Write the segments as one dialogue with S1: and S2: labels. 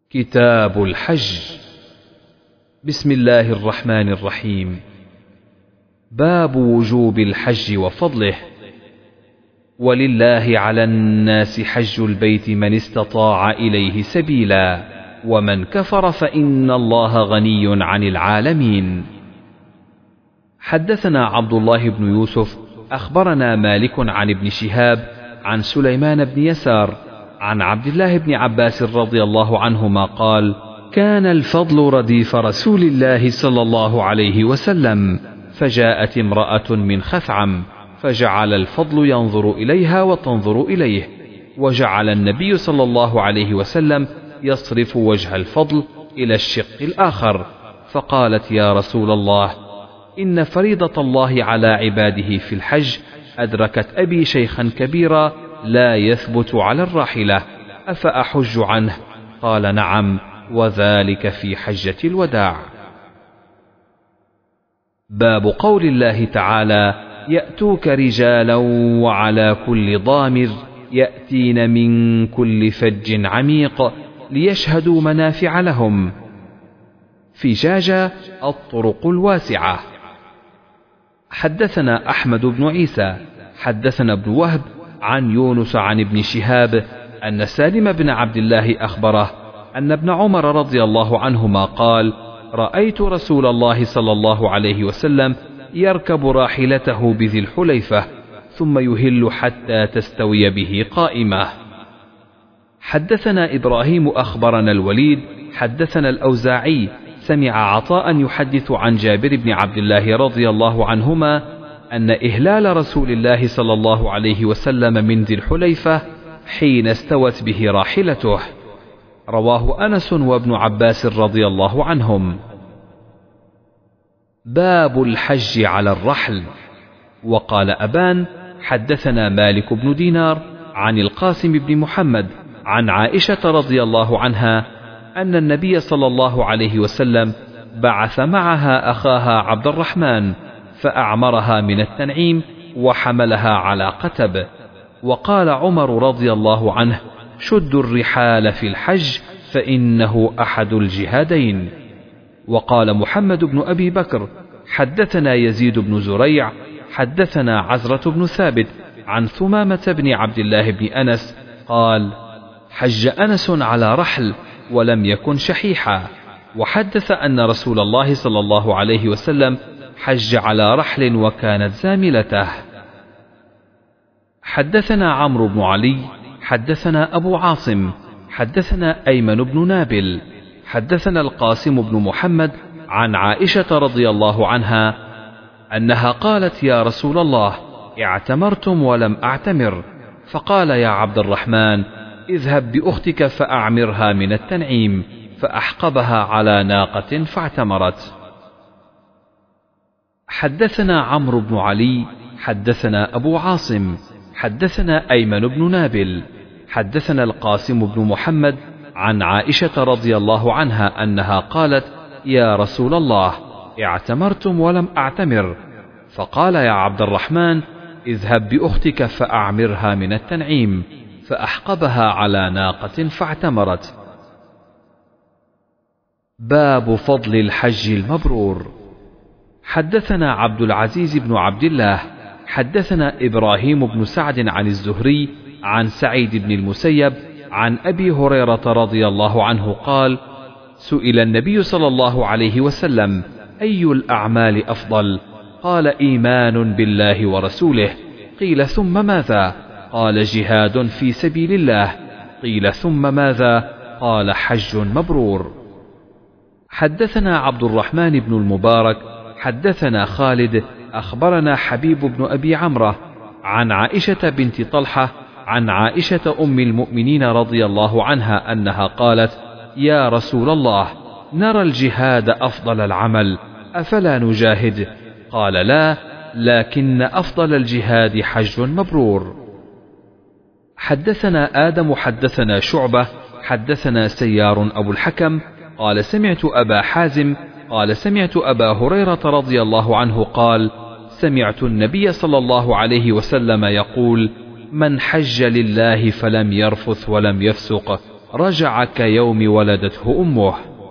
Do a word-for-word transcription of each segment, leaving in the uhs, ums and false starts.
S1: كتاب الحج. بسم الله الرحمن الرحيم. باب وجوب الحج وفضله. ولله على الناس حج البيت من استطاع إليه سبيلا ومن كفر فإن الله غني عن العالمين. حدثنا عبد الله بن يوسف أخبرنا مالك عن ابن شهاب عن سليمان بن يسار عن عبد الله بن عباس رضي الله عنهما قال: كان الفضل رديف رسول الله صلى الله عليه وسلم، فجاءت امرأة من خثعم فجعل الفضل ينظر إليها وتنظر إليه، وجعل النبي صلى الله عليه وسلم يصرف وجه الفضل إلى الشق الآخر، فقالت: يا رسول الله، إن فريضة الله على عباده في الحج أدركت أبي شيخا كبيرا لا يثبت على الراحلة، أفأحج عنه؟ قال: نعم، وذلك في حجة الوداع. باب قول الله تعالى: يأتوك رجالا وعلى كل ضامر يأتين من كل فج عميق ليشهدوا منافع لهم. فجاجة الطرق الواسعة. حدثنا أحمد بن عيسى حدثنا ابن وهب عن يونس عن ابن شهاب أن سالم بن عبد الله أخبره أن ابن عمر رضي الله عنهما قال: رأيت رسول الله صلى الله عليه وسلم يركب راحلته بذي الحليفة ثم يهل حتى تستوي به قائمة. حدثنا إبراهيم أخبرنا الوليد حدثنا الأوزاعي سمع عطاء يحدث عن جابر بن عبد الله رضي الله عنهما أن إهلال رسول الله صلى الله عليه وسلم من ذي الحليفة حين استوت به راحلته. رواه أنس وابن عباس رضي الله عنهم. باب الحج على الرحل. وقال أبان: حدثنا مالك بن دينار عن القاسم بن محمد عن عائشة رضي الله عنها أن النبي صلى الله عليه وسلم بعث معها أخاها عبد الرحمن فأعمرها من التنعيم وحملها على قتب. وقال عمر رضي الله عنه: شدوا الرحال في الحج فإنه أحد الجهادين. وقال محمد بن أبي بكر: حدثنا يزيد بن زريع حدثنا عزرة بن ثابت عن ثمامة بن عبد الله بن أنس قال: حج أنس على رحل ولم يكن شحيحا، وحدث أن رسول الله صلى الله عليه وسلم حج على رحل وكانت زاملته. حدثنا عمرو بن علي حدثنا أبو عاصم حدثنا أيمن بن نابل حدثنا القاسم بن محمد عن عائشة رضي الله عنها أنها قالت: يا رسول الله، اعتمرتم ولم أعتمر، فقال: يا عبد الرحمن، اذهب بأختك فأعمرها من التنعيم، فأحقبها على ناقة فاعتمرت. حدثنا عمرو بن علي حدثنا أبو عاصم حدثنا أيمن بن نابل حدثنا القاسم بن محمد عن عائشة رضي الله عنها أنها قالت: يا رسول الله، اعتمرتم ولم أعتمر، فقال: يا عبد الرحمن، اذهب بأختك فأعمرها من التنعيم، فأحقبها على ناقة فاعتمرت. باب فضل الحج المبرور. حدثنا عبد العزيز بن عبد الله حدثنا إبراهيم بن سعد عن الزهري عن سعيد بن المسيب عن أبي هريرة رضي الله عنه قال: سئل النبي صلى الله عليه وسلم: أي الأعمال أفضل؟ قال: إيمان بالله ورسوله. قيل: ثم ماذا؟ قال: جهاد في سبيل الله. قيل: ثم ماذا؟ قال: حج مبرور. حدثنا عبد الرحمن بن المبارك حدثنا خالد أخبرنا حبيب بن أبي عمرة عن عائشة بنت طلحة عن عائشة أم المؤمنين رضي الله عنها أنها قالت: يا رسول الله، نرى الجهاد أفضل العمل، أفلا نجاهد؟ قال: لا، لكن أفضل الجهاد حج مبرور. حدثنا آدم حدثنا شعبة حدثنا سيار أبو الحكم قال: سمعت أبا حازم قال: سمعت أبا هريرة رضي الله عنه قال: سمعت النبي صلى الله عليه وسلم يقول: من حج لله فلم يرفث ولم يفسق رجع كيوم ولدته أمه.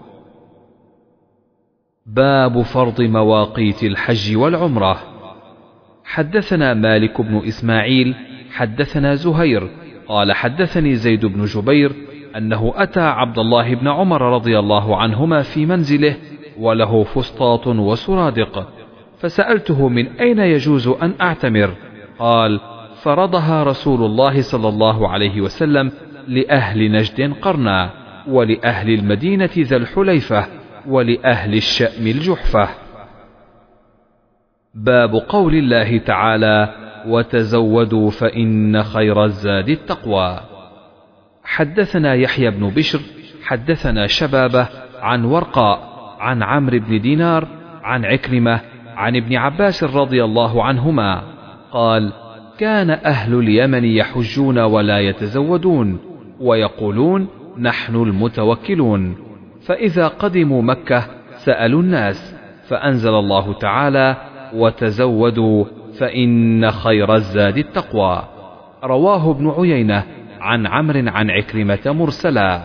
S1: باب فرض مواقيت الحج والعمرة. حدثنا مالك بن إسماعيل حدثنا زهير قال حدثني زيد بن جبير أنه أتى عبد الله بن عمر رضي الله عنهما في منزله وله فسطاط وسرادق، فسألته من أين يجوز أن أعتمر؟ قال: فرضها رسول الله صلى الله عليه وسلم لأهل نجد قرنا، ولأهل المدينة ذا الحليفة، ولأهل الشأم الجحفة. باب قول الله تعالى: وتزودوا فإن خير الزاد التقوى. حدثنا يحيى بن بشر حدثنا شبابة عن ورقاء عن عمرو بن دينار عن عكرمة عن ابن عباس رضي الله عنهما قال: كان أهل اليمن يحجون ولا يتزودون، ويقولون: نحن المتوكلون، فإذا قدموا مكة سألوا الناس، فأنزل الله تعالى: وتزودوا فإن خير الزاد التقوى. رواه ابن عيينة عن عمرو عن عكرمة مرسلا.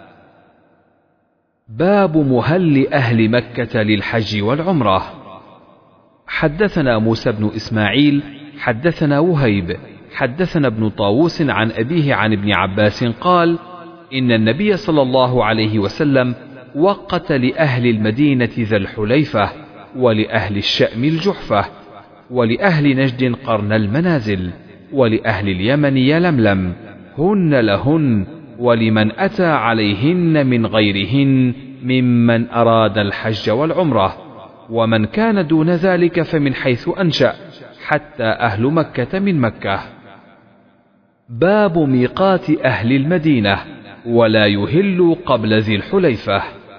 S1: باب مهل أهل مكة للحج والعمرة. حدثنا موسى بن إسماعيل حدثنا وهيب حدثنا ابن طاووس عن أبيه عن ابن عباس قال: إن النبي صلى الله عليه وسلم وقت لأهل المدينة ذا الحليفة، ولأهل الشأم الجحفة، ولأهل نجد قرن المنازل، ولأهل اليمن يلملم، هن لهن، ولمن أتى عليهن من غيرهن ممن أراد الحج والعمرة، ومن كان دون ذلك فمن حيث أنشأ، حتى أهل مكة من مكة. باب ميقات أهل المدينة ولا يهلوا قبل ذي الحليفة.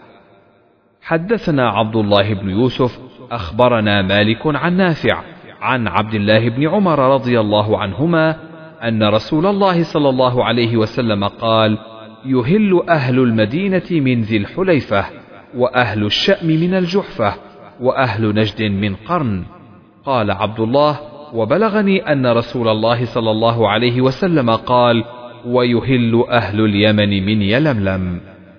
S1: حدثنا عبد الله بن يوسف أخبرنا مالك عن نافع عن عبد الله بن عمر رضي الله عنهما أن رسول الله صلى الله عليه وسلم قال: يهل أهل المدينة من ذي الحليفة، وأهل الشأم من الجحفة، وأهل نجد من قرن. قال عبد الله: وبلغني أن رسول الله صلى الله عليه وسلم قال: ويهل أهل اليمن من يلملم.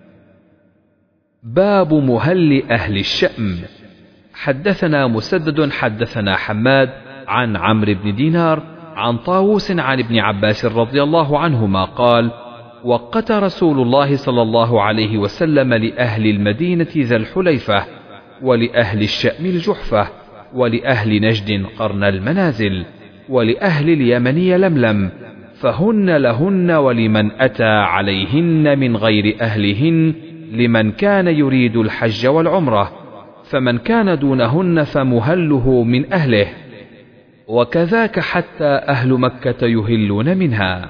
S1: باب مهل أهل الشأم. حدثنا مسدد حدثنا حماد عن عمرو بن دينار عن طاووس عن ابن عباس رضي الله عنهما قال: وقت رسول الله صلى الله عليه وسلم لأهل المدينة ذا الحليفة، ولأهل الشأم الجحفة، ولأهل نجد قرن المنازل، ولأهل اليمن يلملم، فهن لهن ولمن أتى عليهن من غير أهلهن، لمن كان يريد الحج والعمرة، فمن كان دونهن فمهله من أهله، وكذاك حتى أهل مكة يهلون منها.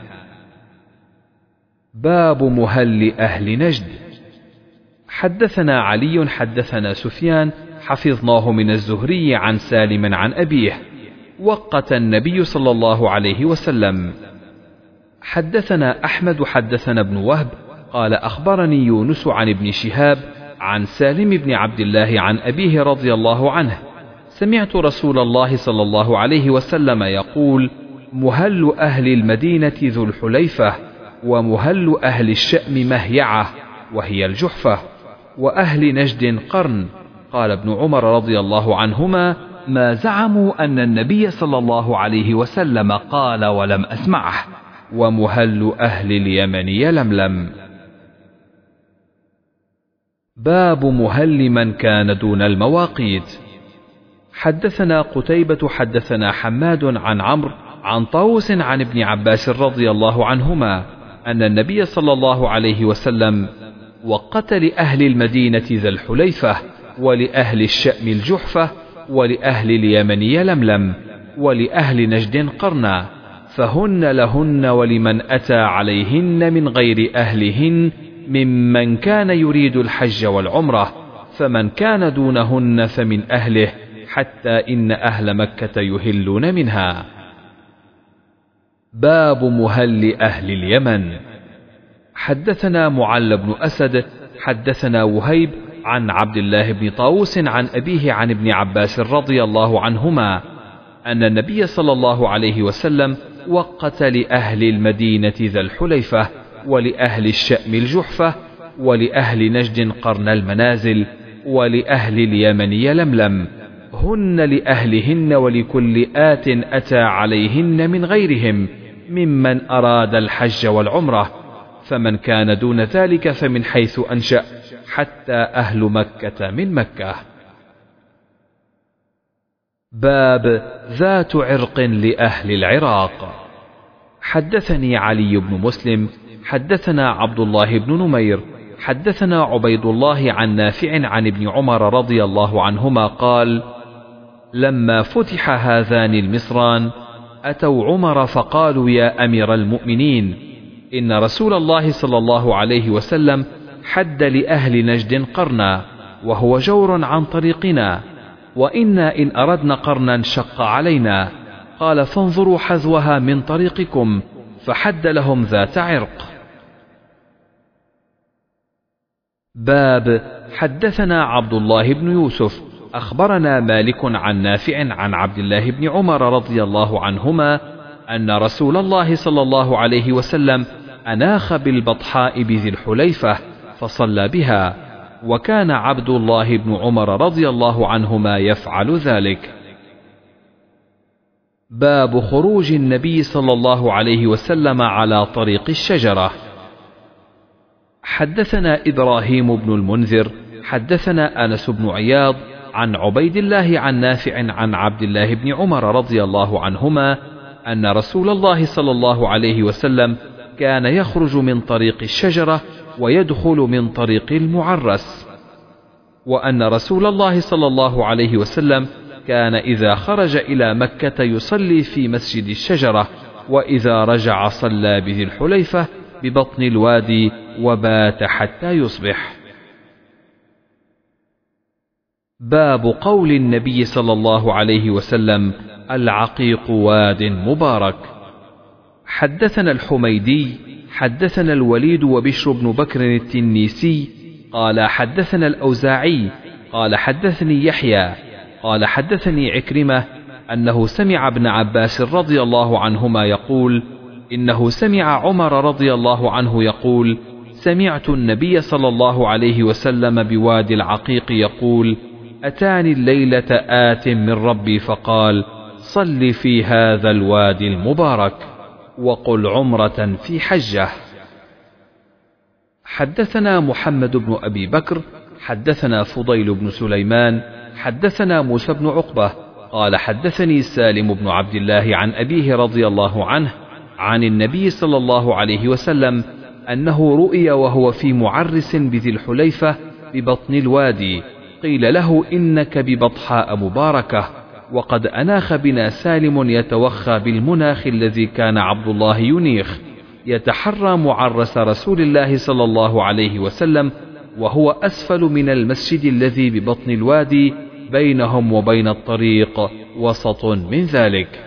S1: باب مهل أهل نجد. حدثنا علي حدثنا سفيان حفظناه من الزهري عن سالم عن أبيه: وقت النبي صلى الله عليه وسلم. حدثنا أحمد حدثنا ابن وهب قال: أخبرني يونس عن ابن شهاب عن سالم بن عبد الله عن أبيه رضي الله عنه: سمعت رسول الله صلى الله عليه وسلم يقول: مهل أهل المدينة ذو الحليفة، ومهل أهل الشأم مهيعة وهي الجحفة، وأهل نجد قرن. قال ابن عمر رضي الله عنهما: ما زعموا أن النبي صلى الله عليه وسلم قال ولم أسمعه: ومهل أهل اليمن يلملم. باب مهل من كان دون المواقيت. حدثنا قتيبة حدثنا حماد عن عمرو عن طاووس عن ابن عباس رضي الله عنهما أن النبي صلى الله عليه وسلم وقت لأهل المدينة ذا الحليفة، ولأهل الشأم الجحفة، ولأهل اليمن يلملم، ولأهل نجد قرنا، فهن لهن ولمن أتى عليهن من غير أهلهن ممن كان يريد الحج والعمرة، فمن كان دونهن فمن أهله، حتى إن أهل مكة يهلون منها. باب مهل أهل اليمن. حدثنا معل بن أسد حدثنا وهيب عن عبد الله بن طاووس عن أبيه عن ابن عباس رضي الله عنهما أن النبي صلى الله عليه وسلم وقت لأهل المدينة ذا الحليفة، ولأهل الشأم الجحفة، ولأهل نجد قرن المنازل، ولأهل اليمن يلملم، هن لأهلهن ولكل آت أتى عليهن من غيرهم ممن أراد الحج والعمرة، فمن كان دون ذلك فمن حيث أنشأ حتى أهل مكة من مكة. باب ذات عرق لأهل العراق. حدثني علي بن مسلم حدثنا عبد الله بن نمير حدثنا عبيد الله عن نافع عن ابن عمر رضي الله عنهما قال: لما فتح هذان المصران أتوا عمر فقالوا: يا أمير المؤمنين، إن رسول الله صلى الله عليه وسلم حد لأهل نجد قرنا، وهو جور عن طريقنا، وإنا إن أردنا قرنا شق علينا. قال: فانظروا حذوها من طريقكم، فحد لهم ذات عرق. باب حدثنا عبد الله بن يوسف أخبرنا مالك عن نافع عن عبد الله بن عمر رضي الله عنهما أن رسول الله صلى الله عليه وسلم أناخ بالبطحاء بذي الحليفة فصلى بها، وكان عبد الله بن عمر رضي الله عنهما يفعل ذلك. باب خروج النبي صلى الله عليه وسلم على طريق الشجرة. حدثنا إبراهيم بن المنذر حدثنا أنس بن عياض عن عبيد الله عن نافع عن عبد الله بن عمر رضي الله عنهما أن رسول الله صلى الله عليه وسلم كان يخرج من طريق الشجرة ويدخل من طريق المعرس، وأن رسول الله صلى الله عليه وسلم كان إذا خرج إلى مكة يصلي في مسجد الشجرة، وإذا رجع صلى بذي الحليفة ببطن الوادي وبات حتى يصبح. باب قول النبي صلى الله عليه وسلم: العقيق واد مبارك. حدثنا الحميدي حدثنا الوليد وبشر بن بكر التنيسي قال حدثنا الأوزاعي قال حدثني يحيى قال حدثني عكرمة أنه سمع ابن عباس رضي الله عنهما يقول: إنه سمع عمر رضي الله عنه يقول: سمعت النبي صلى الله عليه وسلم بوادي العقيق يقول: أتاني الليلة آت من ربي فقال: صل في هذا الوادي المبارك وقل عمرة في حجة. حدثنا محمد بن أبي بكر حدثنا فضيل بن سليمان حدثنا موسى بن عقبة قال حدثني سالم بن عبد الله عن أبيه رضي الله عنه عن النبي صلى الله عليه وسلم أنه رؤي وهو في معرس بذي الحليفة ببطن الوادي، قيل له: إنك ببطحاء مباركة. وقد أناخ بنا سالم يتوخى بالمناخ الذي كان عبد الله ينيخ، يتحرى معرس رسول الله صلى الله عليه وسلم، وهو أسفل من المسجد الذي ببطن الوادي بينهم وبين الطريق وسط من ذلك.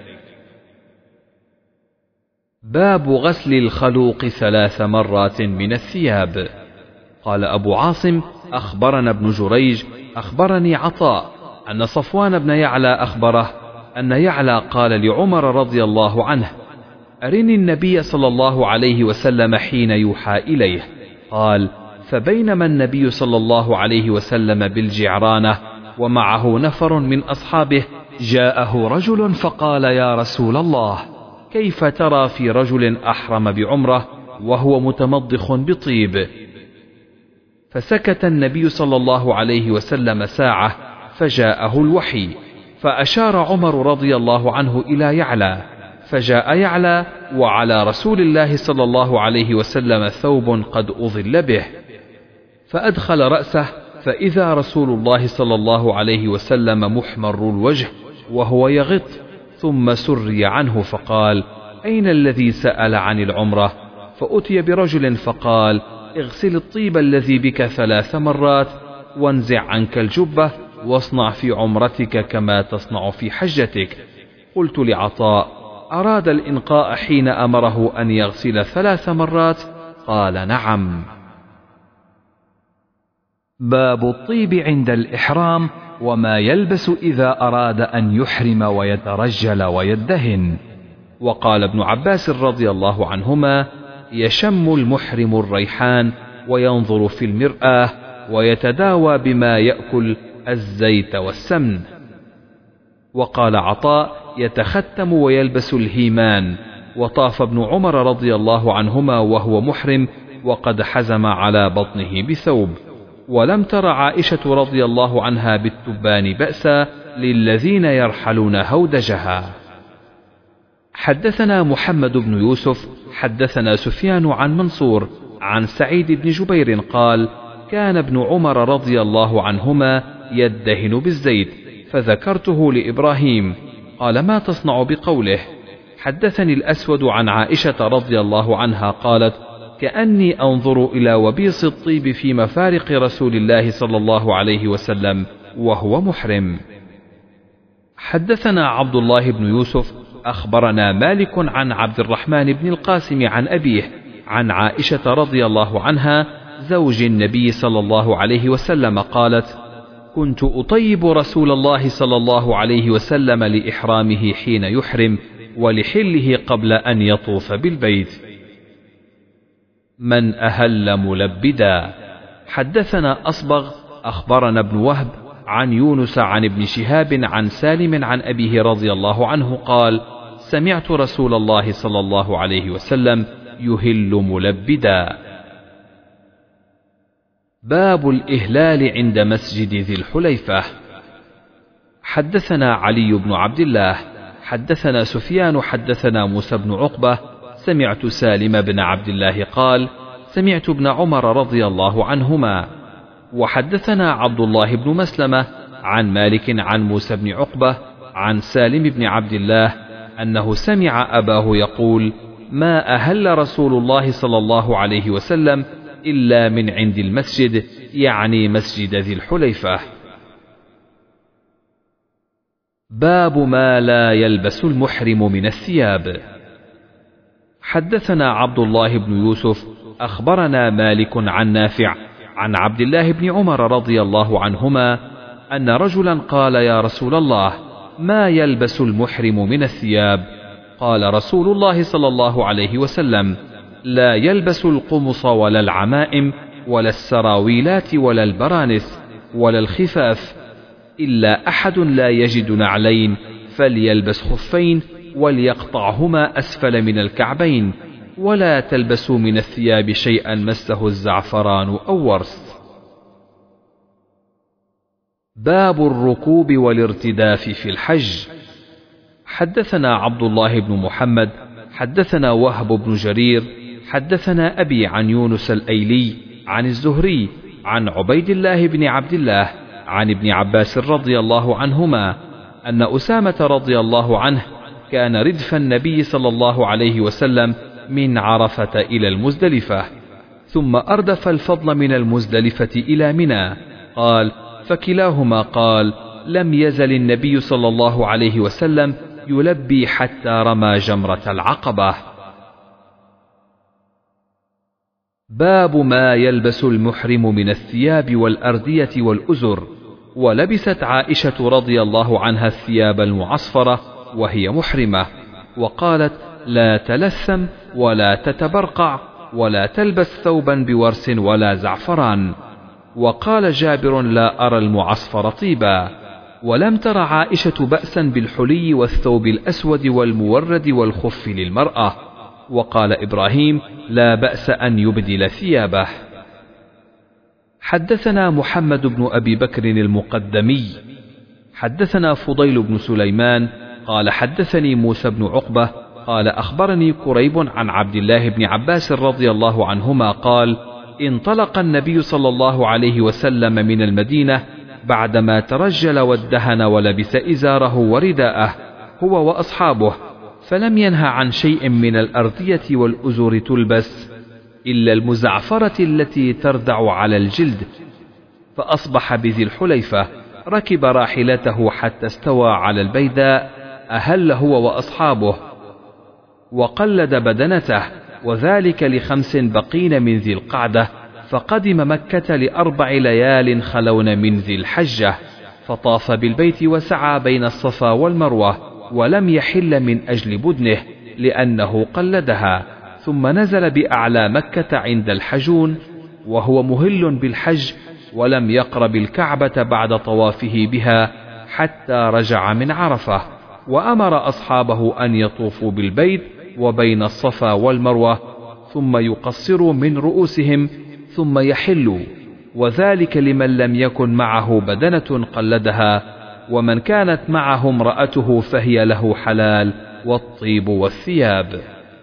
S1: باب غسل الخلوق ثلاث مرات من الثياب. قال أبو عاصم: أخبرنا ابن جريج أخبرني عطاء أن صفوان بن يعلى أخبره أن يعلى قال لعمر رضي الله عنه: أرني النبي صلى الله عليه وسلم حين يوحى إليه. قال: فبينما النبي صلى الله عليه وسلم بالجعرانة ومعه نفر من أصحابه جاءه رجل فقال: يا رسول الله، كيف ترى في رجل أحرم بعمرة وهو متمضخ بطيب؟ فسكت النبي صلى الله عليه وسلم ساعة فجاءه الوحي، فأشار عمر رضي الله عنه إلى يعلى، فجاء يعلى وعلى رسول الله صلى الله عليه وسلم ثوب قد أظل به، فأدخل رأسه فإذا رسول الله صلى الله عليه وسلم محمر الوجه وهو يغط، ثم سري عنه فقال: أين الذي سأل عن العمرة؟ فأتي برجل فقال: اغسل الطيب الذي بك ثلاث مرات وانزع عنك الجبة واصنع في عمرتك كما تصنع في حجتك. قلت لعطاء: أراد الإنقاء حين أمره أن يغسل ثلاث مرات؟ قال: نعم. باب الطيب عند الإحرام وما يلبس إذا أراد أن يحرم ويترجل ويدهن. وقال ابن عباس رضي الله عنهما: يشم المحرم الريحان وينظر في المرآة ويتداوى بما يأكل الزيت والسمن. وقال عطاء: يتختم ويلبس الهيمان. وطاف ابن عمر رضي الله عنهما وهو محرم وقد حزم على بطنه بثوب. ولم تر عائشة رضي الله عنها بالتبان بأسا للذين يرحلون هودجها. حدثنا محمد بن يوسف حدثنا سفيان عن منصور عن سعيد بن جبير قال: كان ابن عمر رضي الله عنهما يدهن بالزيت، فذكرته لإبراهيم قال: ما تصنع بقوله؟ حدثني الأسود عن عائشة رضي الله عنها قالت: كأني أنظر إلى وبيص الطيب في مفارق رسول الله صلى الله عليه وسلم وهو محرم. حدثنا عبد الله بن يوسف أخبرنا مالك عن عبد الرحمن بن القاسم عن أبيه عن عائشة رضي الله عنها زوج النبي صلى الله عليه وسلم قالت: كنت أطيب رسول الله صلى الله عليه وسلم لإحرامه حين يحرم ولحله قبل أن يطوف بالبيت. من أهل ملبدا. حدثنا أصبغ أخبرنا ابن وهب عن يونس عن ابن شهاب عن سالم عن أبيه رضي الله عنه قال: سمعت رسول الله صلى الله عليه وسلم يهل ملبدا. باب الإهلال عند مسجد ذي الحليفة. حدثنا علي بن عبد الله حدثنا سفيان حدثنا موسى بن عقبة سمعت سالم بن عبد الله قال: سمعت ابن عمر رضي الله عنهما. وحدثنا عبد الله بن مسلمة عن مالك عن موسى بن عقبة عن سالم بن عبد الله أنه سمع أباه يقول: ما أهل رسول الله صلى الله عليه وسلم إلا من عند المسجد، يعني مسجد ذي الحليفة. باب ما لا يلبس المحرم من الثياب. حدثنا عبد الله بن يوسف أخبرنا مالك عن نافع عن عبد الله بن عمر رضي الله عنهما أن رجلا قال: يا رسول الله، ما يلبس المحرم من الثياب؟ قال رسول الله صلى الله عليه وسلم: لا يلبس القمص ولا العمائم ولا السراويلات ولا البرانس ولا الخفاف، إلا أحد لا يجد نعلين فليلبس خفين وليقطعهما أسفل من الكعبين، ولا تلبسوا من الثياب شيئا مسه الزعفران أو ورس. باب الركوب والارتداف في الحج. حدثنا عبد الله بن محمد حدثنا وهب بن جرير حدثنا أبي عن يونس الأيلي عن الزهري عن عبيد الله بن عبد الله عن ابن عباس رضي الله عنهما أن أسامة رضي الله عنه كان ردف النبي صلى الله عليه وسلم من عرفة إلى المزدلفة، ثم أردف الفضل من المزدلفة إلى منى. قال: فكلاهما قال: لم يزل النبي صلى الله عليه وسلم يلبي حتى رمى جمرة العقبة. باب ما يلبس المحرم من الثياب والأردية والأزر. ولبست عائشة رضي الله عنها الثياب المعصفرة وهي محرمة، وقالت: لا تلثم ولا تتبرقع ولا تلبس ثوبا بورس ولا زعفران. وقال جابر: لا أرى المعصفر طيبا. ولم تر عائشة بأسا بالحلي والثوب الأسود والمورد والخف للمرأة. وقال إبراهيم: لا بأس أن يبدل ثيابه. حدثنا محمد بن أبي بكر المقدمي حدثنا فضيل بن سليمان قال: حدثني موسى بن عقبة قال: أخبرني كريب عن عبد الله بن عباس رضي الله عنهما قال: انطلق النبي صلى الله عليه وسلم من المدينة بعدما ترجل وادهن ولبس إزاره ورداءه هو وأصحابه، فلم ينه عن شيء من الأردية والأزر تلبس إلا المزعفرة التي تردع على الجلد. فأصبح بذي الحليفة، ركب راحلته حتى استوى على البيداء، أهل هو وأصحابه، وقلد بدنته، وذلك لخمس بقين من ذي القعدة. فقدم مكة لأربع ليال خلون من ذي الحجة، فطاف بالبيت وسعى بين الصفا والمروة، ولم يحل من أجل بدنه لأنه قلدها، ثم نزل بأعلى مكة عند الحجون وهو مهل بالحج، ولم يقرب الكعبة بعد طوافه بها حتى رجع من عرفة، وأمر أصحابه أن يطوفوا بالبيت وبين الصفا والمروة ثم يقصروا من رؤوسهم ثم يحلوا، وذلك لمن لم يكن معه بدنة قلدها، ومن كانت معه امرأته فهي له حلال، والطيب والثياب.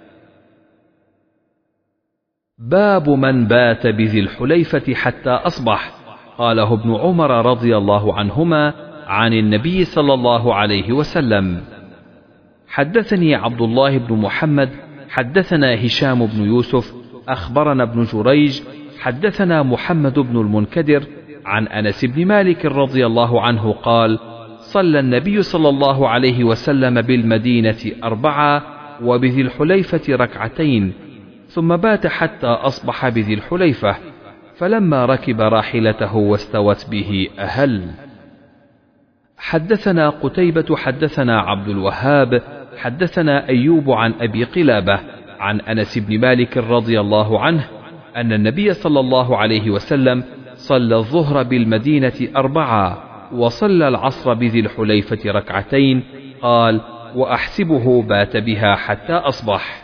S1: باب من بات بذي الحليفة حتى أصبح. قاله ابن عمر رضي الله عنهما عن النبي صلى الله عليه وسلم. حدثني عبد الله بن محمد حدثنا هشام بن يوسف أخبرنا ابن جريج حدثنا محمد بن المنكدر عن أنس بن مالك رضي الله عنه قال: صلى النبي صلى الله عليه وسلم بالمدينة أربعة وبذي الحليفة ركعتين، ثم بات حتى أصبح بذي الحليفة، فلما ركب راحلته واستوت به أهل. حدثنا قتيبة حدثنا عبد الوهاب حدثنا أيوب عن أبي قلابة عن أنس بن مالك رضي الله عنه أن النبي صلى الله عليه وسلم صلى الظهر بالمدينة أربعة وصلى العصر بذي الحليفة ركعتين. قال: وأحسبه بات بها حتى أصبح.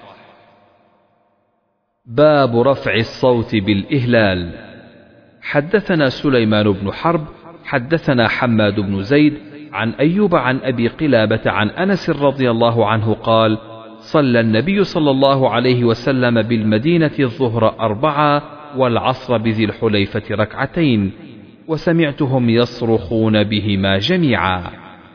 S1: باب رفع الصوت بالإهلال. حدثنا سليمان بن حرب حدثنا حماد بن زيد عن أيوب عن أبي قلابة عن أنس رضي الله عنه قال: صلى النبي صلى الله عليه وسلم بالمدينة الظهر أربعة والعصر بذي الحليفة ركعتين، وسمعتهم يصرخون بهما جميعا.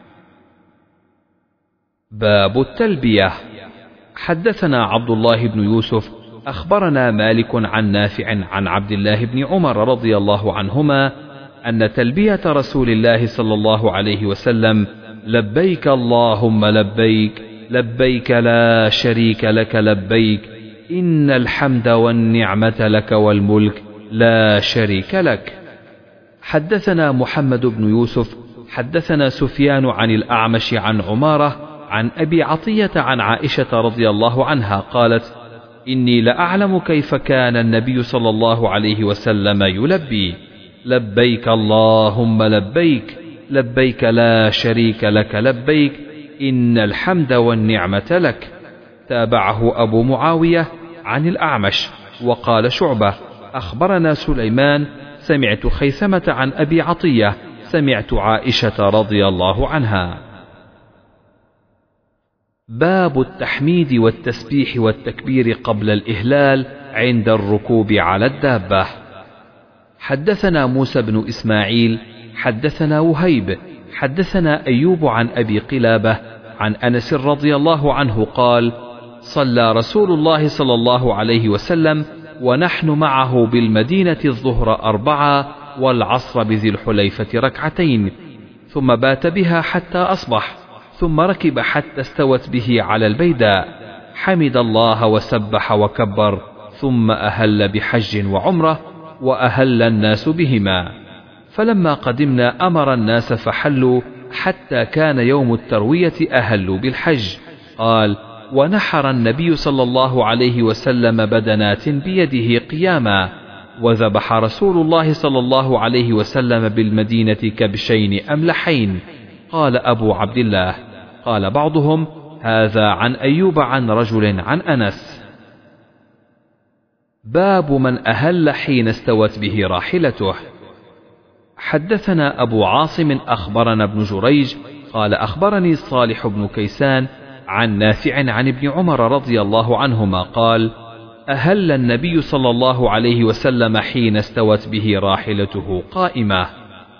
S1: باب التلبية. حدثنا عبد الله بن يوسف أخبرنا مالك عن نافع عن عبد الله بن عمر رضي الله عنهما أن تلبية رسول الله صلى الله عليه وسلم: لبيك اللهم لبيك لبيك لا شريك لك لبيك إن الحمد والنعمة لك والملك لا شريك لك. حدثنا محمد بن يوسف حدثنا سفيان عن الأعمش عن عمارة عن أبي عطية عن عائشة رضي الله عنها قالت: إني لأعلم كيف كان النبي صلى الله عليه وسلم يلبي: لبيك اللهم لبيك لبيك لا شريك لك لبيك إن الحمد والنعمة لك. تابعه أبو معاوية عن الأعمش. وقال شعبة: أخبرنا سليمان سمعت خيثمة عن أبي عطية سمعت عائشة رضي الله عنها. باب التحميد والتسبيح والتكبير قبل الإهلال عند الركوب على الدابة. حدثنا موسى بن إسماعيل حدثنا وهيب حدثنا أيوب عن أبي قلابة عن أنس رضي الله عنه قال: صلى رسول الله صلى الله عليه وسلم ونحن معه بالمدينة الظهر أربعة والعصر بذي الحليفة ركعتين، ثم بات بها حتى أصبح، ثم ركب حتى استوت به على البيداء، حمد الله وسبح وكبر، ثم أهل بحج وعمرة، وأهل الناس بهما. فلما قدمنا أمر الناس فحلوا حتى كان يوم التروية أهلوا بالحج. قال: ونحر النبي صلى الله عليه وسلم بدنات بيده قياما، وذبح رسول الله صلى الله عليه وسلم بالمدينة كبشين أملحين. قال أبو عبد الله. قال بعضهم: هذا عن أيوب عن رجل عن أنس. باب من أهل حين استوت به راحلته. حدثنا أبو عاصم أخبرنا ابن جريج قال أخبرني صالح بن كيسان عن نافع عن ابن عمر رضي الله عنهما قال: أهل النبي صلى الله عليه وسلم حين استوت به راحلته قائمة.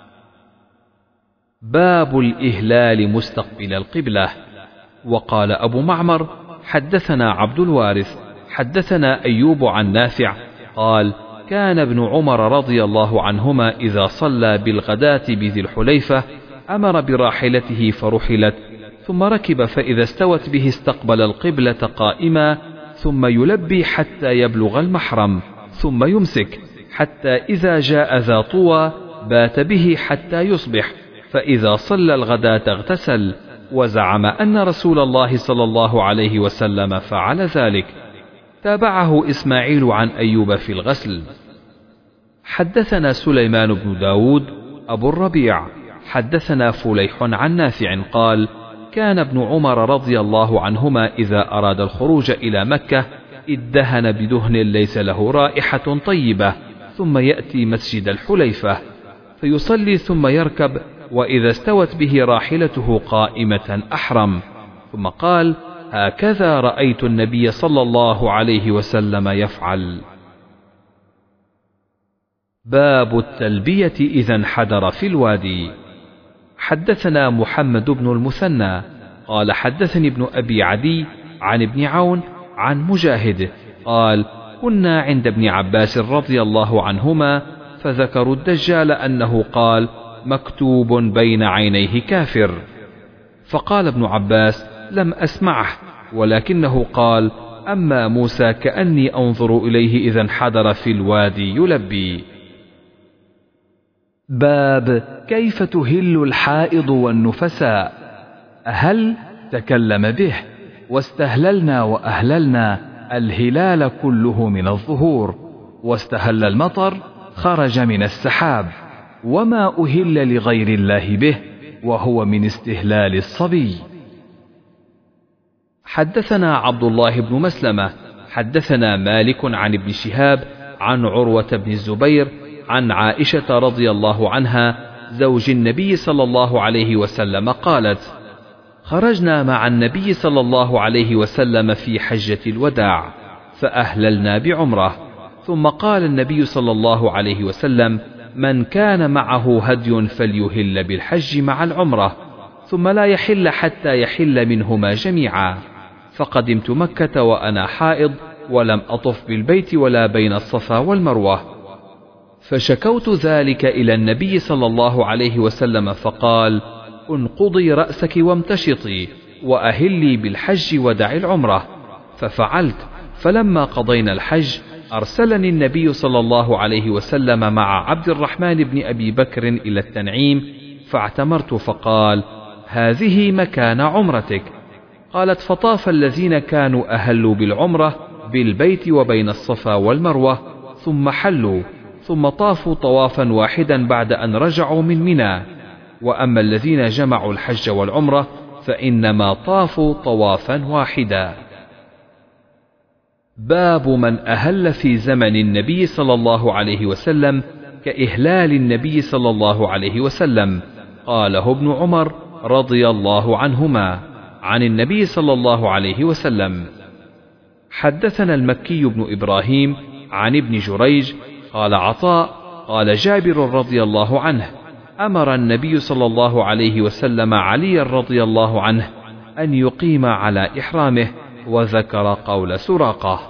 S1: باب الإهلال مستقبل القبلة. وقال أبو معمر: حدثنا عبد الوارث حدثنا أيوب عن نافع قال: كان ابن عمر رضي الله عنهما إذا صلى بالغداة بذي الحليفة أمر براحلته فرحلت، ثم ركب فإذا استوت به استقبل القبلة قائما، ثم يلبي حتى يبلغ المحرم، ثم يمسك حتى إذا جاء ذا طوى بات به حتى يصبح، فإذا صلى الغداة اغتسل، وزعم أن رسول الله صلى الله عليه وسلم فعل ذلك. تابعه إسماعيل عن أيوب في الغسل. حدثنا سليمان بن داود أبو الربيع حدثنا فليح عن نافع قال: كان ابن عمر رضي الله عنهما إذا أراد الخروج إلى مكة ادهن بدهن ليس له رائحة طيبة، ثم يأتي مسجد الحليفة فيصلي ثم يركب، وإذا استوت به راحلته قائمة أحرم، ثم قال: هكذا رأيت النبي صلى الله عليه وسلم يفعل. باب التلبية إذا انحدر في الوادي. حدثنا محمد بن المثنى قال حدثني ابن أبي عدي عن ابن عون عن مجاهد قال: كنا عند ابن عباس رضي الله عنهما فذكروا الدجال أنه قال: مكتوب بين عينيه كافر، فقال ابن عباس: لم أسمعه، ولكنه قال: أما موسى كأني أنظر إليه إذا انحدر في الوادي يلبي. باب كيف تهل الحائض والنفساء. هل تكلم به، واستهللنا وأهللنا الهلال كله من الظهور، واستهل المطر خرج من السحاب، وما أهل لغير الله به وهو من استهلال الصبي. حدثنا عبد الله بن مسلمة حدثنا مالك عن ابن شهاب عن عروة بن الزبير عن عائشة رضي الله عنها زوج النبي صلى الله عليه وسلم قالت: خرجنا مع النبي صلى الله عليه وسلم في حجة الوداع فأهللنا بعمرة، ثم قال النبي صلى الله عليه وسلم: من كان معه هدي فليهل بالحج مع العمرة، ثم لا يحل حتى يحل منهما جميعا. فقدمت مكة وأنا حائض، ولم أطف بالبيت ولا بين الصفا والمروة، فشكوت ذلك إلى النبي صلى الله عليه وسلم فقال: انقضي رأسك وامتشطي وأهلي بالحج ودع العمرة. ففعلت، فلما قضينا الحج أرسلني النبي صلى الله عليه وسلم مع عبد الرحمن بن أبي بكر إلى التنعيم فاعتمرت، فقال: هذه مكان عمرتك. قالت: فطاف الذين كانوا أهلوا بالعمرة بالبيت وبين الصفا والمروة ثم حلوا، ثم طافوا طوافا واحدا بعد أن رجعوا من منى، وأما الذين جمعوا الحج والعمرة فإنما طافوا طوافا واحدا. باب من أهل في زمن النبي صلى الله عليه وسلم كإهلال النبي صلى الله عليه وسلم، قاله ابن عمر رضي الله عنهما عن النبي صلى الله عليه وسلم. حدثنا المكي بن إبراهيم عن ابن جريج قال عطاء قال جابر رضي الله عنه: أمر النبي صلى الله عليه وسلم علي رضي الله عنه أن يقيم على إحرامه، وذكر قول سراقة.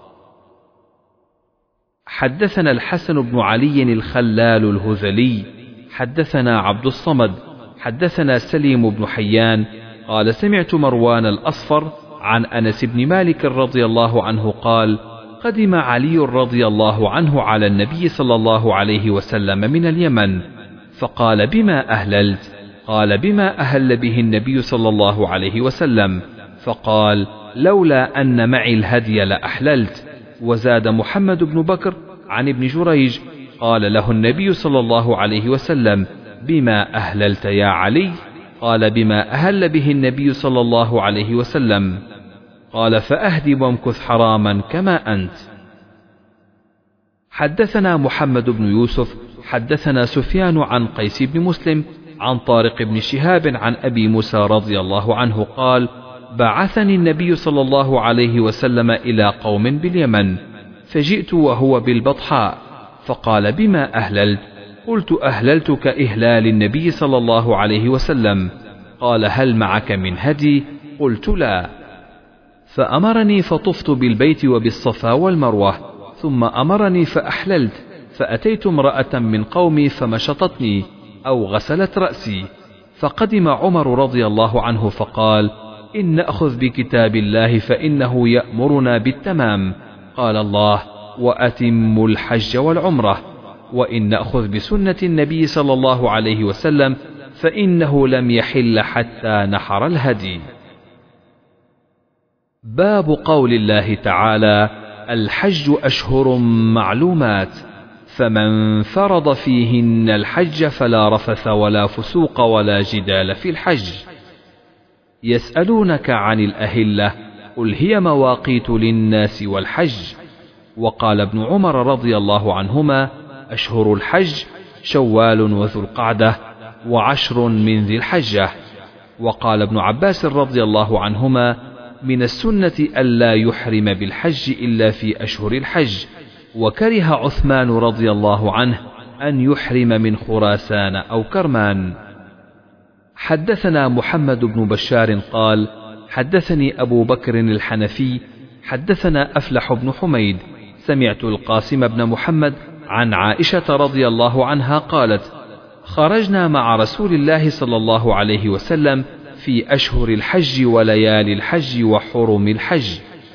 S1: حدثنا الحسن بن علي الخلال الهذلي حدثنا عبد الصمد حدثنا سليم بن حيان قال: سمعت مروان الأصفر عن أنس بن مالك رضي الله عنه قال: قدم علي رضي الله عنه على النبي صلى الله عليه وسلم من اليمن، فقال: بما أهللت؟ قال: بما أهل به النبي صلى الله عليه وسلم. فقال: لولا أن معي الهدي لأحللت. وزاد محمد بن بكر عن ابن جريج قال له النبي صلى الله عليه وسلم: بما أهللت يا علي؟ قال: بما أهل به النبي صلى الله عليه وسلم. قال: فأهدي وامكث حراما كما أنت. حدثنا محمد بن يوسف حدثنا سفيان عن قيس بن مسلم عن طارق بن شهاب عن أبي موسى رضي الله عنه قال: بعثني النبي صلى الله عليه وسلم إلى قوم باليمن، فجئت وهو بالبطحاء، فقال: بما أهللت؟ قلت: أهللت كإهلال النبي صلى الله عليه وسلم. قال: هل معك من هدي؟ قلت: لا. فأمرني فطفت بالبيت وبالصفا والمروة، ثم أمرني فأحللت، فأتيت امرأة من قومي فمشطتني أو غسلت رأسي، فقدم عمر رضي الله عنه فقال: إن نأخذ بكتاب الله فإنه يأمرنا بالتمام، قال الله: وأتموا الحج والعمرة. وإن نأخذ بسنة النبي صلى الله عليه وسلم فإنه لم يحل حتى نحر الهدي. باب قول الله تعالى: الحج أشهر معلومات فمن فرض فيهن الحج فلا رفث ولا فسوق ولا جدال في الحج. يسألونك عن الأهلة قل هي مواقيت للناس والحج. وقال ابن عمر رضي الله عنهما أشهر الحج شوال وذو القعدة وعشر من ذي الحجة. وقال ابن عباس رضي الله عنهما من السنة ألا يحرم بالحج إلا في أشهر الحج، وكره عثمان رضي الله عنه أن يحرم من خراسان أو كرمان. حدثنا محمد بن بشار قال حدثني أبو بكر الحنفي حدثنا أفلح بن حميد سمعت القاسم بن محمد عن عائشة رضي الله عنها قالت خرجنا مع رسول الله صلى الله عليه وسلم في أشهر الحج وليالي الحج وحرم الحج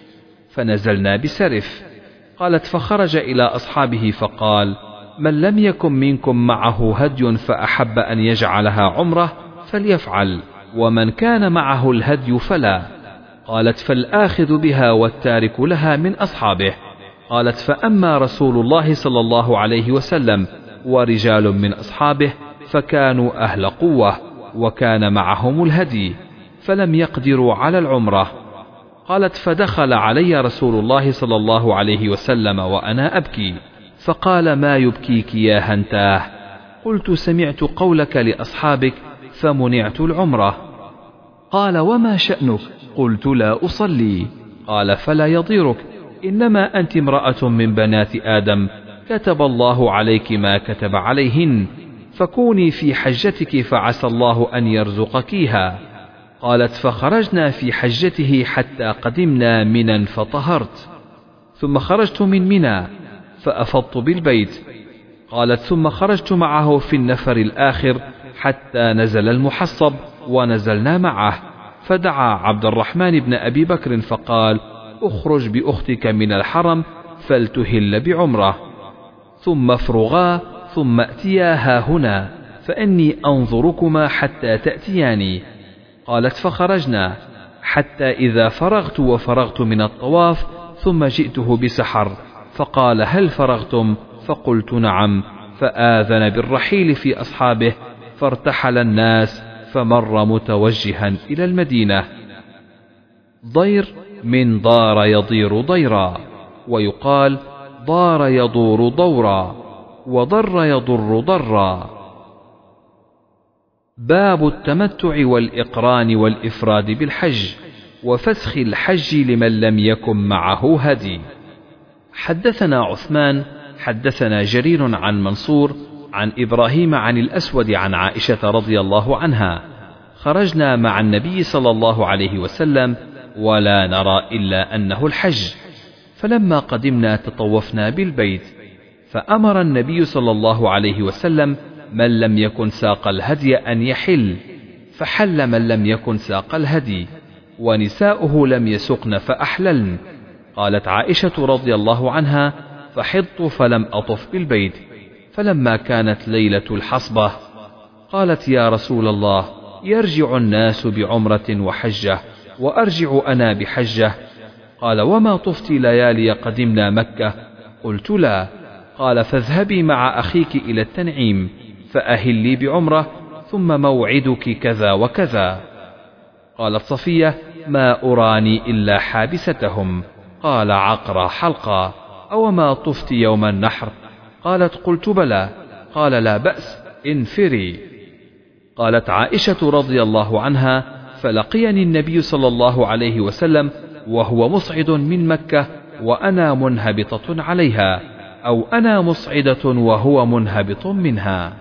S1: فنزلنا بسرف. قالت فخرج إلى أصحابه فقال من لم يكن منكم معه هدي فأحب أن يجعلها عمره فليفعل، ومن كان معه الهدي فلا. قالت فالآخذ بها والتارك لها من أصحابه. قالت فأما رسول الله صلى الله عليه وسلم ورجال من أصحابه فكانوا أهل قوة وكان معهم الهدي فلم يقدروا على العمرة. قالت فدخل علي رسول الله صلى الله عليه وسلم وأنا أبكي فقال ما يبكيك يا هنتاه؟ قلت سمعت قولك لأصحابك فمنعت العمرة. قال وما شأنك؟ قلت لا أصلي. قال فلا يضيرك، إنما أنت امرأة من بنات آدم كتب الله عليك ما كتب عليهن، فكوني في حجتك فعسى الله أن يرزقكيها. قالت فخرجنا في حجته حتى قدمنا منى فطهرت، ثم خرجت من منى فأفضت بالبيت. قالت ثم خرجت معه في النفر الآخر حتى نزل المحصب ونزلنا معه، فدعا عبد الرحمن بن أبي بكر فقال اخرج بأختك من الحرم فلتهل بعمرة، ثم افرغا ثم ائتياها هنا فإني أنظركما حتى تأتياني. قالت فخرجنا حتى إذا فرغت وفرغت من الطواف ثم جئته بسحر فقال هل فرغتم؟ فقلت نعم، فآذن بالرحيل في أصحابه فارتحل الناس فمر متوجها إلى المدينة. ضير من ضار يضير ضيرا، ويقال ضار يضور ضورا، وضر يضر ضرا. باب التمتع والإقران والإفراد بالحج وفسخ الحج لمن لم يكن معه هدي. حدثنا عثمان حدثنا جرير عن منصور عن إبراهيم عن الأسود عن عائشة رضي الله عنها خرجنا مع النبي صلى الله عليه وسلم ولا نرى إلا أنه الحج، فلما قدمنا تطوفنا بالبيت، فأمر النبي صلى الله عليه وسلم من لم يكن ساق الهدي أن يحل، فحل من لم يكن ساق الهدي، ونساؤه لم يسقن فأحللن. قالت عائشة رضي الله عنها فحضت فلم أطف بالبيت، فلما كانت ليلة الحصبة قالت يا رسول الله يرجع الناس بعمرة وحجة وأرجع أنا بحجة. قال وما طفت ليالي قدمنا مكة؟ قلت لا. قال فاذهبي مع أخيك إلى التنعيم فأهلي بعمرة ثم موعدك كذا وكذا. قالت صفية ما أراني إلا حابستهم. قال عقرى حلقا أو ما طفت يوم النحر؟ قالت قلت بلى. قال لا بأس انفري. قالت عائشة رضي الله عنها فلقيني النبي صلى الله عليه وسلم وهو مصعد من مكة وأنا منهبطة عليها، أو أنا مصعدة وهو منهبط منها.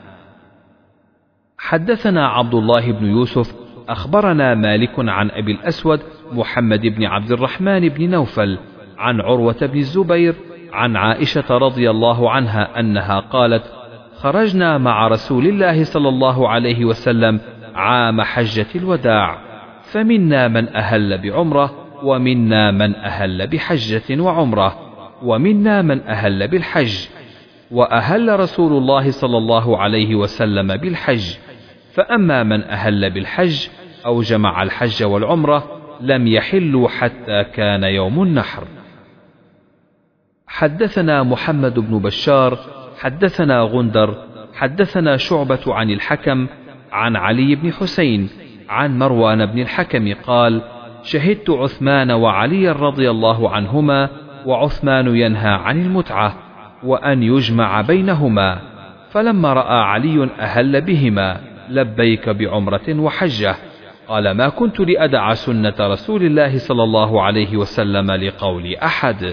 S1: حدثنا عبد الله بن يوسف أخبرنا مالك عن أبي الأسود محمد بن عبد الرحمن بن نوفل عن عروة بن الزبير عن عائشة رضي الله عنها أنها قالت خرجنا مع رسول الله صلى الله عليه وسلم عام حجة الوداع، فمنا من أهل بعمرة ومنا من أهل بحجة وعمرة ومنا من أهل بالحج، وأهل رسول الله صلى الله عليه وسلم بالحج، فأما من أهل بالحج أو جمع الحج والعمرة لم يحلوا حتى كان يوم النحر. حدثنا محمد بن بشار حدثنا غندر حدثنا شعبة عن الحكم عن علي بن حسين عن مروان بن الحكم قال: شهدت عثمان وعلي رضي الله عنهما وعثمان ينهى عن المتعة وأن يجمع بينهما، فلما رأى علي أهل بهما لبيك بعمرة وحجة، قال: ما كنت لأدع سنة رسول الله صلى الله عليه وسلم لقول أحد.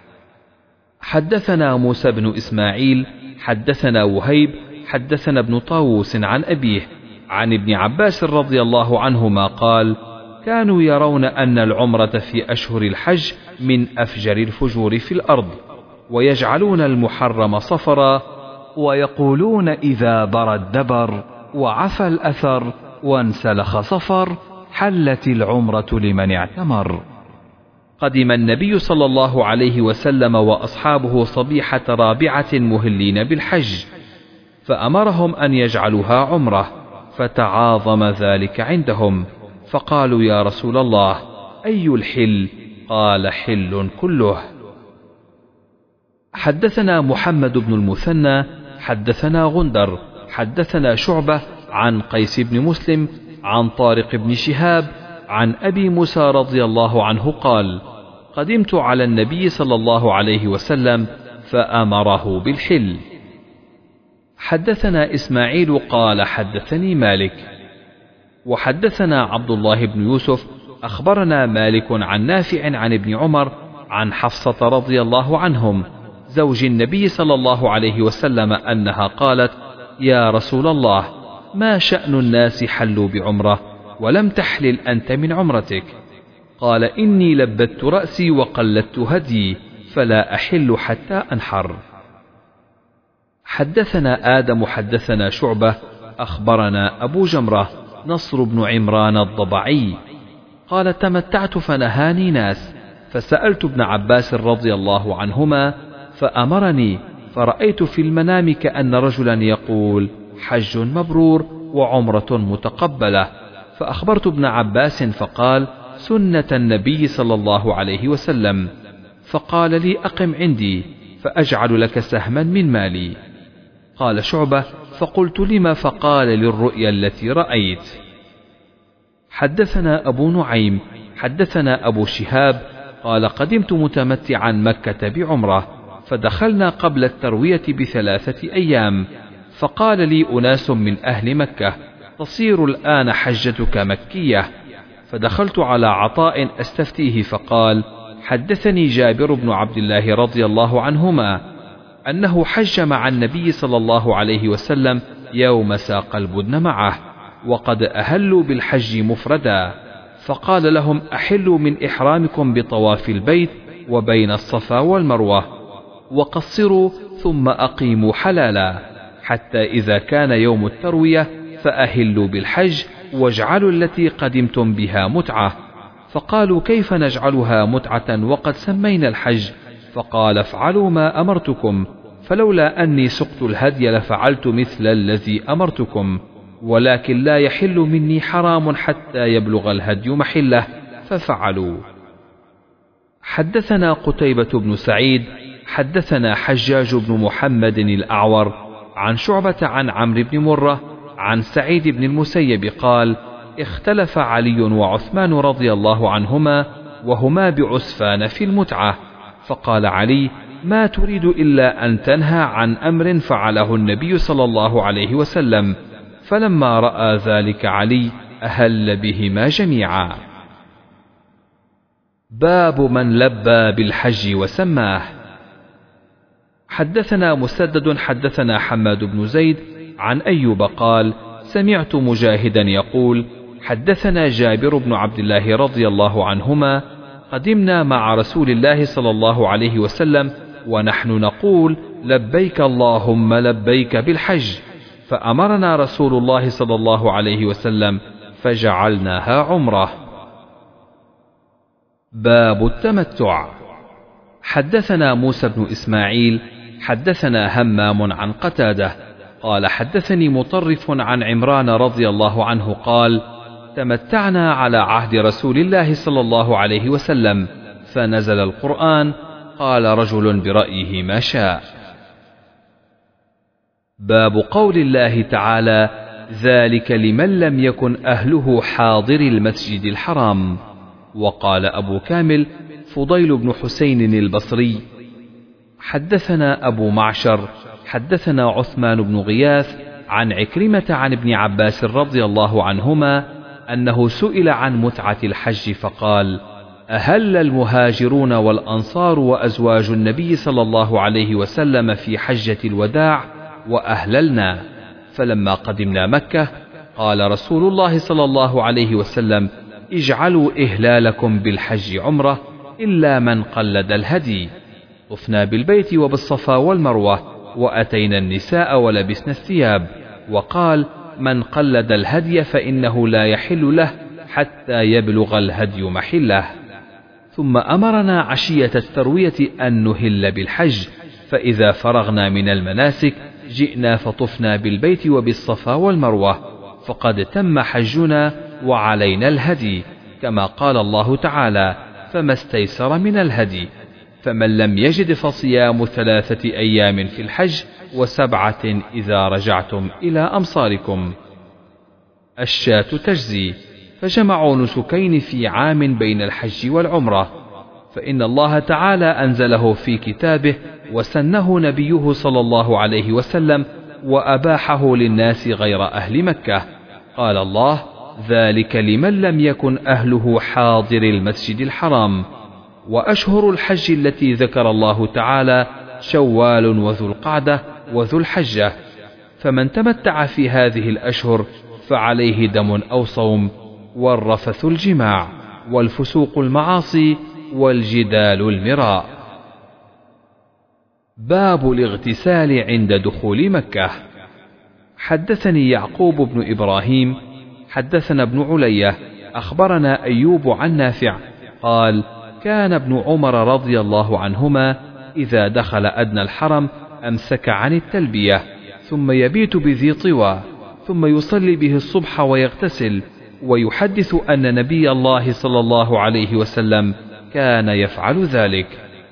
S1: حدثنا موسى بن إسماعيل حدثنا وهيب حدثنا ابن طاووس عن أبيه عن ابن عباس رضي الله عنهما قال: كانوا يرون أن العمرة في أشهر الحج من أفجر الفجور في الأرض، ويجعلون المحرم صفرا، ويقولون إذا بر الدبر وعفى الأثر وانسلخ صفر حلت العمرة لمن اعتمر. قدم النبي صلى الله عليه وسلم وأصحابه صبيحة رابعة مهلين بالحج، فأمرهم أن يجعلوها عمرة، فتعاظم ذلك عندهم، فقالوا: يا رسول الله، أي الحل؟ قال: حل كله. حدثنا محمد بن المثنى حدثنا غندر حدثنا شعبة عن قيس بن مسلم عن طارق بن شهاب عن أبي موسى رضي الله عنه قال: قدمت على النبي صلى الله عليه وسلم فأمره بالحل. حدثنا إسماعيل قال: حدثني مالك وحدثنا عبد الله بن يوسف أخبرنا مالك عن نافع عن ابن عمر عن حفصة رضي الله عنهم زوج النبي صلى الله عليه وسلم أنها قالت: يا رسول الله، ما شأن الناس حلوا بعمرة ولم تحلل أنت من عمرتك؟ قال: إني لبت رأسي وقلدت هدي، فلا أحل حتى أنحر. حدثنا آدم حدثنا شعبة أخبرنا أبو جمرة نصر بن عمران الضبعي قال: تمتعت فنهاني ناس، فسألت ابن عباس رضي الله عنهما فأمرني، فرأيت في المنام كأن رجلا يقول: حج مبرور وعمرة متقبلة، فأخبرت ابن عباس فقال: سنة النبي صلى الله عليه وسلم. فقال لي: أقم عندي فأجعل لك سهما من مالي. قال شعبة: فقلت: لما؟ فقال: للرؤيا التي رأيت. حدثنا أبو نعيم حدثنا أبو شهاب قال: قدمت متمتعا مكة بعمرة، فدخلنا قبل التروية بثلاثة أيام، فقال لي أناس من أهل مكة: تصير الآن حجتك مكية. فدخلت على عطاء أستفتيه، فقال: حدثني جابر بن عبد الله رضي الله عنهما أنه حج مع النبي صلى الله عليه وسلم يوم ساق البدن معه، وقد أهلوا بالحج مفردا، فقال لهم: أحلوا من إحرامكم بطواف البيت وبين الصفا والمروة، وقصروا ثم أقيموا حلالا، حتى إذا كان يوم التروية فأهلوا بالحج واجعلوا التي قدمتم بها متعة. فقالوا: كيف نجعلها متعة وقد سمينا الحج؟ فقال: افعلوا ما أمرتكم، فلولا أني سقت الهدي لفعلت مثل الذي أمرتكم، ولكن لا يحل مني حرام حتى يبلغ الهدي محله، ففعلوا. حدثنا قتيبة بن سعيد حدثنا حجاج بن محمد الأعور عن شعبة عن عمرو بن مرة عن سعيد بن المسيب قال: اختلف علي وعثمان رضي الله عنهما وهما بعسفان في المتعة، فقال علي: ما تريد إلا أن تنهى عن أمر فعله النبي صلى الله عليه وسلم. فلما رأى ذلك علي أهل بهما جميعا. باب من لبى بالحج وسماه. حدثنا مسدد حدثنا حماد بن زيد عن أيوب قال: سمعت مجاهدا يقول: حدثنا جابر بن عبد الله رضي الله عنهما: قدمنا مع رسول الله صلى الله عليه وسلم ونحن نقول: لبيك اللهم لبيك بالحج، فأمرنا رسول الله صلى الله عليه وسلم فجعلناها عمرة. باب التمتع. حدثنا موسى بن إسماعيل حدثنا همام عن قتادة قال: حدثني مطرف عن عمران رضي الله عنه قال: تمتعنا على عهد رسول الله صلى الله عليه وسلم، فنزل القرآن: قال رجل برأيه ما شاء. باب قول الله تعالى: ذلك لمن لم يكن أهله حاضر المسجد الحرام. وقال أبو كامل فضيل بن حسين البصري: حدثنا أبو معشر حدثنا عثمان بن غياث عن عكرمة عن ابن عباس رضي الله عنهما أنه سئل عن متعة الحج فقال: أهل المهاجرون والأنصار وأزواج النبي صلى الله عليه وسلم في حجة الوداع وأهللنا، فلما قدمنا مكة قال رسول الله صلى الله عليه وسلم: اجعلوا إهلالكم بالحج عمرة إلا من قلد الهدي. طفنا بالبيت وبالصفا والمروة وأتينا النساء ولبسنا الثياب. وقال: من قلد الهدي فإنه لا يحل له حتى يبلغ الهدي محله. ثم أمرنا عشية التروية أن نهل بالحج، فإذا فرغنا من المناسك جئنا فطفنا بالبيت وبالصفا والمروة، فقد تم حجنا وعلينا الهدي، كما قال الله تعالى: فما استيسر من الهدي. فمن لم يجد فصيام ثلاثة أيام في الحج وسبعة إذا رجعتم إلى أمصاركم. الشاة تجزي، فجمعوا نسكين في عام بين الحج والعمرة، فإن الله تعالى أنزله في كتابه وسنه نبيه صلى الله عليه وسلم وأباحه للناس غير أهل مكة. قال الله: ذلك لمن لم يكن أهله حاضر المسجد الحرام. وأشهر الحج التي ذكر الله تعالى شوال وذو القعدة وذو الحجة، فمن تمتع في هذه الأشهر فعليه دم أو صوم، والرفث الجماع، والفسوق المعاصي، والجدال المراء. باب الاغتسال عند دخول مكة. حدثني يعقوب بن إبراهيم حدثنا ابن علية أخبرنا أيوب عن نافع قال: كان ابن عمر رضي الله عنهما إذا دخل أدنى الحرم أمسك عن التلبية، ثم يبيت بذي طوى، ثم يصلي به الصبح ويغتسل، ويحدث أن نبي الله صلى الله عليه وسلم كان يفعل ذلك.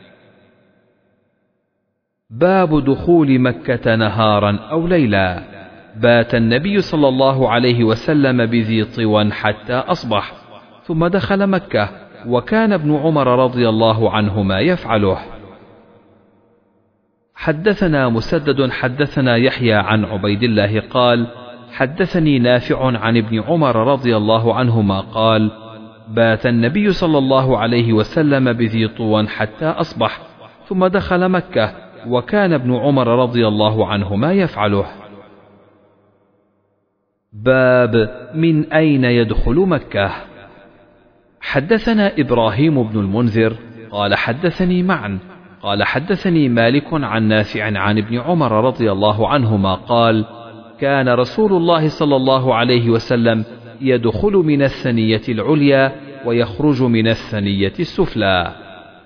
S1: باب دخول مكة نهارا أو ليلا. بات النبي صلى الله عليه وسلم بذي طوى حتى أصبح، ثم دخل مكة، وكان ابن عمر رضي الله عنهما يفعله. حدثنا مسدد حدثنا يحيى عن عبيد الله قال: حدثني نافع عن ابن عمر رضي الله عنهما قال: بات النبي صلى الله عليه وسلم بذي طوى حتى أصبح، ثم دخل مكة، وكان ابن عمر رضي الله عنهما يفعله. باب من أين يدخل مكة. حدثنا إبراهيم بن المنذر قال حدثني معا قال حدثني مالك عن نافع عن ابن عمر رضي الله عنهما قال: كان رسول الله صلى الله عليه وسلم يدخل من الثنية العليا ويخرج من الثنية السفلى.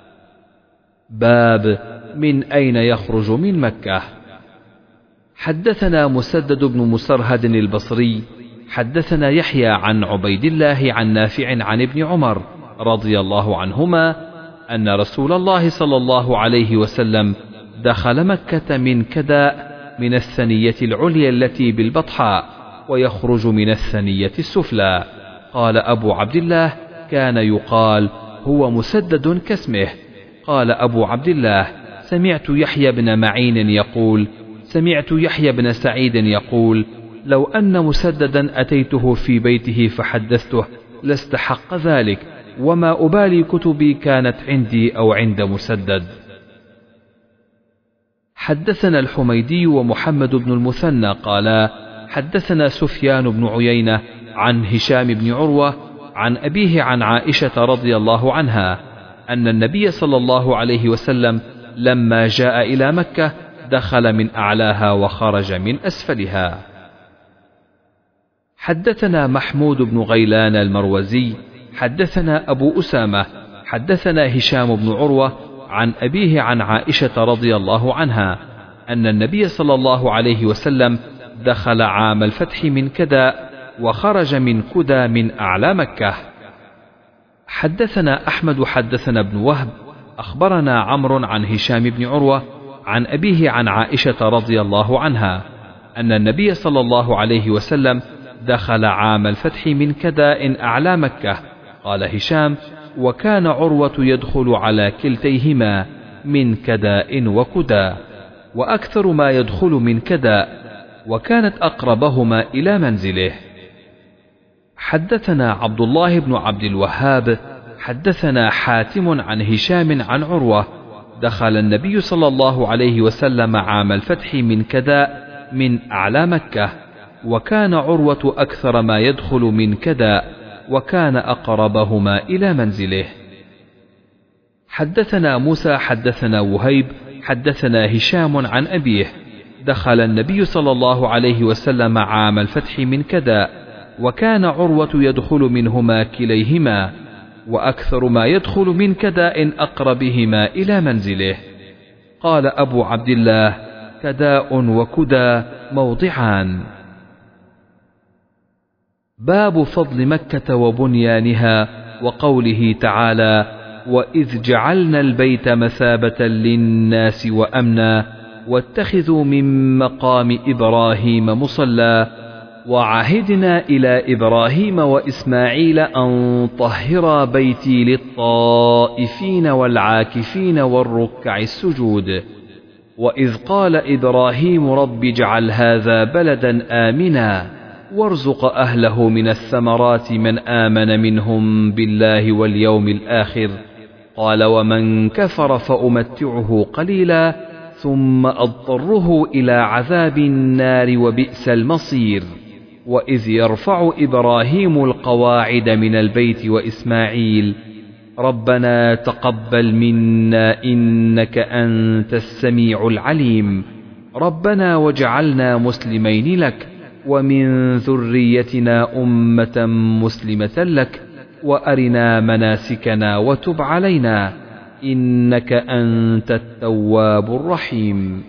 S1: باب من أين يخرج من مكة. حدثنا مسدد بن مسرهد البصري حدثنا يحيى عن عبيد الله عن نافع عن ابن عمر رضي الله عنهما أن رسول الله صلى الله عليه وسلم دخل مكة من كداء من الثنية العليا التي بالبطحاء، ويخرج من الثنية السفلى. قال أبو عبد الله: كان يقال هو مسدد كاسمه. قال أبو عبد الله: سمعت يحيى بن معين يقول: سمعت يحيى بن سعيد يقول: لو أن مسددا أتيته في بيته فحدثته لاستحق ذلك، وما أبالي كتبي كانت عندي أو عند مسدد. حدثنا الحميدي ومحمد بن المثنى قالا حدثنا سفيان بن عيينة عن هشام بن عروة عن أبيه عن عائشة رضي الله عنها أن النبي صلى الله عليه وسلم لما جاء إلى مكة دخل من أعلاها وخرج من أسفلها. حدثنا محمود بن غيلان المروزي حدثنا أبو أسامة حدثنا هشام بن عروة عن أبيه عن عائشة رضي الله عنها أن النبي صلى الله عليه وسلم دخل عام الفتح من كدى وخرج من كدى من أعلى مكة. حدثنا أحمد حدثنا ابن وهب أخبرنا عمرو عن هشام بن عروة عن أبيه عن عائشة رضي الله عنها أن النبي صلى الله عليه وسلم دخل عام الفتح من كداء أعلى مكة. قال هشام: وكان عروة يدخل على كلتيهما من كداء وكداء، وأكثر ما يدخل من كداء، وكانت أقربهما إلى منزله. حدثنا عبد الله بن عبد الوهاب حدثنا حاتم عن هشام عن عروة: دخل النبي صلى الله عليه وسلم عام الفتح من كداء من أعلى مكة، وكان عروة أكثر ما يدخل من كداء، وكان أقربهما إلى منزله. حدثنا موسى حدثنا وهيب حدثنا هشام عن أبيه: دخل النبي صلى الله عليه وسلم عام الفتح من كداء، وكان عروة يدخل منهما كليهما، وأكثر ما يدخل من كداء أقربهما إلى منزله. قال أبو عبد الله: كداء وكدى موضعان. باب فضل مكة وبنيانها، وقوله تعالى: وإذ جعلنا البيت مثابة للناس وأمنا واتخذوا من مقام إبراهيم مصلى وعهدنا إلى إبراهيم وإسماعيل أن طهرا بيتي للطائفين والعاكفين والركع السجود. وإذ قال إبراهيم رب اجعل هذا بلدا آمنا وارزق أهله من الثمرات من آمن منهم بالله واليوم الآخر. قال ومن كفر فأمتعه قليلا ثم أضطره إلى عذاب النار وبئس المصير. وإذ يرفع إبراهيم القواعد من البيت وإسماعيل ربنا تقبل منا إنك أنت السميع العليم ربنا واجعلنا مسلمين لك ومن ذريتنا أمة مسلمة لك وأرنا مناسكنا وتب علينا إنك أنت التواب الرحيم.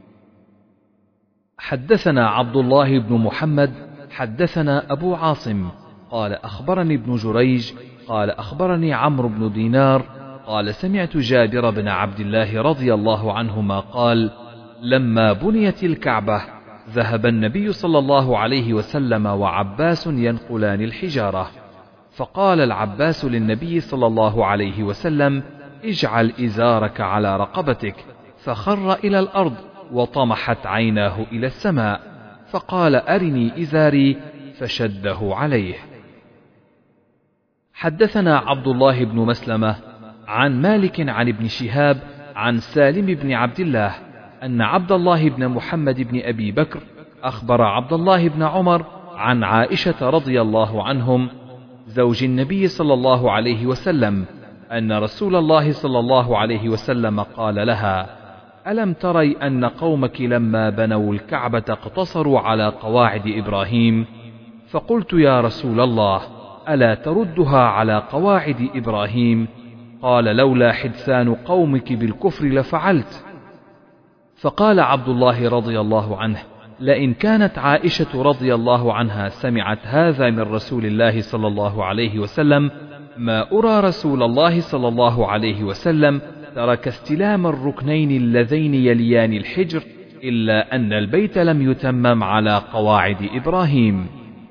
S1: حدثنا عبد الله بن محمد حدثنا أبو عاصم قال أخبرني ابن جريج قال أخبرني عمرو بن دينار قال سمعت جابر بن عبد الله رضي الله عنهما قال لما بنيت الكعبة ذهب النبي صلى الله عليه وسلم وعباس ينقلان الحجارة، فقال العباس للنبي صلى الله عليه وسلم اجعل إزارك على رقبتك، فخر إلى الأرض وطمحت عيناه إلى السماء، فقال أرني إزاري فشده عليه. حدثنا عبد الله بن مسلمة عن مالك عن ابن شهاب عن سالم بن عبد الله أن عبد الله بن محمد بن أبي بكر أخبر عبد الله بن عمر عن عائشة رضي الله عنهم زوج النبي صلى الله عليه وسلم أن رسول الله صلى الله عليه وسلم قال لها ألم تري أن قومك لما بنوا الكعبة اقتصروا على قواعد إبراهيم؟ فقلت يا رسول الله ألا تردها على قواعد إبراهيم؟ قال لولا حدثان قومك بالكفر لفعلت. فقال عبد الله رضي الله عنه لئن كانت عائشة رضي الله عنها سمعت هذا من رسول الله صلى الله عليه وسلم ما أرى رسول الله صلى الله عليه وسلم ترك استلام الركنين اللذين يليان الحجر إلا أن البيت لم يتمم على قواعد إبراهيم.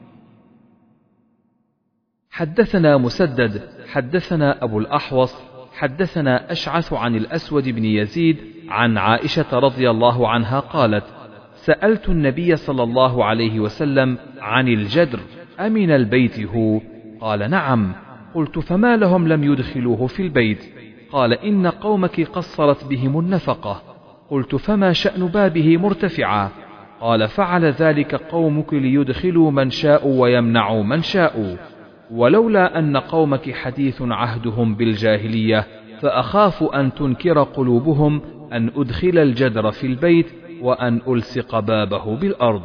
S1: حدثنا مسدد حدثنا أبو الأحوص حدثنا أشعث عن الأسود بن يزيد عن عائشة رضي الله عنها قالت سألت النبي صلى الله عليه وسلم عن الجدر أمن البيت هو؟ قال نعم. قلت فما لهم لم يدخلوه في البيت؟ قال إن قومك قصرت بهم النفقة. قلت فما شأن بابه مرتفعا؟ قال فعل ذلك قومك ليدخلوا من شاءوا ويمنعوا من شاءوا، ولولا أن قومك حديث عهدهم بالجاهلية فأخاف أن تنكر قلوبهم أن أدخل الجدر في البيت وأن ألصق بابه بالأرض.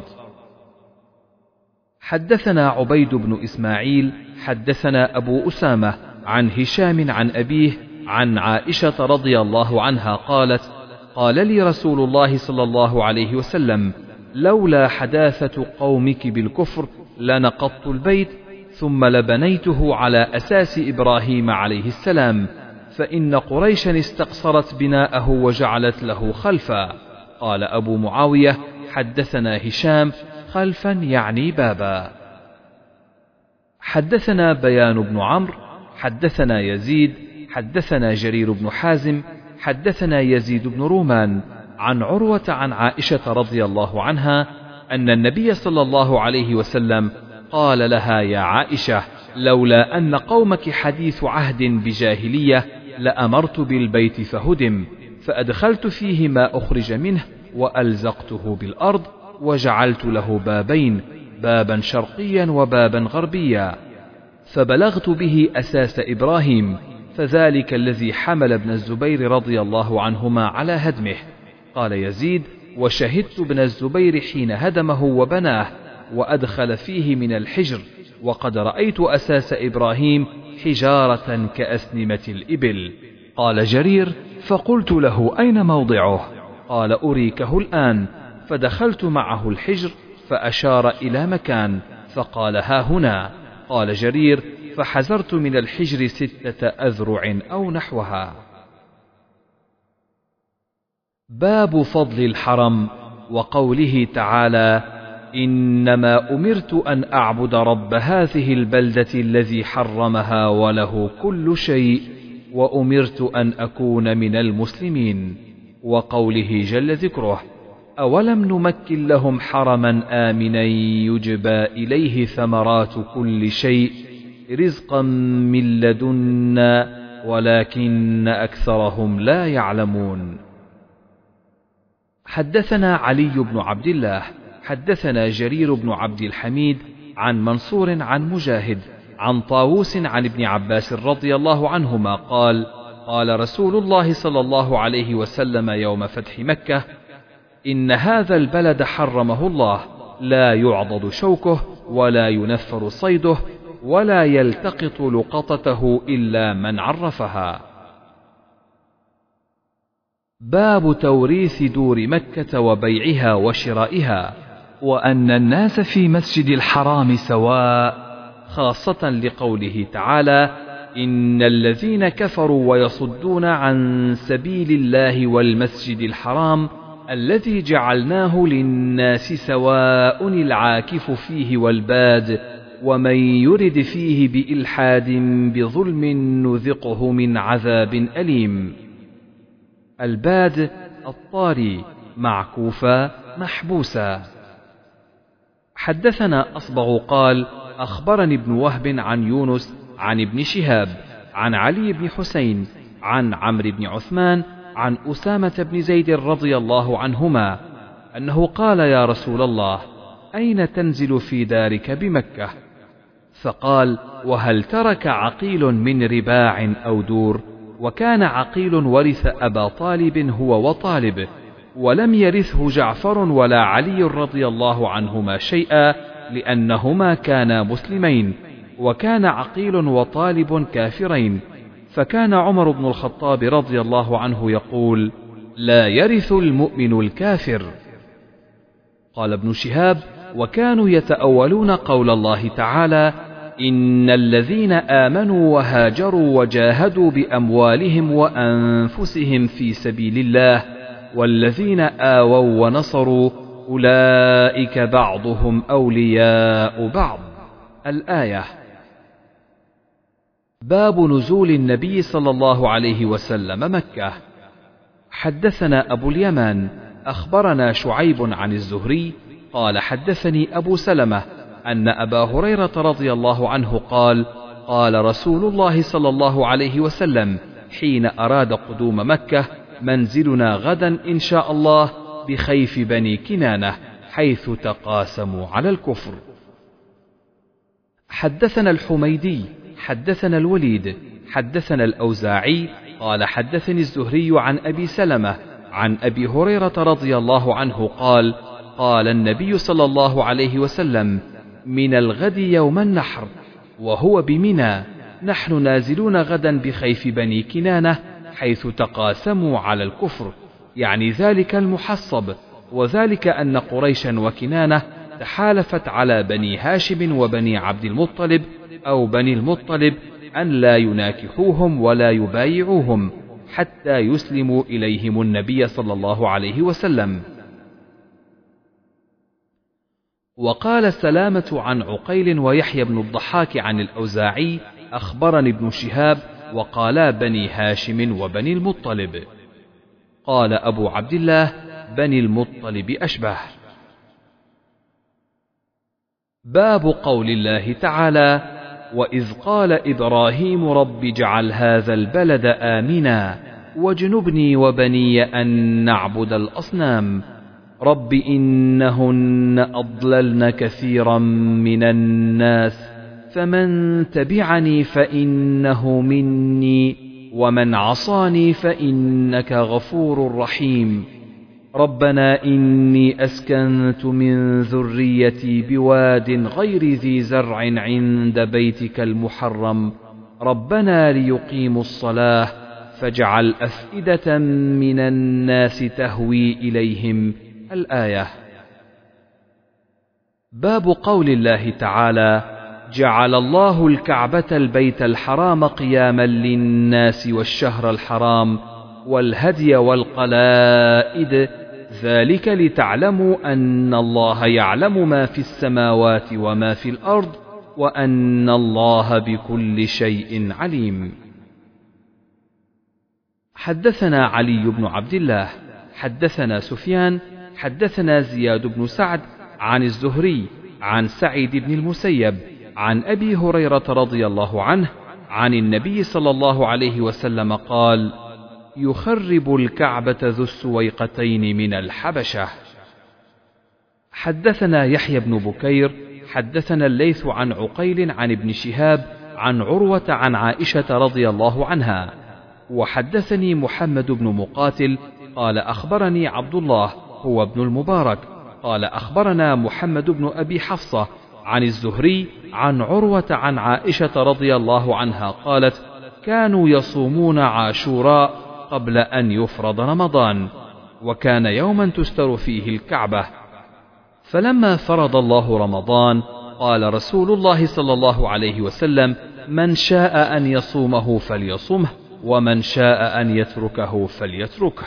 S1: حدثنا عبيد بن إسماعيل حدثنا أبو أسامة عن هشام عن أبيه عن عائشة رضي الله عنها قالت قال لي رسول الله صلى الله عليه وسلم لولا حداثة قومك بالكفر لنقضت البيت ثم لبنيته على أساس إبراهيم عليه السلام، فإن قريشا استقصرت بناءه وجعلت له خلفا. قال أبو معاوية: حدثنا هشام، خلفا يعني بابا. حدثنا بيان بن عمرو حدثنا يزيد حدثنا جرير بن حازم حدثنا يزيد بن رومان عن عروة عن عائشة رضي الله عنها أن النبي صلى الله عليه وسلم قال لها: يا عائشة، لولا أن قومك حديث عهد بجاهلية لأمرت بالبيت فهدم، فأدخلت فيه ما أخرج منه وألزقته بالأرض، وجعلت له بابين، بابا شرقيا وبابا غربيا، فبلغت به أساس إبراهيم، فذلك الذي حمل ابن الزبير رضي الله عنهما على هدمه. قال يزيد: وشهدت ابن الزبير حين هدمه وبناه وأدخل فيه من الحجر، وقد رأيت أساس إبراهيم حجارة كأسنمة الإبل. قال جرير: فقلت له: أين موضعه؟ قال: أريكه الآن. فدخلت معه الحجر فأشار إلى مكان فقال: ها هنا. قال جرير: فحزرت من الحجر ستة أذرع أو نحوها. باب فضل الحرم وقوله تعالى: إنما أمرت أن أعبد رب هذه البلدة الذي حرمها وله كل شيء وأمرت أن أكون من المسلمين. وقوله جل ذكره: أولم نمكن لهم حرما آمنا يجبى إليه ثمرات كل شيء رزقا من لدنا ولكن أكثرهم لا يعلمون. حدثنا علي بن عبد الله حدثنا جرير بن عبد الحميد عن منصور عن مجاهد عن طاووس عن ابن عباس رضي الله عنهما قال: قال رسول الله صلى الله عليه وسلم يوم فتح مكة: إن هذا البلد حرمه الله، لا يعضد شوكه ولا ينفر صيده ولا يلتقط لقطته إلا من عرفها. باب توريث دور مكة وبيعها وشرائها، وأن الناس في مسجد الحرام سواء، خاصة لقوله تعالى: إن الذين كفروا ويصدون عن سبيل الله والمسجد الحرام الذي جعلناه للناس سواء العاكف فيه والباد ومن يرد فيه بإلحاد بظلم نذقه من عذاب أليم. الباد الطاري، معكوفا محبوسا. حدثنا أصبغ قال: أخبرني ابن وهب عن يونس عن ابن شهاب عن علي بن حسين عن عمرو بن عثمان عن أسامة بن زيد رضي الله عنهما أنه قال: يا رسول الله، أين تنزل في دارك بمكة؟ فقال: وهل ترك عقيل من رباع أو دور؟ وكان عقيل ورث أبا طالب هو وطالب، ولم يرثه جعفر ولا علي رضي الله عنهما شيئا لأنهما كانا مسلمين، وكان عقيل وطالب كافرين، فكان عمر بن الخطاب رضي الله عنه يقول: لا يرث المؤمن الكافر. قال ابن شهاب: وكانوا يتأولون قول الله تعالى: إن الذين آمنوا وهاجروا وجاهدوا بأموالهم وأنفسهم في سبيل الله والذين آووا ونصروا أولئك بعضهم أولياء بعض. الآية. باب نزول النبي صلى الله عليه وسلم مكة. حدثنا أبو اليمان أخبرنا شعيب عن الزهري قال: حدثني أبو سلمة أن أبا هريرة رضي الله عنه قال: قال رسول الله صلى الله عليه وسلم حين أراد قدوم مكة: منزلنا غدا إن شاء الله بخيف بني كنانة حيث تقاسموا على الكفر. حدثنا الحميدي حدثنا الوليد حدثنا الأوزاعي قال: حدثني الزهري عن أبي سلمة عن أبي هريرة رضي الله عنه قال: قال النبي صلى الله عليه وسلم: من الغد يوم النحر وهو بمنى، نحن نازلون غدا بخيف بني كنانة حيث تقاسموا على الكفر، يعني ذلك المحصب، وذلك أن قريشا وكنانة تحالفت على بني هاشم وبني عبد المطلب أو بني المطلب أن لا يناكحوهم ولا يبايعوهم حتى يسلموا إليهم النبي صلى الله عليه وسلم. وقال سلامة عن عقيل ويحيى بن الضحاك عن الأوزاعي أخبرني ابن شهاب وقالا بني هاشم وبني المطلب. قال أبو عبد الله بني المطلب أشبه. باب قول الله تعالى: وإذ قال إبراهيم رب اجعل هذا البلد آمنا واجنبني وبني أن نعبد الأصنام رب إنهن أضللن كثيرا من الناس فمن تبعني فإنه مني ومن عصاني فإنك غفور رحيم ربنا إني أسكنت من ذريتي بواد غير ذي زرع عند بيتك المحرم ربنا ليقيموا الصلاة فاجعل أفئدة من الناس تهوي إليهم. الآية. باب قول الله تعالى: جعل الله الكعبة البيت الحرام قياما للناس والشهر الحرام والهدي والقلائد ذلك لتعلموا أن الله يعلم ما في السماوات وما في الأرض وأن الله بكل شيء عليم. حدثنا علي بن عبد الله حدثنا سفيان حدثنا زياد بن سعد عن الزهري عن سعيد بن المسيب عن أبي هريرة رضي الله عنه عن النبي صلى الله عليه وسلم قال: يخرب الكعبة ذو السويقتين من الحبشة. حدثنا يحيى بن بكير حدثنا الليث عن عقيل عن ابن شهاب عن عروة عن عائشة رضي الله عنها. وحدثني محمد بن مقاتل قال أخبرني عبد الله هو ابن المبارك قال أخبرنا محمد بن أبي حفصة عن الزهري عن عروة عن عائشة رضي الله عنها قالت: كانوا يصومون عاشوراء قبل أن يفرض رمضان، وكان يوما تستر فيه الكعبة، فلما فرض الله رمضان قال رسول الله صلى الله عليه وسلم: من شاء أن يصومه فليصمه ومن شاء أن يتركه فليتركه.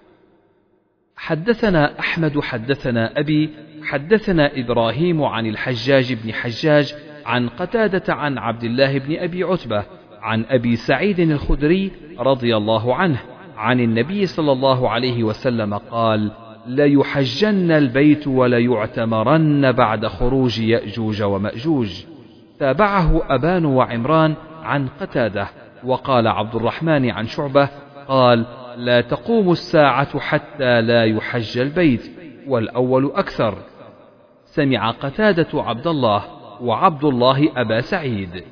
S1: حدثنا أحمد حدثنا أبي حدثنا إبراهيم عن الحجاج بن حجاج عن قتادة عن عبد الله بن أبي عتبة عن أبي سعيد الخدري رضي الله عنه عن النبي صلى الله عليه وسلم قال: ليحجن البيت وليعتمرن بعد خروج يأجوج ومأجوج. تابعه أبان وعمران عن قتادة. وقال عبد الرحمن عن شعبة قال: لا تقوم الساعة حتى لا يحج البيت، والأول أكثر. سمع قتادة عبد الله وعبد الله أبا سعيد.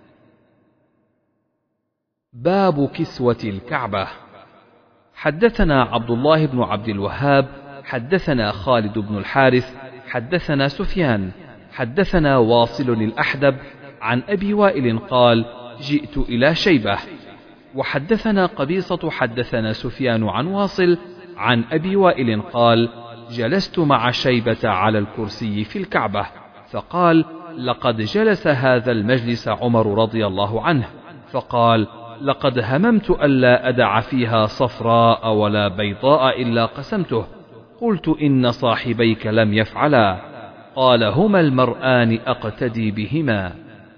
S1: باب كسوة الكعبة. حدثنا عبد الله بن عبد الوهاب حدثنا خالد بن الحارث حدثنا سفيان حدثنا واصل الأحدب عن أبي وائل قال: جئت إلى شيبة. وحدثنا قبيصة حدثنا سفيان عن واصل عن أبي وائل قال: جلست مع شيبة على الكرسي في الكعبة، فقال: لقد جلس هذا المجلس عمر رضي الله عنه، فقال: لقد هممت ألا أدع فيها صفراء ولا بيضاء إلا قسمته. قلت: إن صاحبيك لم يفعلا. قال: هما المرآن أقتدي بهما.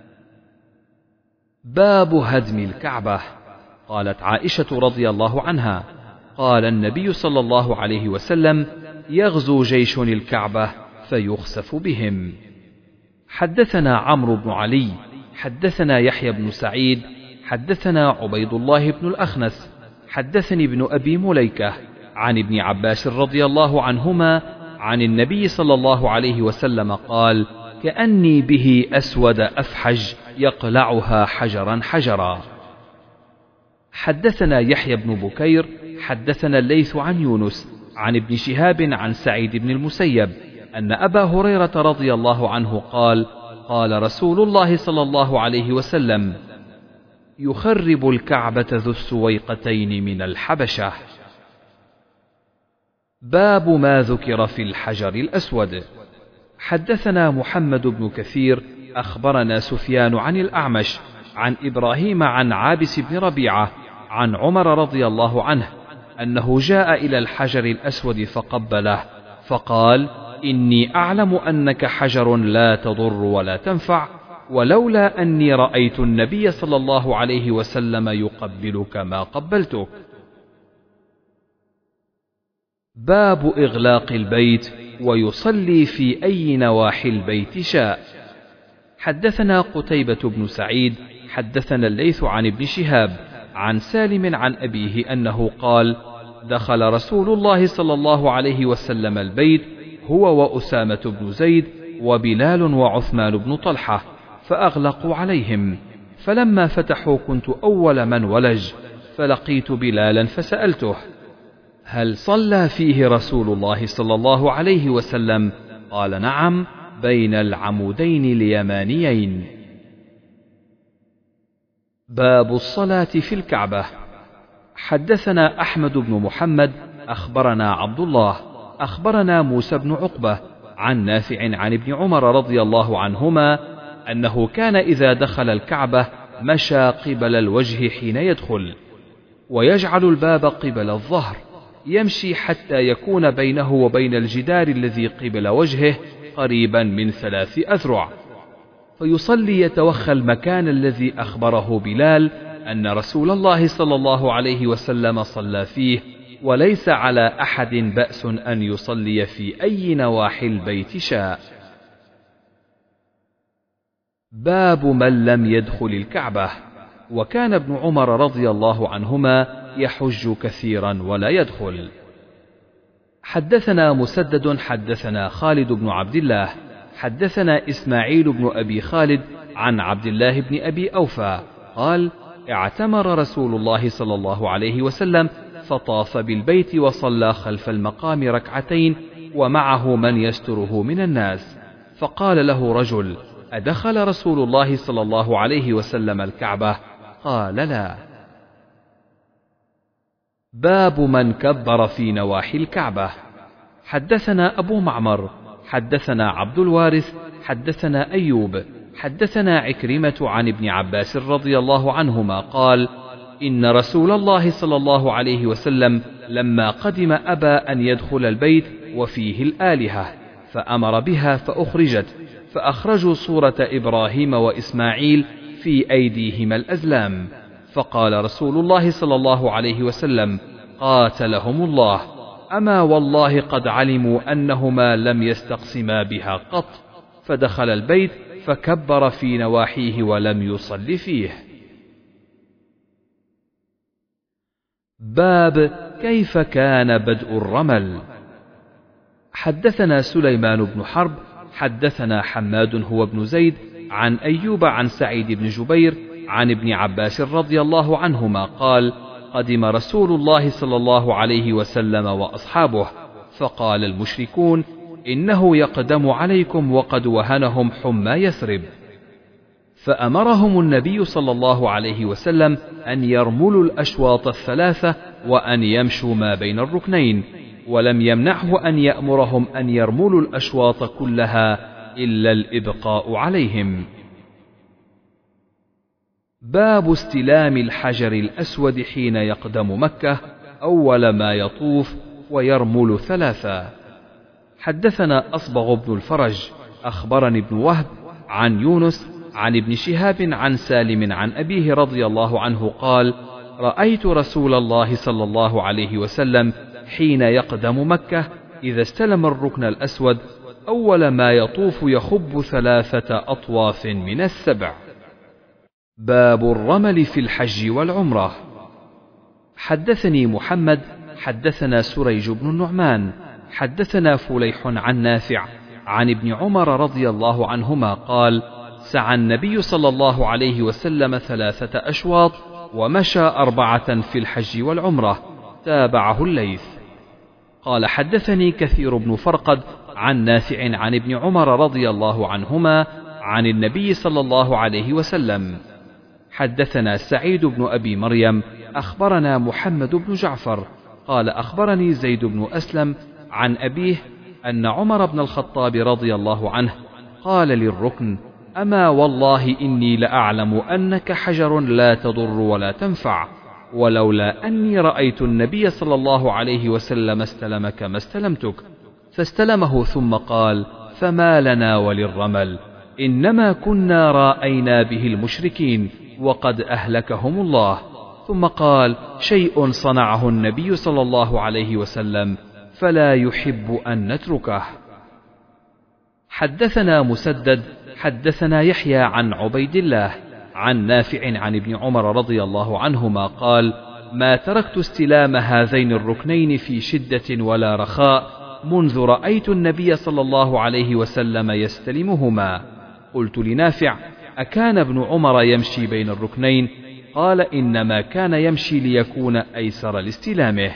S1: باب هدم الكعبة. قالت عائشة رضي الله عنها: قال النبي صلى الله عليه وسلم: يغزو جيش الكعبة فيخسف بهم. حدثنا عمرو بن علي حدثنا يحيى بن سعيد حدثنا عبيد الله بن الأخنس حدثني ابن أبي مليكة عن ابن عباس رضي الله عنهما عن النبي صلى الله عليه وسلم قال: كأني به أسود أفحج يقلعها حجرا حجرا. حدثنا يحيى بن بكير حدثنا الليث عن يونس عن ابن شهاب عن سعيد بن المسيب أن أبا هريرة رضي الله عنه قال: قال رسول الله صلى الله عليه وسلم: يخرب الكعبة ذو السويقتين من الحبشة. باب ما ذكر في الحجر الأسود. حدثنا محمد بن كثير أخبرنا سفيان عن الأعمش عن إبراهيم عن عابس بن ربيعة عن عمر رضي الله عنه أنه جاء إلى الحجر الأسود فقبله فقال: إني أعلم أنك حجر لا تضر ولا تنفع، ولولا أني رأيت النبي صلى الله عليه وسلم يقبلك ما قبلتك. باب إغلاق البيت ويصلي في أي نواحي البيت شاء. حدثنا قتيبة بن سعيد حدثنا الليث عن ابن شهاب عن سالم عن أبيه أنه قال: دخل رسول الله صلى الله عليه وسلم البيت هو وأسامة بن زيد وبلال وعثمان بن طلحة فأغلقوا عليهم، فلما فتحوا كنت أول من ولج، فلقيت بلالا فسألته: هل صلى فيه رسول الله صلى الله عليه وسلم؟ قال: نعم، بين العمودين اليمانيين. باب الصلاة في الكعبة. حدثنا أحمد بن محمد أخبرنا عبد الله أخبرنا موسى بن عقبة عن نافع عن ابن عمر رضي الله عنهما أنه كان إذا دخل الكعبة مشى قبل الوجه حين يدخل، ويجعل الباب قبل الظهر، يمشي حتى يكون بينه وبين الجدار الذي قبل وجهه قريبا من ثلاث أذرع، فيصلي يتوخى المكان الذي أخبره بلال أن رسول الله صلى الله عليه وسلم صلى فيه، وليس على أحد بأس أن يصلي في أي نواحي البيت شاء. باب من لم يدخل الكعبة. وكان ابن عمر رضي الله عنهما يحج كثيرا ولا يدخل. حدثنا مسدد حدثنا خالد بن عبد الله حدثنا إسماعيل بن أبي خالد عن عبد الله بن أبي أوفى قال: اعتمر رسول الله صلى الله عليه وسلم فطاف بالبيت وصلى خلف المقام ركعتين ومعه من يستره من الناس، فقال له رجل: أدخل رسول الله صلى الله عليه وسلم الكعبة؟ قال: لا. باب من كبر في نواحي الكعبة. حدثنا أبو معمر حدثنا عبد الوارث حدثنا أيوب حدثنا عكرمة عن ابن عباس رضي الله عنهما قال: إن رسول الله صلى الله عليه وسلم لما قدم أبى أن يدخل البيت وفيه الآلهة، فأمر بها فأخرجت، فأخرجوا صورة إبراهيم وإسماعيل في أيديهما الأزلام، فقال رسول الله صلى الله عليه وسلم: قاتلهم الله، أما والله قد علموا أنهما لم يستقسما بها قط، فدخل البيت فكبر في نواحيه ولم يصل فيه. باب كيف كان بدء الرمل. حدثنا سليمان بن حرب حدثنا حماد هو ابن زيد عن أيوب عن سعيد بن جبير عن ابن عباس رضي الله عنهما قال: قدم رسول الله صلى الله عليه وسلم وأصحابه، فقال المشركون: إنه يقدم عليكم وقد وهنهم حمى يثرب، فأمرهم النبي صلى الله عليه وسلم أن يرملوا الأشواط الثلاثة وأن يمشوا ما بين الركنين، ولم يمنعه أن يأمرهم أن يرملوا الأشواط كلها إلا الإبقاء عليهم. باب استلام الحجر الأسود حين يقدم مكة أول ما يطوف ويرمل ثلاثا. حدثنا أصبغ بن الفرج أخبرني ابن وهب عن يونس عن ابن شهاب عن سالم عن أبيه رضي الله عنه قال: رأيت رسول الله صلى الله عليه وسلم حين يقدم مكة إذا استلم الركن الأسود أول ما يطوف يخب ثلاثة أطواف من السبع. باب الرمل في الحج والعمرة. حدثني محمد حدثنا سريج بن النعمان حدثنا فليح عن نافع عن ابن عمر رضي الله عنهما قال: سعى النبي صلى الله عليه وسلم ثلاثة أشواط ومشى أربعة في الحج والعمرة. تابعه الليث. قال: حدثني كثير بن فرقد عن نافع عن ابن عمر رضي الله عنهما عن النبي صلى الله عليه وسلم. حدثنا سعيد بن أبي مريم أخبرنا محمد بن جعفر قال: أخبرني زيد بن أسلم عن أبيه أن عمر بن الخطاب رضي الله عنه قال للركن: أما والله إني لأعلم أنك حجر لا تضر ولا تنفع، ولولا أني رأيت النبي صلى الله عليه وسلم استلمك ما استلمتك. فاستلمه ثم قال: فما لنا وللرمل، إنما كنا رأينا به المشركين وقد أهلكهم الله. ثم قال: شيء صنعه النبي صلى الله عليه وسلم فلا يحب أن نتركه. حدثنا مسدد حدثنا يحيى عن عبيد الله عن نافع عن ابن عمر رضي الله عنهما قال: ما تركت استلام هذين الركنين في شدة ولا رخاء منذ رأيت النبي صلى الله عليه وسلم يستلمهما. قلت لنافع: أكان ابن عمر يمشي بين الركنين؟ قال: إنما كان يمشي ليكون أيسر لاستلامه.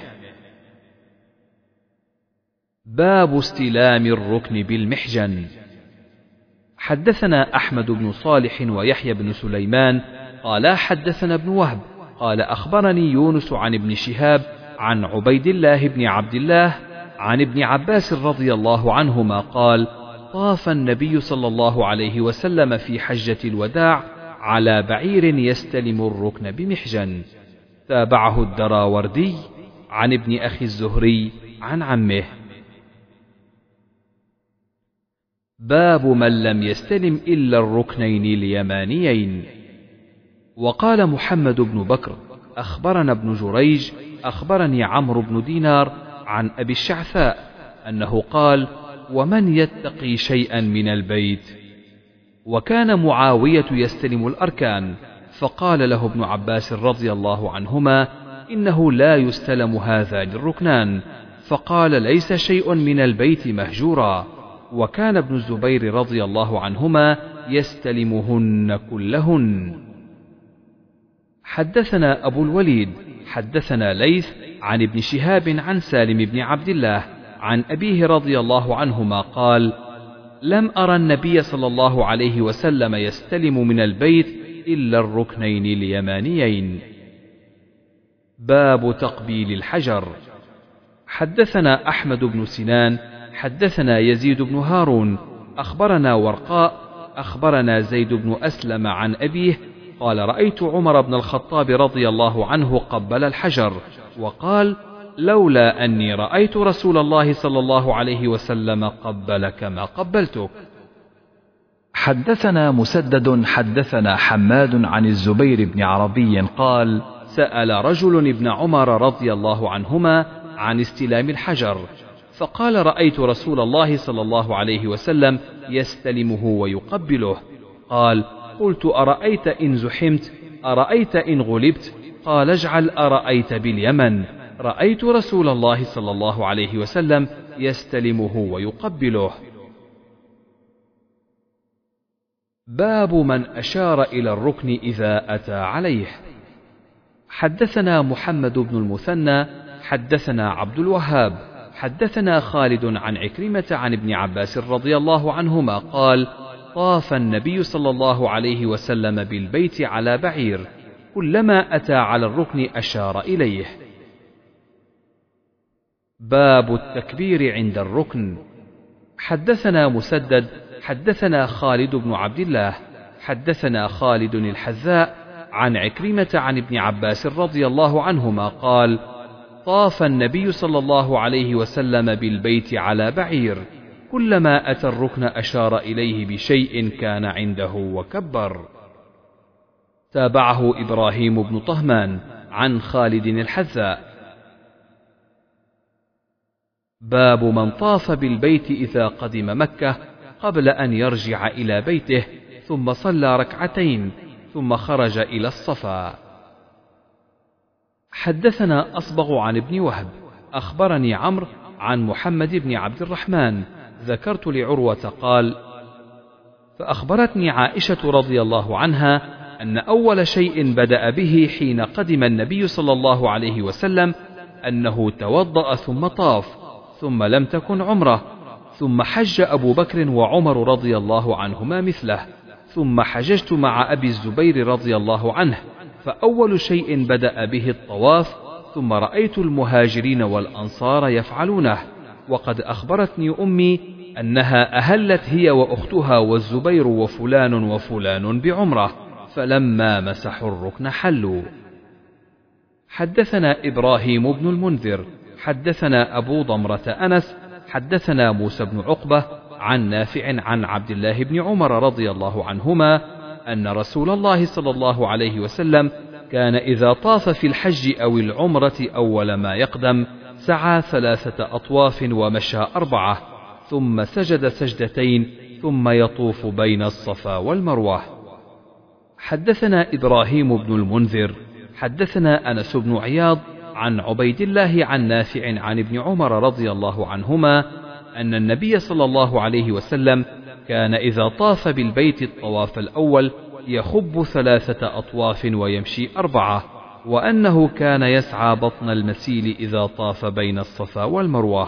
S1: باب استلام الركن بالمحجن. حدثنا أحمد بن صالح ويحيى بن سليمان قال حدثنا ابن وهب قال أخبرني يونس عن ابن شهاب عن عبيد الله بن عبد الله عن ابن عباس رضي الله عنهما قال: طاف النبي صلى الله عليه وسلم في حجة الوداع على بعير يستلم الركن بمحجن. تابعه الدراوردي عن ابن أخي الزهري عن عمه. باب من لم يستلم إلا الركنين اليمانيين. وقال محمد بن بكر أخبرنا ابن جريج أخبرني عمرو بن دينار عن أبي الشعثاء أنه قال: ومن يتقي شيئا من البيت. وكان معاوية يستلم الأركان، فقال له ابن عباس رضي الله عنهما: إنه لا يستلم هذان الركنان. فقال: ليس شيء من البيت مهجورا. وكان ابن الزبير رضي الله عنهما يستلمهن كلهن. حدثنا أبو الوليد حدثنا ليث عن ابن شهاب عن سالم بن عبد الله عن أبيه رضي الله عنهما قال: لم أرى النبي صلى الله عليه وسلم يستلم من البيت إلا الركنين اليمانيين. باب تقبيل الحجر. حدثنا أحمد بن سنان حدثنا يزيد بن هارون أخبرنا ورقاء أخبرنا زيد بن أسلم عن أبيه قال: رأيت عمر بن الخطاب رضي الله عنه قبل الحجر، وقال: لولا أني رأيت رسول الله صلى الله عليه وسلم قبلك ما قبلتك. حدثنا مسدد حدثنا حماد عن الزبير بن عربي قال: سأل رجل ابن عمر رضي الله عنهما عن استلام الحجر، فقال: رأيت رسول الله صلى الله عليه وسلم يستلمه ويقبله. قال: قلت: أرأيت إن زحمت؟ أرأيت إن غلبت؟ قال: اجعل أرأيت باليمن. رأيت رسول الله صلى الله عليه وسلم يستلمه ويقبله. باب من أشار إلى الركن إذا أتى عليه. حدثنا محمد بن المثنى حدثنا عبد الوهاب حدثنا خالد عن عكرمة عن ابن عباس رضي الله عنهما قال: طاف النبي صلى الله عليه وسلم بالبيت على بعير، كلما أتى على الركن أشار إليه. باب التكبير عند الركن. حدثنا مسدد حدثنا خالد بن عبد الله حدثنا خالد الحذاء عن عكرمة عن ابن عباس رضي الله عنهما قال: طاف النبي صلى الله عليه وسلم بالبيت على بعير، كلما أتى الركن أشار إليه بشيء كان عنده وكبر. تابعه إبراهيم بن طهمان عن خالد الحذاء. باب من طاف بالبيت إذا قدم مكة قبل أن يرجع إلى بيته ثم صلى ركعتين ثم خرج إلى الصفا. حدثنا أصبغ عن ابن وهب أخبرني عمرو عن محمد بن عبد الرحمن ذكرت لعروة قال: فأخبرتني عائشة رضي الله عنها أن أول شيء بدأ به حين قدم النبي صلى الله عليه وسلم أنه توضأ ثم طاف، ثم لم تكن عمره، ثم حج أبو بكر وعمر رضي الله عنهما مثله، ثم حججت مع أبي الزبير رضي الله عنه، فأول شيء بدأ به الطواف، ثم رأيت المهاجرين والأنصار يفعلونه، وقد أخبرتني أمي أنها أهلت هي وأختها والزبير وفلان وفلان بعمرة، فلما مسحوا الركن حلوا. حدثنا إبراهيم بن المنذر حدثنا أبو ضمرة أنس حدثنا موسى بن عقبة عن نافع عن عبد الله بن عمر رضي الله عنهما أن رسول الله صلى الله عليه وسلم كان إذا طاف في الحج أو العمرة أول ما يقدم سعى ثلاثة أطواف ومشى أربعة، ثم سجد سجدتين، ثم يطوف بين الصفا والمروة. حدثنا إبراهيم بن المنذر حدثنا أنس بن عياض عن عبيد الله عن نافع عن ابن عمر رضي الله عنهما أن النبي صلى الله عليه وسلم كان إذا طاف بالبيت الطواف الأول يخب ثلاثة أطواف ويمشي أربعة، وأنه كان يسعى بطن المسيل إذا طاف بين الصفا والمروة.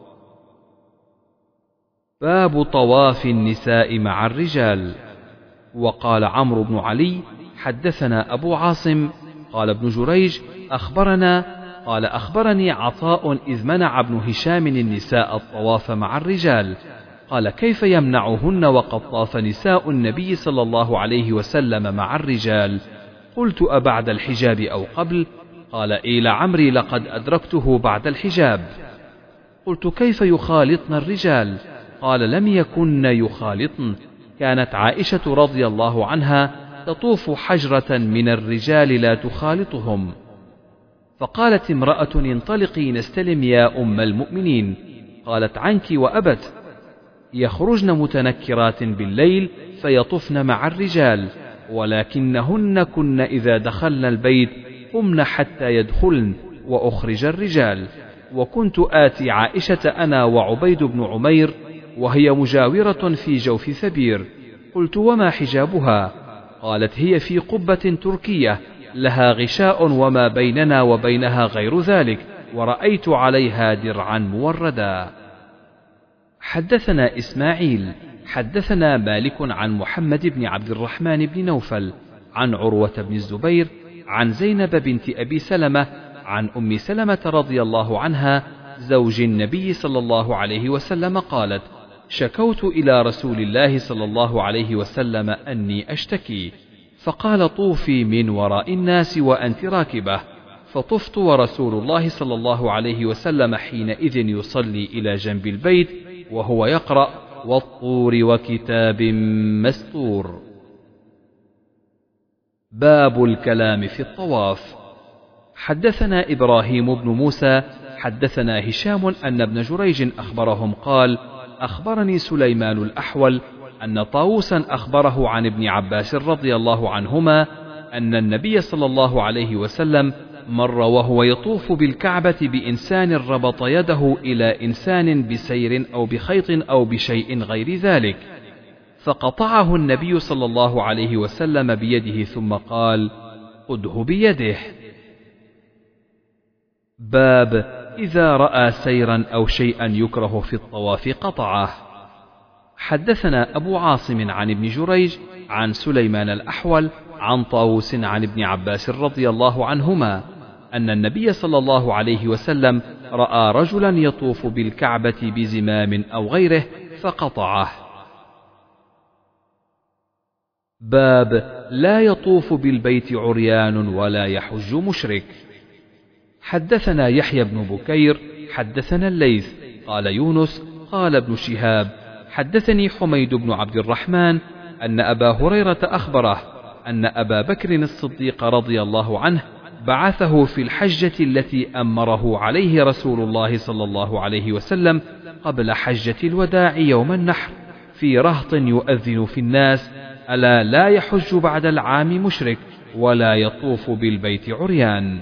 S1: باب طواف النساء مع الرجال. وقال عمرو بن علي حدثنا أبو عاصم قال ابن جريج أخبرنا قال أخبرني عطاء إذ منع ابن هشام النساء الطواف مع الرجال، قال كيف يمنعهن وقد طاف نساء النبي صلى الله عليه وسلم مع الرجال؟ قلت أبعد الحجاب أو قبل؟ قال إي لعمري لقد أدركته بعد الحجاب. قلت كيف يخالطن الرجال؟ قال لم يكن يخالطن، كانت عائشة رضي الله عنها تطوف حجرة من الرجال لا تخالطهم. فقالت امرأة انطلقي نستلم يا أم المؤمنين، قالت عنك وأبت. يخرجن متنكرات بالليل فيطفن مع الرجال، ولكنهن كن إذا دخلن البيت قمن حتى يدخلن وأخرج الرجال. وكنت آتي عائشة أنا وعبيد بن عمير وهي مجاورة في جوف ثبير. قلت وما حجابها؟ قالت هي في قبة تركية لها غشاء وما بيننا وبينها غير ذلك، ورأيت عليها درعا موردا. حدثنا إسماعيل حدثنا مالك عن محمد بن عبد الرحمن بن نوفل عن عروة بن الزبير عن زينب بنت أبي سلمة عن أم سلمة رضي الله عنها زوج النبي صلى الله عليه وسلم قالت شكوت إلى رسول الله صلى الله عليه وسلم أني أشتكي، فقال طوفي من وراء الناس وأنت راكبة، فطفت ورسول الله صلى الله عليه وسلم حينئذ يصلي إلى جنب البيت وهو يقرأ والطور وكتاب مسطور. باب الكلام في الطواف. حدثنا إبراهيم بن موسى حدثنا هشام أن ابن جريج أخبرهم قال أخبرني سليمان الأحول أن طاووسا أخبره عن ابن عباس رضي الله عنهما أن النبي صلى الله عليه وسلم مر وهو يطوف بالكعبة بإنسان ربط يده إلى إنسان بسير أو بخيط أو بشيء غير ذلك، فقطعه النبي صلى الله عليه وسلم بيده ثم قال خذه بيده. باب إذا رأى سيرا أو شيئا يكره في الطواف قطعه. حدثنا أبو عاصم عن ابن جريج عن سليمان الأحول عن طاووس عن ابن عباس رضي الله عنهما أن النبي صلى الله عليه وسلم رأى رجلا يطوف بالكعبة بزمام أو غيره فقطعه. باب لا يطوف بالبيت عريان ولا يحج مشرك. حدثنا يحيى بن بكير حدثنا الليث قال يونس قال ابن شهاب حدثني حميد بن عبد الرحمن أن أبا هريرة أخبره أن أبا بكر الصديق رضي الله عنه بعثه في الحجة التي أمره عليه رسول الله صلى الله عليه وسلم قبل حجة الوداع يوم النحر في رهط يؤذن في الناس ألا لا يحج بعد العام مشرك ولا يطوف بالبيت عريان.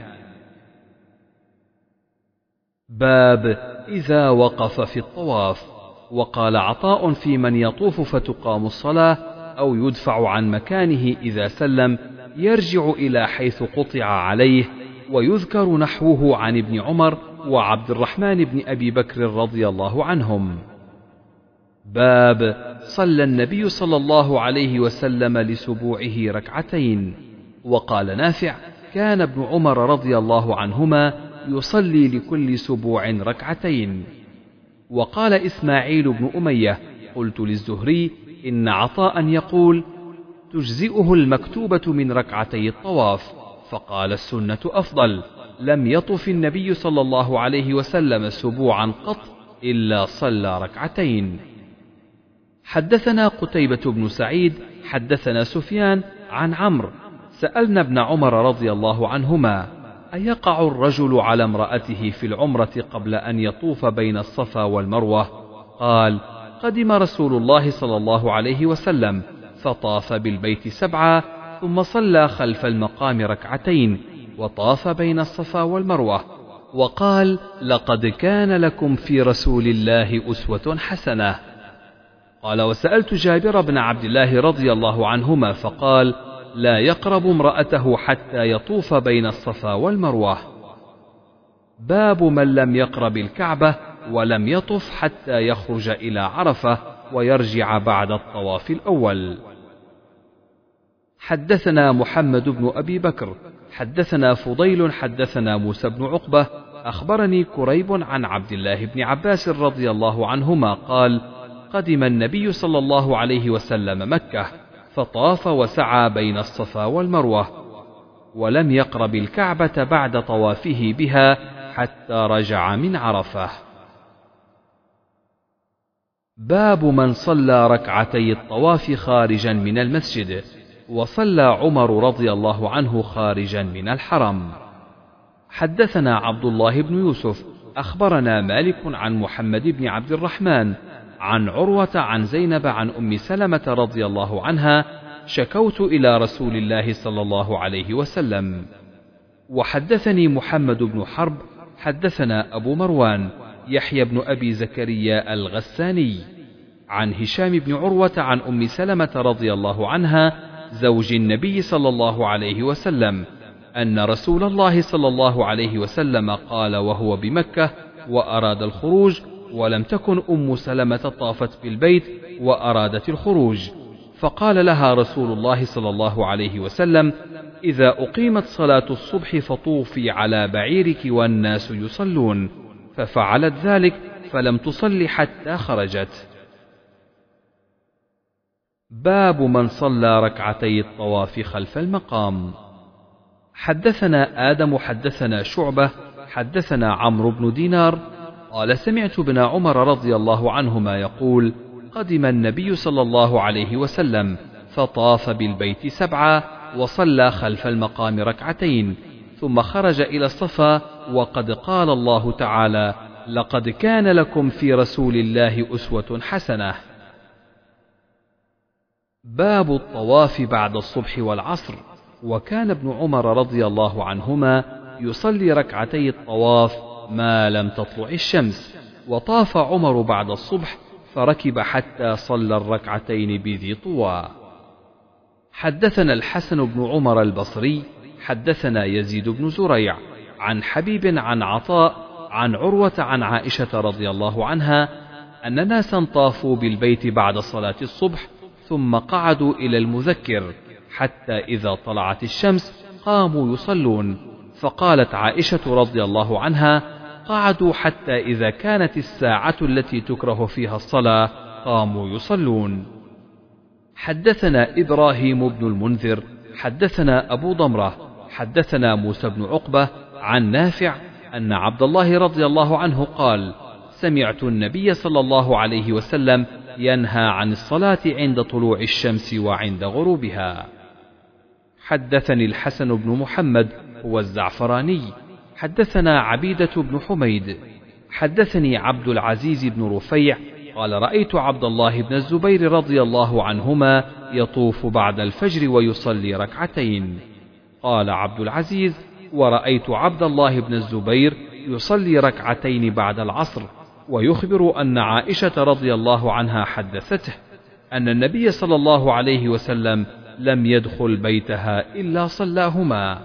S1: باب إذا وقف في الطواف. وقال عطاء في من يطوف فتقام الصلاة أو يدفع عن مكانه إذا سلم يرجع إلى حيث قطع عليه، ويذكر نحوه عن ابن عمر وعبد الرحمن بن أبي بكر رضي الله عنهم. باب صلى النبي صلى الله عليه وسلم لسبوعه ركعتين. وقال نافع كان ابن عمر رضي الله عنهما يصلي لكل سبوع ركعتين. وقال إسماعيل بن أمية: قلت للزهري: إن عطاء يقول: تجزئه المكتوبة من ركعتي الطواف، فقال: السنة أفضل. لم يطف النبي صلى الله عليه وسلم سبوعا قط إلا صلى ركعتين. حدثنا قتيبة بن سعيد حدثنا سفيان عن عمرو: سألنا ابن عمر رضي الله عنهما: أيقع الرجل على امرأته في العمرة قبل أن يطوف بين الصفا والمروة؟ قال: قدم رسول الله صلى الله عليه وسلم فطاف بالبيت سبعا، ثم صلى خلف المقام ركعتين، وطاف بين الصفا والمروة، وقال: لقد كان لكم في رسول الله أسوة حسنة. قال: وسألت جابر بن عبد الله رضي الله عنهما فقال: لا يقرب امرأته حتى يطوف بين الصفا والمروة. باب من لم يقرب الكعبة ولم يطف حتى يخرج إلى عرفة ويرجع بعد الطواف الأول. حدثنا محمد بن أبي بكر حدثنا فضيل حدثنا موسى بن عقبة أخبرني كريب عن عبد الله بن عباس رضي الله عنهما قال: قدم النبي صلى الله عليه وسلم مكة فطاف وسعى بين الصفا والمروة، ولم يقرب الكعبة بعد طوافه بها حتى رجع من عرفة. باب من صلى ركعتي الطواف خارجا من المسجد، وصلى عمر رضي الله عنه خارجا من الحرم. حدثنا عبد الله بن يوسف أخبرنا مالك عن محمد بن عبد الرحمن عن عروة عن زينب عن أم سلمة رضي الله عنها: شكوت إلى رسول الله صلى الله عليه وسلم. وحدثني محمد بن حرب حدثنا أبو مروان يحيى بن أبي زكريا الغساني عن هشام بن عروة عن أم سلمة رضي الله عنها زوج النبي صلى الله عليه وسلم أن رسول الله صلى الله عليه وسلم قال وهو بمكة وأراد الخروج، ولم تكن أم سلمة طافت بالبيت وأرادت الخروج، فقال لها رسول الله صلى الله عليه وسلم: إذا أقيمت صلاة الصبح فطوفي على بعيرك والناس يصلون، ففعلت ذلك فلم تصل حتى خرجت. باب من صلى ركعتي الطواف خلف المقام. حدثنا آدم حدثنا شعبة حدثنا عمرو بن دينار قال: سمعت ابن عمر رضي الله عنهما يقول: قدم النبي صلى الله عليه وسلم فطاف بالبيت سبعا وصلى خلف المقام ركعتين، ثم خرج إلى الصفا، وقد قال الله تعالى: لقد كان لكم في رسول الله أسوة حسنة. باب الطواف بعد الصبح والعصر. وكان ابن عمر رضي الله عنهما يصلي ركعتي الطواف ما لم تطلع الشمس، وطاف عمر بعد الصبح فركب حتى صلى الركعتين بذي طوى. حدثنا الحسن بن عمر البصري حدثنا يزيد بن زريع عن حبيب عن عطاء عن عروة عن عائشة رضي الله عنها أن ناسا طافوا بالبيت بعد صلاة الصبح ثم قعدوا إلى المذكر حتى إذا طلعت الشمس قاموا يصلون، فقالت عائشة رضي الله عنها: قعدوا حتى إذا كانت الساعة التي تكره فيها الصلاة قاموا يصلون. حدثنا إبراهيم بن المنذر حدثنا أبو ضمرة حدثنا موسى بن عقبة عن نافع أن عبد الله رضي الله عنه قال: سمعت النبي صلى الله عليه وسلم ينهى عن الصلاة عند طلوع الشمس وعند غروبها. حدثني الحسن بن محمد هو الزعفراني حدثنا عبيدة بن حميد حدثني عبد العزيز بن رفيع قال: رأيت عبد الله بن الزبير رضي الله عنهما يطوف بعد الفجر ويصلي ركعتين. قال عبد العزيز: ورأيت عبد الله بن الزبير يصلي ركعتين بعد العصر، ويخبر أن عائشة رضي الله عنها حدثته أن النبي صلى الله عليه وسلم لم يدخل بيتها إلا صلاهما.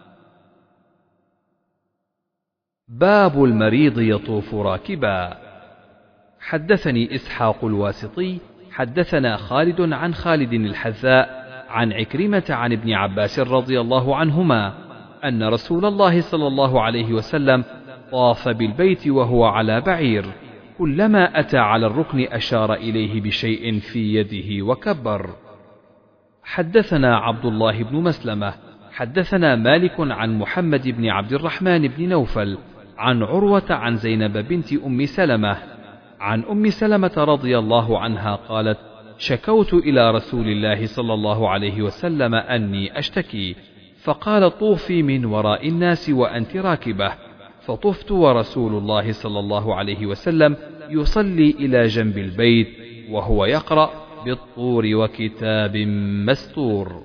S1: باب المريض يطوف راكبا. حدثني إسحاق الواسطي حدثنا خالد عن خالد الحذاء عن عكرمة عن ابن عباس رضي الله عنهما أن رسول الله صلى الله عليه وسلم طاف بالبيت وهو على بعير، كلما أتى على الركن أشار إليه بشيء في يده وكبر. حدثنا عبد الله بن مسلمة حدثنا مالك عن محمد بن عبد الرحمن بن نوفل عن عروة عن زينب بنت أم سلمة عن أم سلمة رضي الله عنها قالت: شكوت إلى رسول الله صلى الله عليه وسلم أني أشتكي، فقال: طوفي من وراء الناس وأنت راكبة، فطفت ورسول الله صلى الله عليه وسلم يصلي إلى جنب البيت وهو يقرأ بالطور وكتاب مستور.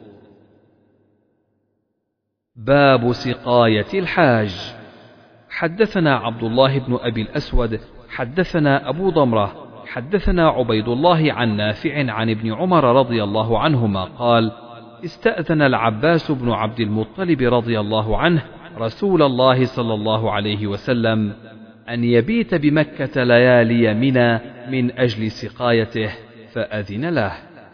S1: باب سقاية الحاج. حدثنا عبد الله بن أبي الأسود حدثنا أبو ضمرة حدثنا عبيد الله عن نافع عن ابن عمر رضي الله عنهما قال: استأذن العباس بن عبد المطلب رضي الله عنه رسول الله صلى الله عليه وسلم أن يبيت بمكة ليالي منى من أجل سقايته، فأذن له.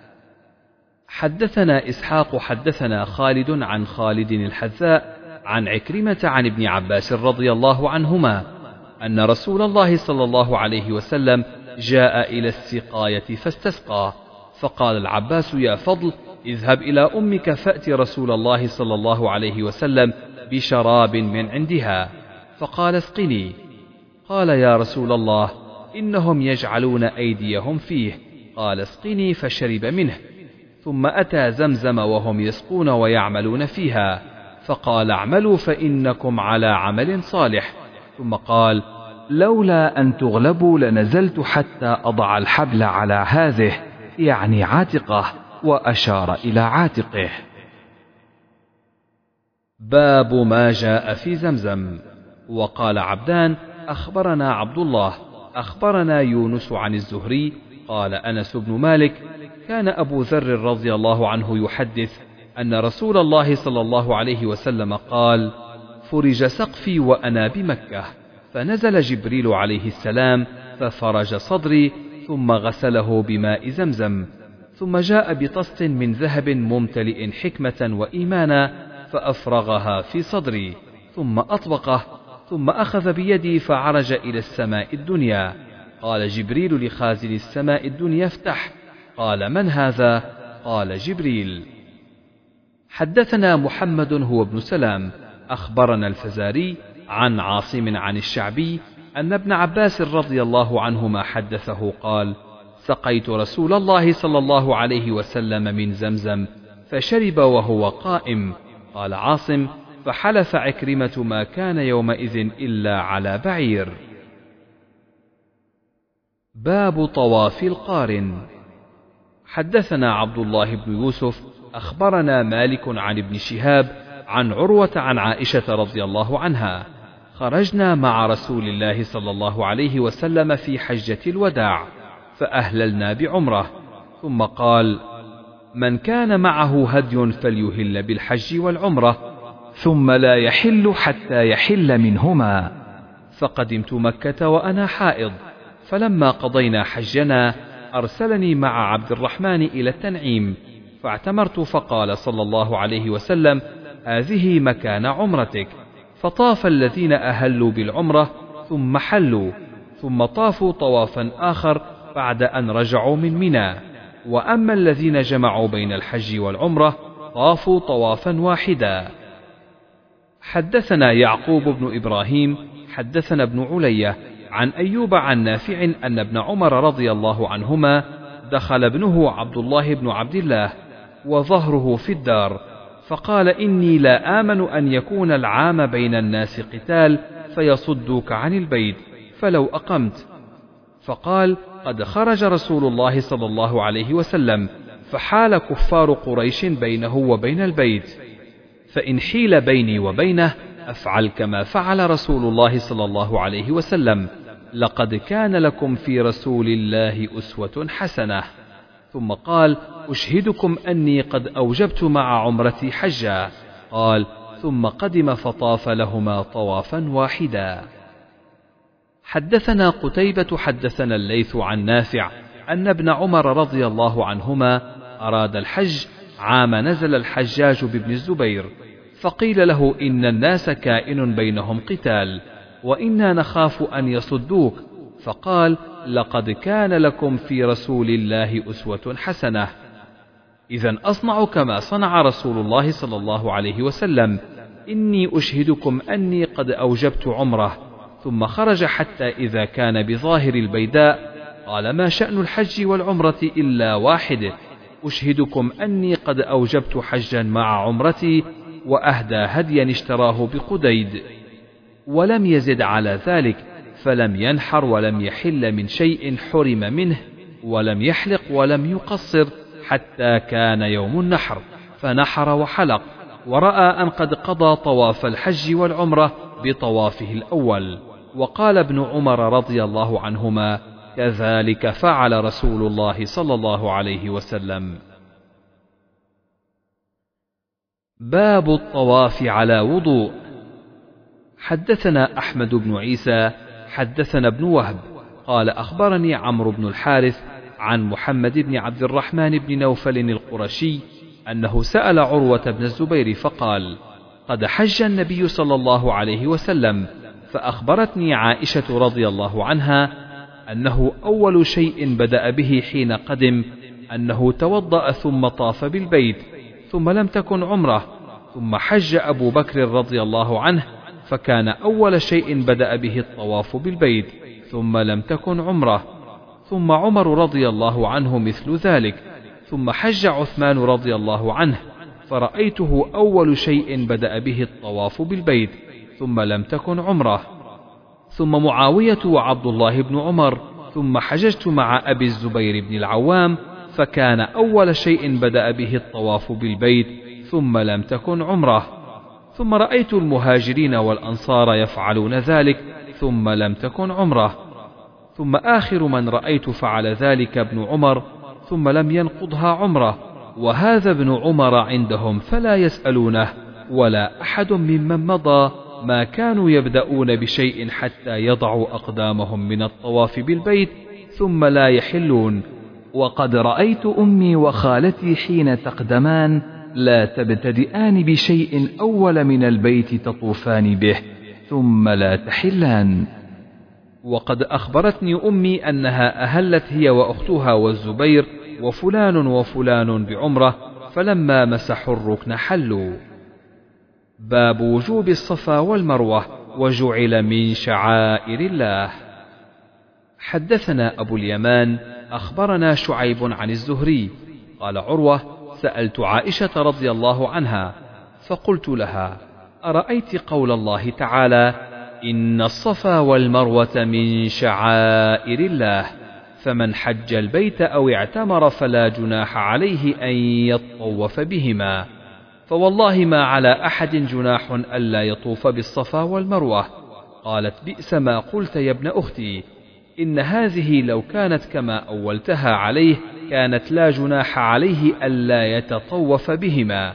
S1: حدثنا إسحاق حدثنا خالد عن خالد الحذاء عن عكرمة عن ابن عباس رضي الله عنهما أن رسول الله صلى الله عليه وسلم جاء إلى السقاية فاستسقى، فقال العباس: يا فضل، اذهب إلى أمك فأت رسول الله صلى الله عليه وسلم بشراب من عندها. فقال: اسقني. قال: يا رسول الله، إنهم يجعلون أيديهم فيه. قال: اسقني، فشرب منه. ثم أتى زمزم وهم يسقون ويعملون فيها، فقال: اعملوا فإنكم على عمل صالح. ثم قال: لولا أن تغلبوا لنزلت حتى أضع الحبل على هذه، يعني عاتقه، وأشار إلى عاتقه. باب ما جاء في زمزم. وقال عبدان: أخبرنا عبد الله أخبرنا يونس عن الزهري قال: أنس بن مالك كان أبو ذر رضي الله عنه يحدث أن رسول الله صلى الله عليه وسلم قال: فرج سقفي وأنا بمكة، فنزل جبريل عليه السلام ففرج صدري ثم غسله بماء زمزم، ثم جاء بطست من ذهب ممتلئ حكمة وإيمانا فأفرغها في صدري، ثم أطبقه، ثم أخذ بيدي فعرج إلى السماء الدنيا. قال جبريل لخازن السماء الدنيا: افتح. قال: من هذا؟ قال: جبريل. حدثنا محمد هو ابن سلام أخبرنا الفزاري عن عاصم عن الشعبي أن ابن عباس رضي الله عنهما حدثه قال: سقيت رسول الله صلى الله عليه وسلم من زمزم فشرب وهو قائم. قال عاصم: فحلف عكرمة ما كان يومئذ إلا على بعير. باب طواف القارن. حدثنا عبد الله بن يوسف أخبرنا مالك عن ابن شهاب عن عروة عن عائشة رضي الله عنها: خرجنا مع رسول الله صلى الله عليه وسلم في حجة الوداع فأهللنا بعمرة، ثم قال: من كان معه هدي فليهل بالحج والعمرة ثم لا يحل حتى يحل منهما. فقدمت مكة وأنا حائض، فلما قضينا حجنا أرسلني مع عبد الرحمن إلى التنعيم فاعتمرت، فقال صلى الله عليه وسلم: هذه مكان عمرتك. فطاف الذين أهلوا بالعمرة ثم حلوا، ثم طافوا طوافا آخر بعد أن رجعوا من منى. وأما الذين جمعوا بين الحج والعمرة طافوا طوافا واحدا. حدثنا يعقوب بن إبراهيم حدثنا ابن علية عن أيوب عن نافع أن ابن عمر رضي الله عنهما دخل ابنه عبد الله بن عبد الله وظهره في الدار، فقال: إني لا آمن أن يكون العام بين الناس قتال فيصدوك عن البيت فلو أقمت. فقال: قد خرج رسول الله صلى الله عليه وسلم، فحال كفار قريش بينه وبين البيت، فإن حيل بيني وبينه أفعل كما فعل رسول الله صلى الله عليه وسلم: لقد كان لكم في رسول الله أسوة حسنة. ثم قال: أشهدكم أني قد أوجبت مع عمرتي حجا. قال: ثم قدم فطاف لهما طوافا واحدا. حدثنا قتيبة حدثنا الليث عن نافع أن ابن عمر رضي الله عنهما أراد الحج عام نزل الحجاج بابن الزبير، فقيل له: إن الناس كائن بينهم قتال وإنا نخاف أن يصدوك. فقال: لقد كان لكم في رسول الله أسوة حسنة. إذا أصنع كما صنع رسول الله صلى الله عليه وسلم، إني أشهدكم أني قد أوجبت عمره. ثم خرج حتى إذا كان بظاهر البيداء قال: ما شأن الحج والعمرة إلا واحد، أشهدكم أني قد أوجبت حجا مع عمرتي، وأهدى هديا اشتراه بقديد. ولم يزد على ذلك، فلم ينحر ولم يحل من شيء حرم منه، ولم يحلق ولم يقصر حتى كان يوم النحر، فنحر وحلق، ورأى أن قد قضى طواف الحج والعمرة بطوافه الأول. وقال ابن عمر رضي الله عنهما: كذلك فعل رسول الله صلى الله عليه وسلم. باب الطواف على وضوء. حدثنا أحمد بن عيسى حدثنا ابن وهب قال أخبرني عمرو بن الحارث عن محمد بن عبد الرحمن بن نوفل القرشي أنه سأل عروة بن الزبير فقال: قد حج النبي صلى الله عليه وسلم، فأخبرتني عائشة رضي الله عنها أنه أول شيء بدأ به حين قدم أنه توضأ ثم طاف بالبيت، ثم لم تكن عمره، ثم حج أبو بكر رضي الله عنه، فكان أول شيء بدأ به الطواف بالبيت، ثم لم تكن عمره، ثم عمر رضي الله عنه مثل ذلك، ثم حج عثمان رضي الله عنه، فرأيته أول شيء بدأ به الطواف بالبيت، ثم لم تكن عمره، ثم معاوية وعبد الله بن عمر، ثم حججت مع أبي الزبير بن العوام، فكان أول شيء بدأ به الطواف بالبيت، ثم لم تكن عمره، ثم رأيت المهاجرين والأنصار يفعلون ذلك، ثم لم تكن عمره، ثم آخر من رأيت فعل ذلك ابن عمر، ثم لم ينقضها عمره، وهذا ابن عمر عندهم فلا يسألونه ولا أحد ممن مضى ما كانوا يبدأون بشيء حتى يضعوا أقدامهم من الطواف بالبيت ثم لا يحلون. وقد رأيت أمي وخالتي حين تقدمان لا تبتدئان بشيء أول من البيت تطوفان به ثم لا تحلان. وقد أخبرتني أمي أنها أهلت هي وأختها والزبير وفلان وفلان بعمرة، فلما مسحوا الركن حلوا. باب وجوب الصفا والمروة وجعل من شعائر الله. حدثنا أبو اليمان أخبرنا شعيب عن الزهري قال عروة: سألت عائشة رضي الله عنها فقلت لها: أرأيت قول الله تعالى: إن الصفا والمروة من شعائر الله، فمن حج البيت أو اعتمر فلا جناح عليه أن يطوف بهما، فوالله ما على أحد جناح ألا يطوف بالصفا والمروة. قالت: بئس ما قلت يا ابن أختي، إن هذه لو كانت كما أولتها عليه كانت لا جناح عليه ألا يتطوف بهما،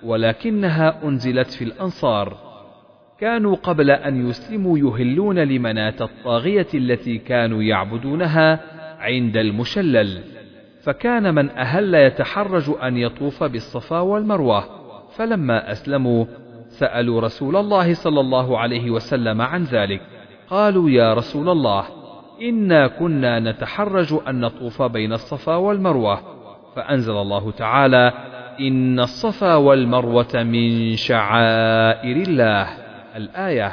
S1: ولكنها أنزلت في الأنصار، كانوا قبل أن يسلموا يهلون لمناة الطاغية التي كانوا يعبدونها عند المشلل، فكان من أهل يتحرج أن يطوف بالصفا والمروة، فلما أسلموا سألوا رسول الله صلى الله عليه وسلم عن ذلك، قالوا: يا رسول الله، إنا كنا نتحرج أن نطوف بين الصفا والمروة، فأنزل الله تعالى: إن الصفا والمروة من شعائر الله، الآية.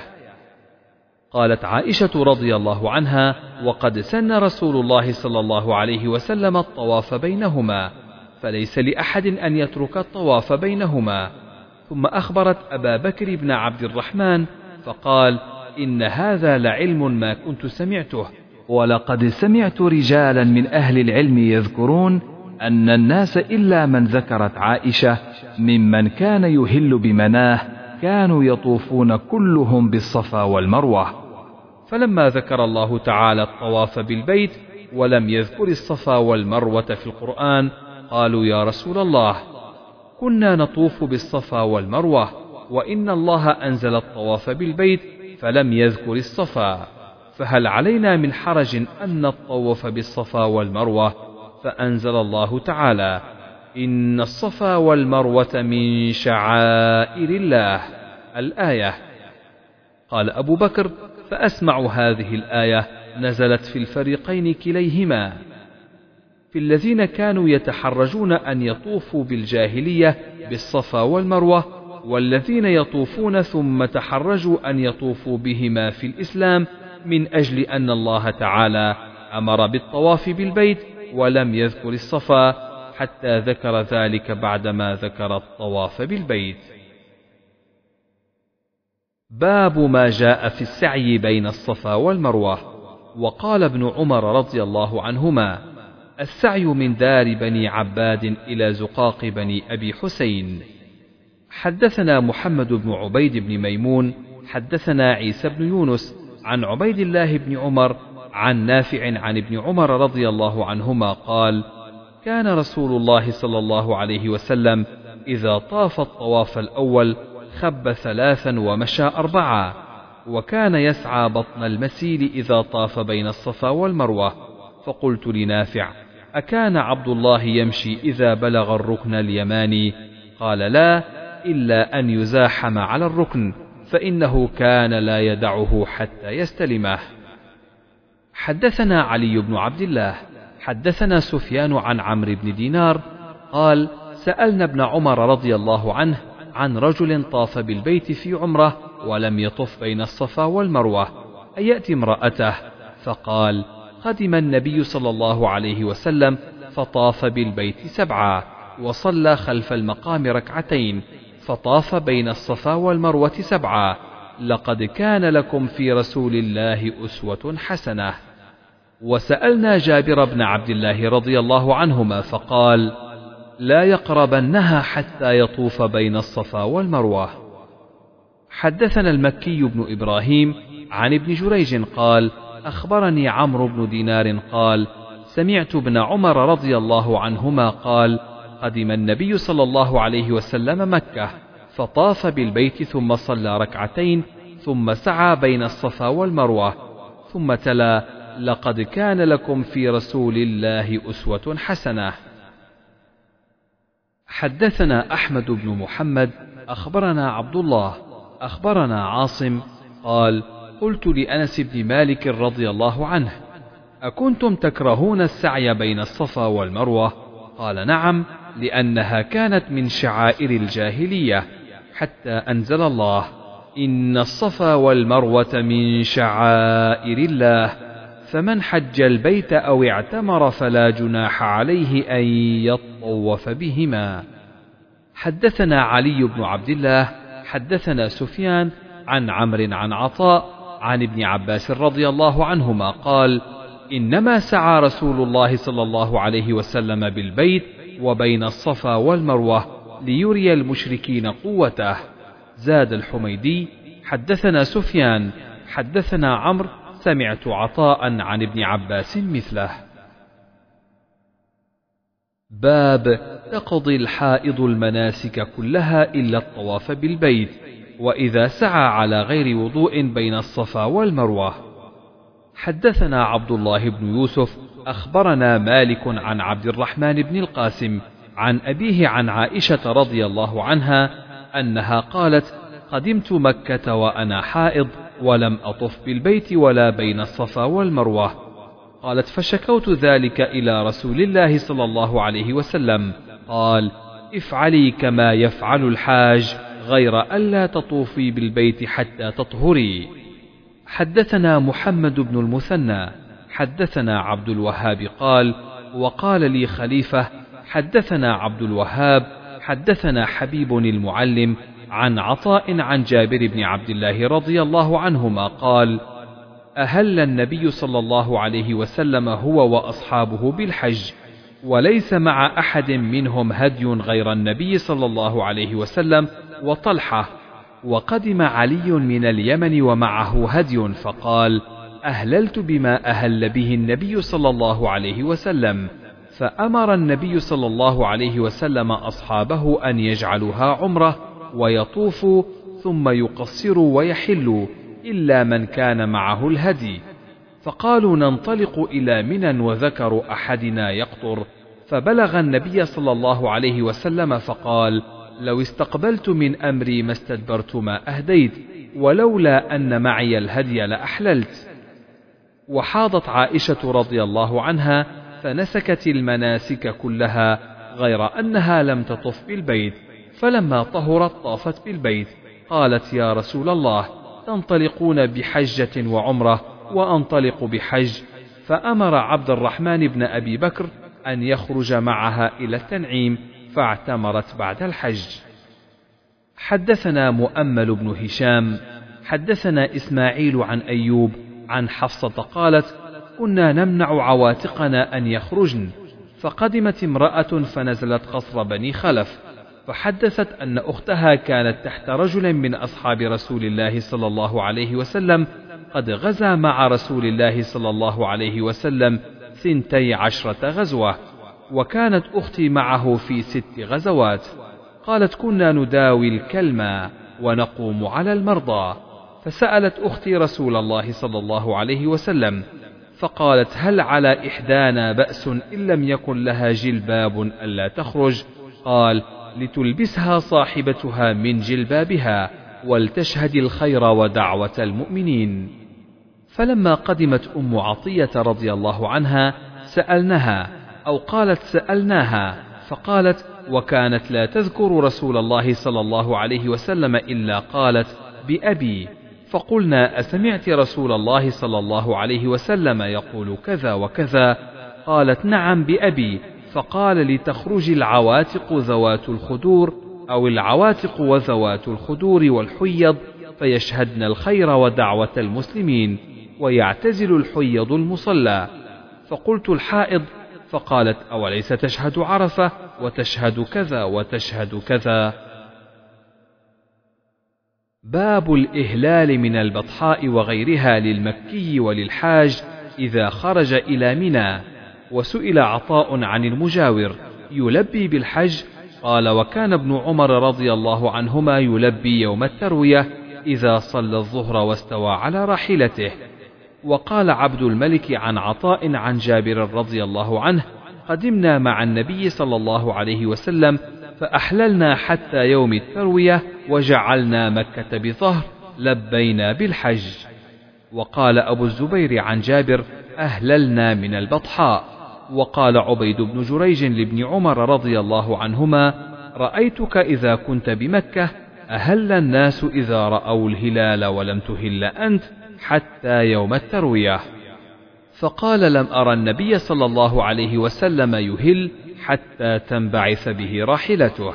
S1: قالت عائشة رضي الله عنها: وقد سن رسول الله صلى الله عليه وسلم الطواف بينهما، فليس لأحد أن يترك الطواف بينهما. ثم أخبرت أبا بكر بن عبد الرحمن فقال: إن هذا لعلم ما كنت سمعته، ولقد سمعت رجالا من أهل العلم يذكرون أن الناس إلا من ذكرت عائشة ممن كان يهل بمناه كانوا يطوفون كلهم بالصفا والمروة. فلما ذكر الله تعالى الطواف بالبيت ولم يذكر الصفا والمروة في القرآن قالوا: يا رسول الله، كنا نطوف بالصفا والمروة، وإن الله أنزل الطواف بالبيت فلم يذكر الصفا، فهل علينا من حرج أن نطوف بالصفا والمروة؟ فأنزل الله تعالى: إن الصفا والمروة من شعائر الله، الآية. قال أبو بكر: فأسمع هذه الآية نزلت في الفريقين كليهما، في الذين كانوا يتحرجون أن يطوفوا بالجاهلية بالصفا والمروة، والذين يطوفون ثم تحرجوا أن يطوفوا بهما في الإسلام، من أجل أن الله تعالى أمر بالطواف بالبيت ولم يذكر الصفا، حتى ذكر ذلك بعدما ذكر الطواف بالبيت. باب ما جاء في السعي بين الصفا والمروة. وقال ابن عمر رضي الله عنهما: السعي من دار بني عباد إلى زقاق بني أبي حسين. حدثنا محمد بن عبيد بن ميمون حدثنا عيسى بن يونس عن عبيد الله بن عمر عن نافع عن ابن عمر رضي الله عنهما قال: كان رسول الله صلى الله عليه وسلم إذا طاف الطواف الأول خب ثلاثا ومشى أربعا، وكان يسعى بطن المسيل إذا طاف بين الصفا والمروة. فقلت لنافع: أكان عبد الله يمشي إذا بلغ الركن اليماني؟ قال: لا، إلا أن يزاحم على الركن، فإنه كان لا يدعه حتى يستلمه. حدثنا علي بن عبد الله حدثنا سفيان عن عمرو بن دينار قال: سألنا ابن عمر رضي الله عنه عن رجل طاف بالبيت في عمره ولم يطف بين الصفا والمروة أيأتي امرأته؟ فقال: قدم النبي صلى الله عليه وسلم فطاف بالبيت سبعا، وصلى خلف المقام ركعتين، فطاف بين الصفا والمروة سبعا، لقد كان لكم في رسول الله أسوة حسنة. وسألنا جابر بن عبد الله رضي الله عنهما فقال: لا يقربنها حتى يطوف بين الصفا والمروة. حدثنا المكي بن إبراهيم عن ابن جريج قال: أخبرني عمرو بن دينار قال: سمعت ابن عمر رضي الله عنهما قال: قدم النبي صلى الله عليه وسلم مكة فطاف بالبيت ثم صلى ركعتين ثم سعى بين الصفا والمروة، ثم تلا: لقد كان لكم في رسول الله أسوة حسنة. حدثنا أحمد بن محمد أخبرنا عبد الله أخبرنا عاصم قال: قلت لأنس بن مالك رضي الله عنه: أكنتم تكرهون السعي بين الصفا والمروة؟ قال: نعم، لأنها كانت من شعائر الجاهلية، حتى أنزل الله: إن الصفا والمروة من شعائر الله، فمن حج البيت أو اعتمر فلا جناح عليه أن يطوف بهما. حدثنا علي بن عبد الله حدثنا سفيان عن عمرو عن عطاء عن ابن عباس رضي الله عنهما قال: إنما سعى رسول الله صلى الله عليه وسلم بالبيت وبين الصفا والمروة ليري المشركين قوته. زاد الحميدي: حدثنا سفيان حدثنا عمرو سمعت عطاء عن ابن عباس مثله. باب تقضي الحائض المناسك كلها إلا الطواف بالبيت، وإذا سعى على غير وضوء بين الصفا والمروة. حدثنا عبد الله بن يوسف أخبرنا مالك عن عبد الرحمن بن القاسم عن أبيه عن عائشة رضي الله عنها أنها قالت: قدمت مكة وأنا حائض ولم أطف بالبيت ولا بين الصفا والمروة. قالت: فشكوت ذلك إلى رسول الله صلى الله عليه وسلم، قال: افعلي كما يفعل الحاج، غير ألا تطوفي بالبيت حتى تطهري. حدثنا محمد بن المثنى حدثنا عبد الوهاب قال: وقال لي خليفة حدثنا عبد الوهاب حدثنا حبيب المعلم عن عطاء عن جابر بن عبد الله رضي الله عنهما قال: أهل النبي صلى الله عليه وسلم هو وأصحابه بالحج، وليس مع أحد منهم هدي غير النبي صلى الله عليه وسلم وطلحة، وقدم علي من اليمن ومعه هدي، فقال: أهللت بما أهل به النبي صلى الله عليه وسلم، فأمر النبي صلى الله عليه وسلم أصحابه أن يجعلوها عمرة ويطوفوا ثم يقصروا ويحلوا إلا من كان معه الهدي، فقالوا: ننطلق إلى منى، وذكر أحدنا يقطر، فبلغ النبي صلى الله عليه وسلم فقال: لو استقبلت من أمري ما استدبرت ما أهديت، ولولا أن معي الهدي لأحللت. وحاضت عائشة رضي الله عنها فنسكت المناسك كلها غير أنها لم تطف بالبيت، فلما طهرت طافت بالبيت. قالت: يا رسول الله، تنطلقون بحجة وعمرة وأنطلق بحج؟ فأمر عبد الرحمن بن أبي بكر أن يخرج معها إلى التنعيم، فاعتمرت بعد الحج. حدثنا مؤمل بن هشام حدثنا إسماعيل عن أيوب عن حفصة قالت: كنا نمنع عواتقنا أن يخرجن، فقدمت امرأة فنزلت قصر بني خلف، فحدثت أن أختها كانت تحت رجل من أصحاب رسول الله صلى الله عليه وسلم قد غزا مع رسول الله صلى الله عليه وسلم ثنتي عشرة غزوة، وكانت أختي معه في ست غزوات. قالت: كنا نداوي الكلمة ونقوم على المرضى، فسألت أختي رسول الله صلى الله عليه وسلم فقالت: هل على إحدانا بأس إن لم يكن لها جلباب ألا تخرج؟ قال: لتلبسها صاحبتها من جلبابها ولتشهد الخير ودعوة المؤمنين. فلما قدمت أم عطية رضي الله عنها سألناها، أو قالت سألناها، فقالت: وكانت لا تذكر رسول الله صلى الله عليه وسلم إلا قالت: بأبي. فقلنا: أسمعت رسول الله صلى الله عليه وسلم يقول كذا وكذا؟ قالت: نعم بأبي. فقال: لتخرج العواتق ذوات الخدور، أو العواتق وذوات الخدور والحيض، فيشهدن الخير ودعوة المسلمين، ويعتزل الحيض المصلى. فقلت: الحائض؟ فقالت: أوليس تشهد عرفة وتشهد كذا وتشهد كذا. باب الإهلال من البطحاء وغيرها للمكي وللحاج إذا خرج إلى منى. وسئل عطاء عن المجاور يلبي بالحج، قال: وكان ابن عمر رضي الله عنهما يلبي يوم التروية إذا صلى الظهر واستوى على راحلته. وقال عبد الملك عن عطاء عن جابر رضي الله عنه: قدمنا مع النبي صلى الله عليه وسلم فأحللنا حتى يوم التروية وجعلنا مكة بظهر، لبينا بالحج. وقال أبو الزبير عن جابر: أهللنا من البطحاء. وقال عبيد بن جريج لابن عمر رضي الله عنهما: رأيتك إذا كنت بمكة أهل الناس إذا رأوا الهلال ولم تهل أنت حتى يوم التروية. فقال: لم أرى النبي صلى الله عليه وسلم يهل حتى تنبعث به راحلته.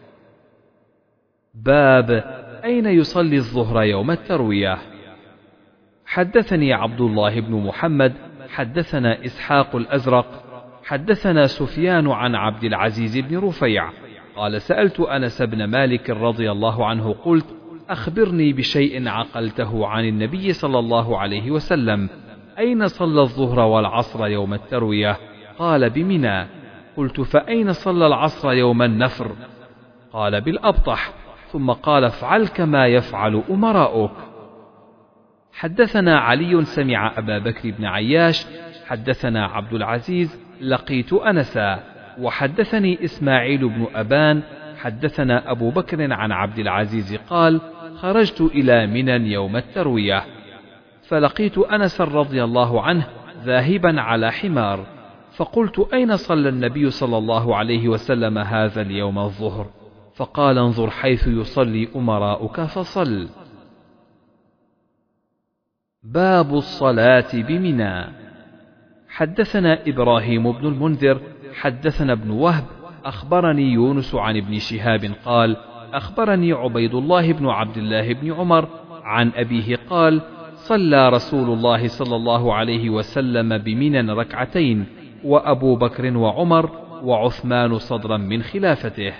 S1: باب أين يصلي الظهر يوم التروية؟ حدثني عبد الله بن محمد حدثنا إسحاق الأزرق حدثنا سفيان عن عبد العزيز بن رفيع قال: سألت أنس بن مالك رضي الله عنه قلت: أخبرني بشيء عقلته عن النبي صلى الله عليه وسلم، أين صلى الظهر والعصر يوم التروية؟ قال: بمنى. قلت: فأين صلى العصر يوم النفر؟ قال: بالأبطح. ثم قال: افعل كما يفعل أمراؤك. حدثنا علي سمع أبا بكر بن عياش حدثنا عبد العزيز لقيت أنسا. وحدثني إسماعيل بن أبان حدثنا أبو بكر عن عبد العزيز قال: خرجت إلى منى يوم التروية فلقيت أنس رضي الله عنه ذاهبا على حمار، فقلت: أين صلى النبي صلى الله عليه وسلم هذا اليوم الظهر؟ فقال: انظر حيث يصلي أمراؤك فصل. باب الصلاة بمنى. حدثنا إبراهيم بن المنذر حدثنا ابن وهب أخبرني يونس عن ابن شهاب قال: أخبرني عبيد الله بن عبد الله بن عمر عن أبيه قال: صلى رسول الله صلى الله عليه وسلم بمنى ركعتين، وأبو بكر وعمر وعثمان صدرا من خلافته.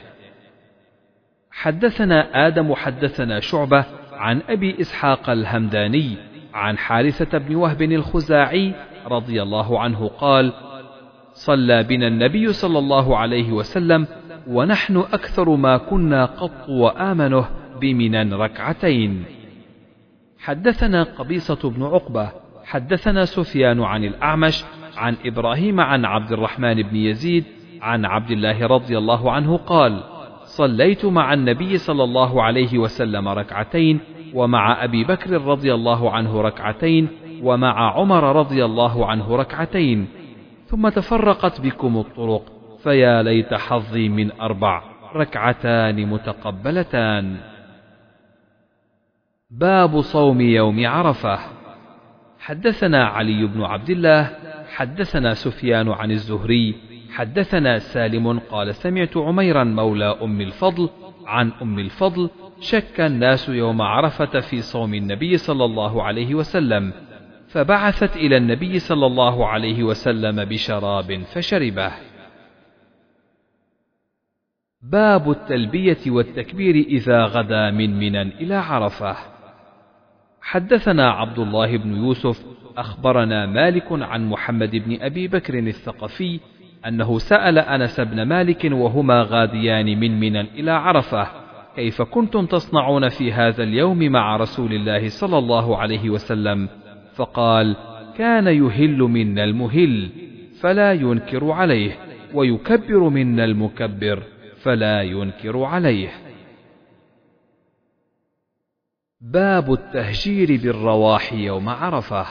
S1: حدثنا آدم حدثنا شعبة عن أبي إسحاق الهمداني عن حارثة بن وهب الخزاعي رضي الله عنه قال: صلى بنا النبي صلى الله عليه وسلم ونحن أكثر ما كنا قط وآمنه بمنى ركعتين. حدثنا قبيصة بن عقبة حدثنا سفيان عن الأعمش عن إبراهيم عن عبد الرحمن بن يزيد عن عبد الله رضي الله عنه قال: صليت مع النبي صلى الله عليه وسلم ركعتين، ومع أبي بكر رضي الله عنه ركعتين، ومع عمر رضي الله عنه ركعتين، ثم تفرقت بكم الطرق، فيا ليت حظي من أربع، ركعتان متقبلتان. باب صوم يوم عرفة. حدثنا علي بن عبد الله حدثنا سفيان عن الزهري حدثنا سالم قال سمعت عميرا مولى أم الفضل عن أم الفضل شك الناس يوم عرفة في صوم النبي صلى الله عليه وسلم، فبعثت إلى النبي صلى الله عليه وسلم بشراب فشربه. باب التلبية والتكبير إذا غدا من منى إلى عرفة. حدثنا عبد الله بن يوسف أخبرنا مالك عن محمد بن أبي بكر الثقفي أنه سأل أنس بن مالك وهما غاديان من منى إلى عرفة: كيف كنتم تصنعون في هذا اليوم مع رسول الله صلى الله عليه وسلم؟ فقال: كان يهل منا المهل فلا ينكر عليه، ويكبر منا المكبر فلا ينكر عليه. باب التهجير بالرواح يوم عرفة.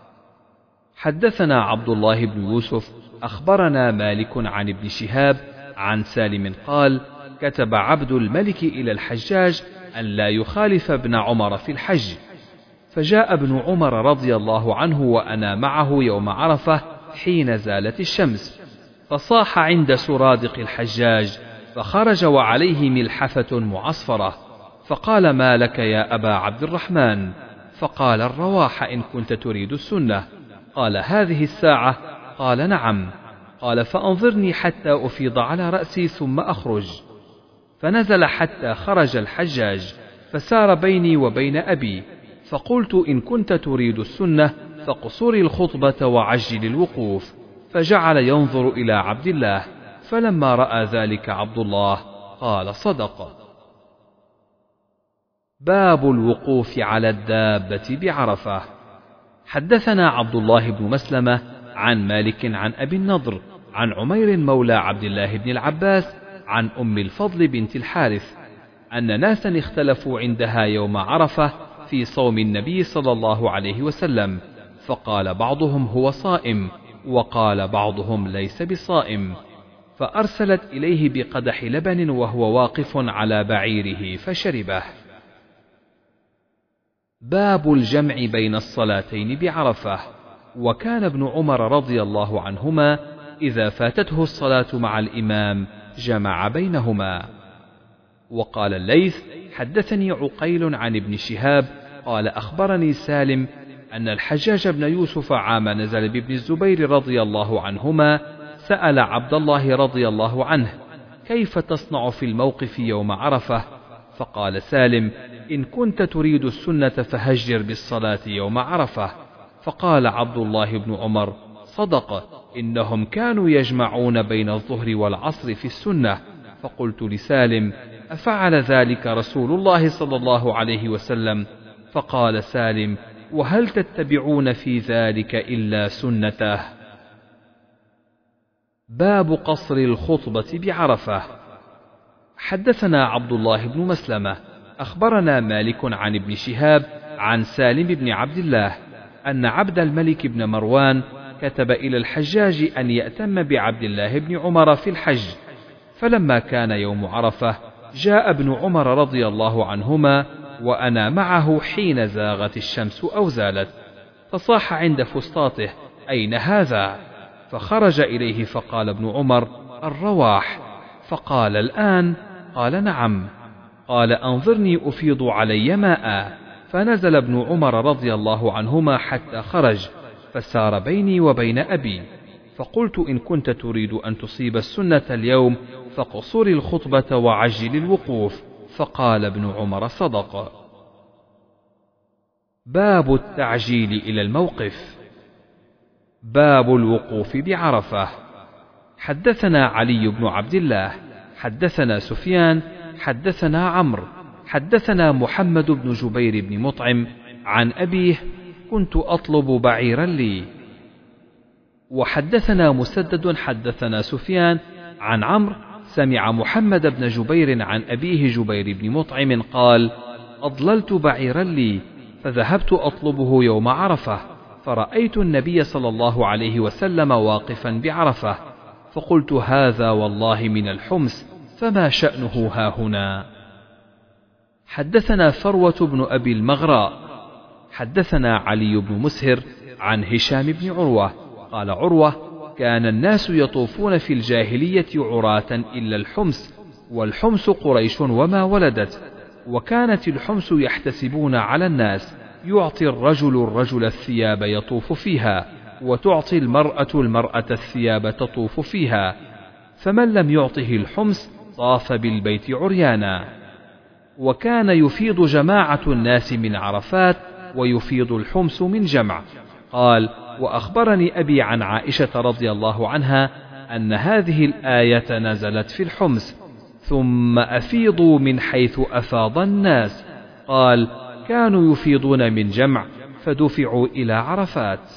S1: حدثنا عبد الله بن يوسف أخبرنا مالك عن ابن شهاب عن سالم قال: كتب عبد الملك إلى الحجاج أن لا يخالف ابن عمر في الحج، فجاء ابن عمر رضي الله عنه وأنا معه يوم عرفة حين زالت الشمس، فصاح عند سرادق الحجاج، فخرج وعليه ملحفة معصفرة، فقال: ما لك يا أبا عبد الرحمن؟ فقال: الرواح إن كنت تريد السنة. قال: هذه الساعة؟ قال: نعم. قال: فأنظرني حتى أفيض على رأسي ثم أخرج. فنزل حتى خرج الحجاج، فسار بيني وبين أبي، فقلت: إن كنت تريد السنة فاقصر الخطبة وعجل الوقوف. فجعل ينظر إلى عبد الله، فلما رأى ذلك عبد الله قال: صدق. باب الوقوف على الدابة بعرفة. حدثنا عبد الله بن مسلمة عن مالك عن أبي النضر عن عمير مولى عبد الله بن العباس عن أم الفضل بنت الحارث أن ناسا اختلفوا عندها يوم عرفة في صوم النبي صلى الله عليه وسلم، فقال بعضهم هو صائم، وقال بعضهم ليس بصائم، فأرسلت إليه بقدح لبن وهو واقف على بعيره فشربه. باب الجمع بين الصلاتين بعرفة. وكان ابن عمر رضي الله عنهما إذا فاتته الصلاة مع الإمام جمع بينهما. وقال الليث: حدثني عقيل عن ابن شهاب قال: أخبرني سالم أن الحجاج بن يوسف عام نزل بابن الزبير رضي الله عنهما سأل عبد الله رضي الله عنه: كيف تصنع في الموقف يوم عرفة؟ فقال سالم: إن كنت تريد السنة فهجر بالصلاة يوم عرفة. فقال عبد الله بن عمر: صدق، إنهم كانوا يجمعون بين الظهر والعصر في السنة. فقلت لسالم: أفعل ذلك رسول الله صلى الله عليه وسلم؟ فقال سالم: وهل تتبعون في ذلك إلا سنته؟ باب قصر الخطبة بعرفة. حدثنا عبد الله بن مسلمة أخبرنا مالك عن ابن شهاب عن سالم بن عبد الله أن عبد الملك بن مروان كتب إلى الحجاج أن يأتم بعبد الله بن عمر في الحج، فلما كان يوم عرفة جاء ابن عمر رضي الله عنهما وأنا معه حين زاغت الشمس أو زالت، فصاح عند فسطاطه: أين هذا؟ فخرج إليه فقال ابن عمر: الرواح. فقال: الآن؟ قال: نعم. قال: أنظرني أفيض علي ماء. فنزل ابن عمر رضي الله عنهما حتى خرج، فسار بيني وبين أبي، فقلت: إن كنت تريد أن تصيب السنة اليوم فاقصر الخطبة وعجل الوقوف. فقال ابن عمر: صدق. باب التعجيل إلى الموقف. باب الوقوف بعرفة. حدثنا علي بن عبد الله حدثنا سفيان حدثنا عمرو حدثنا محمد بن جبير بن مطعم عن أبيه: كنت أطلب بعيرا لي. وحدثنا مسدد حدثنا سفيان عن عمرو سمع محمد بن جبير عن أبيه جبير بن مطعم قال: أضللت بعيرا لي، فذهبت أطلبه يوم عرفة، فرأيت النبي صلى الله عليه وسلم واقفا بعرفة، فقلت هذا والله من الحمص، فما شأنه هاهنا؟ حدثنا فروة بن أبي المغراء حدثنا علي بن مسهر عن هشام بن عروة قال عروة: كان الناس يطوفون في الجاهلية عراة إلا الحمص، والحمص قريش وما ولدت، وكانت الحمص يحتسبون على الناس، يعطي الرجل الرجل الثياب يطوف فيها، وتعطي المرأة المرأة الثياب تطوف فيها، فمن لم يعطه الحمص طاف بالبيت عريانا. وكان يفيض جماعة الناس من عرفات، ويفيض الحمص من جمع. قال: وأخبرني أبي عن عائشة رضي الله عنها أن هذه الآية نزلت في الحمص: ثم أفيضوا من حيث أفاض الناس. قال: كانوا يفيضون من جمع فدفعوا إلى عرفات.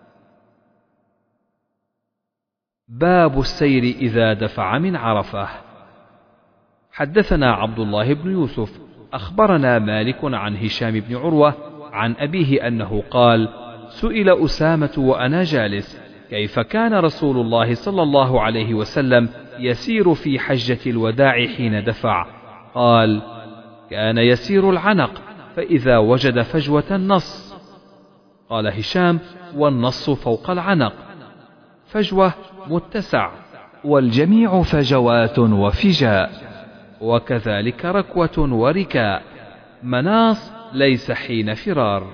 S1: باب السير إذا دفع من عرفة. حدثنا عبد الله بن يوسف أخبرنا مالك عن هشام بن عروة عن أبيه أنه قال: سئل أسامة وأنا جالس: كيف كان رسول الله صلى الله عليه وسلم يسير في حجة الوداع حين دفع؟ قال: كان يسير العنق، فإذا وجد فجوة نص. قال هشام: والنص فوق العنق، فجوة متسع، والجميع فجوات وفجاء، وكذلك ركوة وركاء، مناص ليس حين فرار.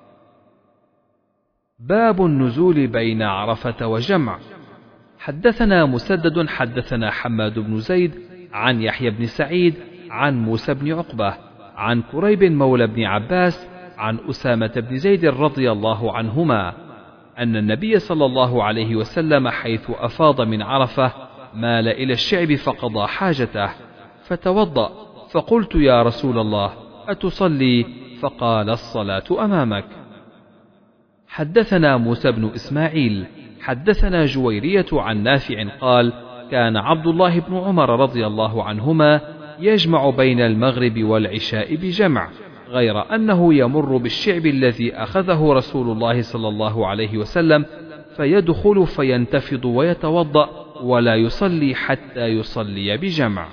S1: باب النزول بين عرفة وجمع. حدثنا مسدد حدثنا حماد بن زيد عن يحيى بن سعيد عن موسى بن عقبة عن كريب مولى بن عباس عن أسامة بن زيد رضي الله عنهما أن النبي صلى الله عليه وسلم حيث أفاض من عرفة مال إلى الشعب فقضى حاجته، فتوضأ، فقلت: يا رسول الله، أتصلي؟ فقال: الصلاة أمامك. حدثنا موسى بن إسماعيل حدثنا جويرية عن نافع قال: كان عبد الله بن عمر رضي الله عنهما يجمع بين المغرب والعشاء بجمع، غير أنه يمر بالشعب الذي أخذه رسول الله صلى الله عليه وسلم، فيدخل فينتفض ويتوضأ ولا يصلي حتى يصلي بجمع.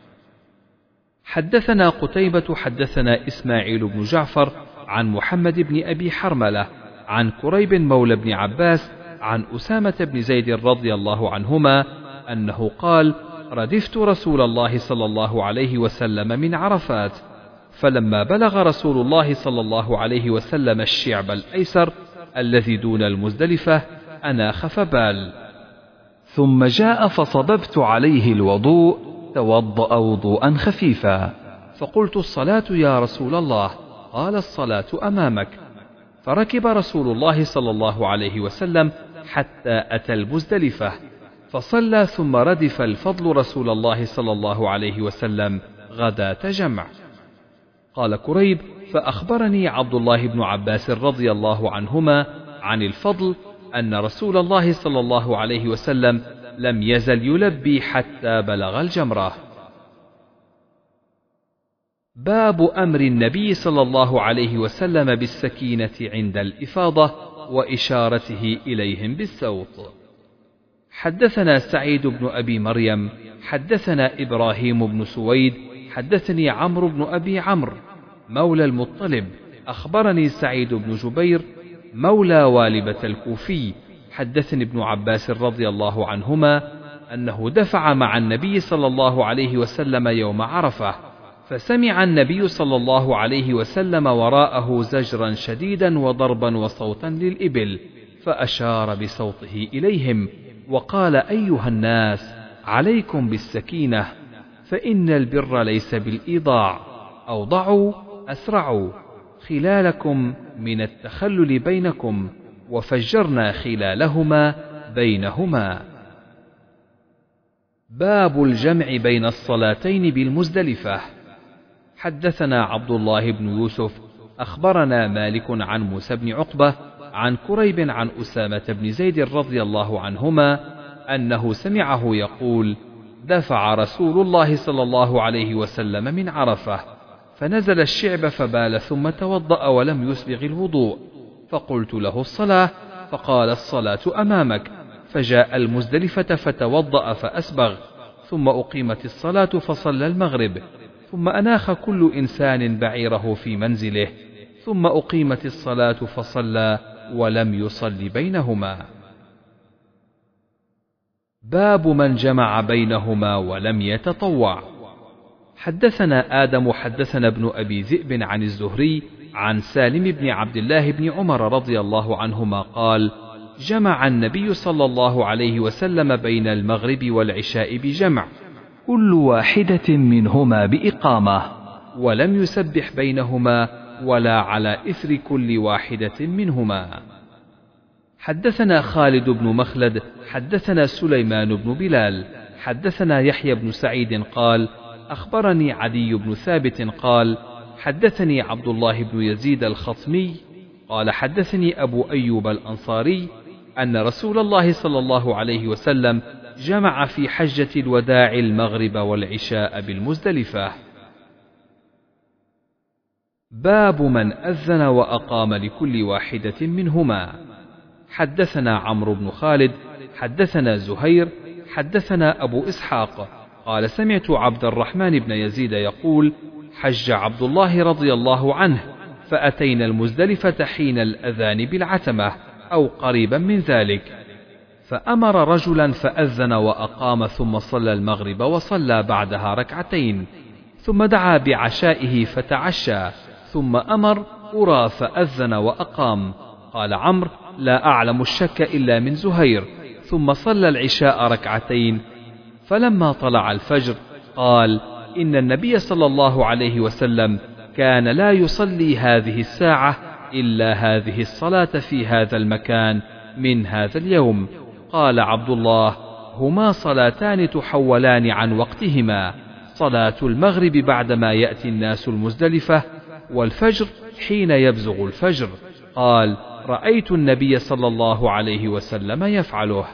S1: حدثنا قتيبة حدثنا إسماعيل بن جعفر عن محمد بن أبي حرملة عن كريب مولى بن عباس عن أسامة بن زيد رضي الله عنهما أنه قال: ردفت رسول الله صلى الله عليه وسلم من عرفات، فلما بلغ رسول الله صلى الله عليه وسلم الشعب الأيسر الذي دون المزدلفة أناخ فبال، ثم جاء فصببت عليه الوضوء، توضأ وضوءا خفيفا، فقلت: الصلاة يا رسول الله؟ قال: الصلاة أمامك. فركب رسول الله صلى الله عليه وسلم حتى أتى المزدلفة فصلى، ثم ردف الفضل رسول الله صلى الله عليه وسلم غداة جمع. قال كريب: فأخبرني عبد الله بن عباس رضي الله عنهما عن الفضل أن رسول الله صلى الله عليه وسلم لم يزل يلبي حتى بلغ الجمرة. باب أمر النبي صلى الله عليه وسلم بالسكينة عند الإفاضة وإشارته إليهم بالسوط. حدثنا سعيد بن أبي مريم حدثنا إبراهيم بن سويد حدثني عمرو بن أبي عمرو مولى المطلب أخبرني سعيد بن جبير مولى والبة الكوفي حدثني ابن عباس رضي الله عنهما أنه دفع مع النبي صلى الله عليه وسلم يوم عرفة، فسمع النبي صلى الله عليه وسلم وراءه زجرا شديدا وضربا وصوتا للإبل، فأشار بصوته إليهم وقال: أيها الناس، عليكم بالسكينة، فإن البر ليس بالإيضاع، أوضعوا أسرعوا، خلالكم من التخلل بينكم، وفجرنا خلالهما بينهما. باب الجمع بين الصلاتين بالمزدلفة. حدثنا عبد الله بن يوسف أخبرنا مالك عن موسى بن عقبة عن كريب عن أسامة بن زيد رضي الله عنهما أنه سمعه يقول: دفع رسول الله صلى الله عليه وسلم من عرفة، فنزل الشعب فبال ثم توضأ ولم يسبغ الوضوء، فقلت له الصلاة، فقال الصلاة أمامك. فجاء المزدلفة فتوضأ فأسبغ، ثم أقيمت الصلاة فصلى المغرب، ثم أناخ كل إنسان بعيره في منزله، ثم أقيمت الصلاة فصلى ولم يصل بينهما. باب من جمع بينهما ولم يتطوع. حدثنا آدم حدثنا ابن أبي ذئب عن الزهري عن سالم بن عبد الله بن عمر رضي الله عنهما قال: جمع النبي صلى الله عليه وسلم بين المغرب والعشاء بجمع، كل واحدة منهما بإقامة، ولم يسبح بينهما ولا على إثر كل واحدة منهما. حدثنا خالد بن مخلد حدثنا سليمان بن بلال حدثنا يحيى بن سعيد قال: أخبرني عدي بن ثابت قال: حدثني عبد الله بن يزيد الخطمي قال: حدثني أبو أيوب الأنصاري أن رسول الله صلى الله عليه وسلم جمع في حجة الوداع المغرب والعشاء بالمزدلفة. باب من أذن وأقام لكل واحدة منهما. حدثنا عمرو بن خالد حدثنا زهير حدثنا أبو إسحاق قال: سمعت عبد الرحمن بن يزيد يقول: حج عبد الله رضي الله عنه، فأتينا المزدلفة حين الأذان بالعتمة أو قريبا من ذلك، فأمر رجلا فأذن وأقام، ثم صلى المغرب وصلى بعدها ركعتين، ثم دعا بعشائه فتعشى، ثم أمر أرى فأذن وأقام. قال عمرو: لا أعلم الشك إلا من زهير. ثم صلى العشاء ركعتين، فلما طلع الفجر قال: إن النبي صلى الله عليه وسلم كان لا يصلي هذه الساعة إلا هذه الصلاة في هذا المكان من هذا اليوم. قال عبد الله: هما صلاتان تحولان عن وقتهما، صلاة المغرب بعدما يأتي الناس المزدلفة، والفجر حين يبزغ الفجر. قال: رأيت النبي صلى الله عليه وسلم يفعله.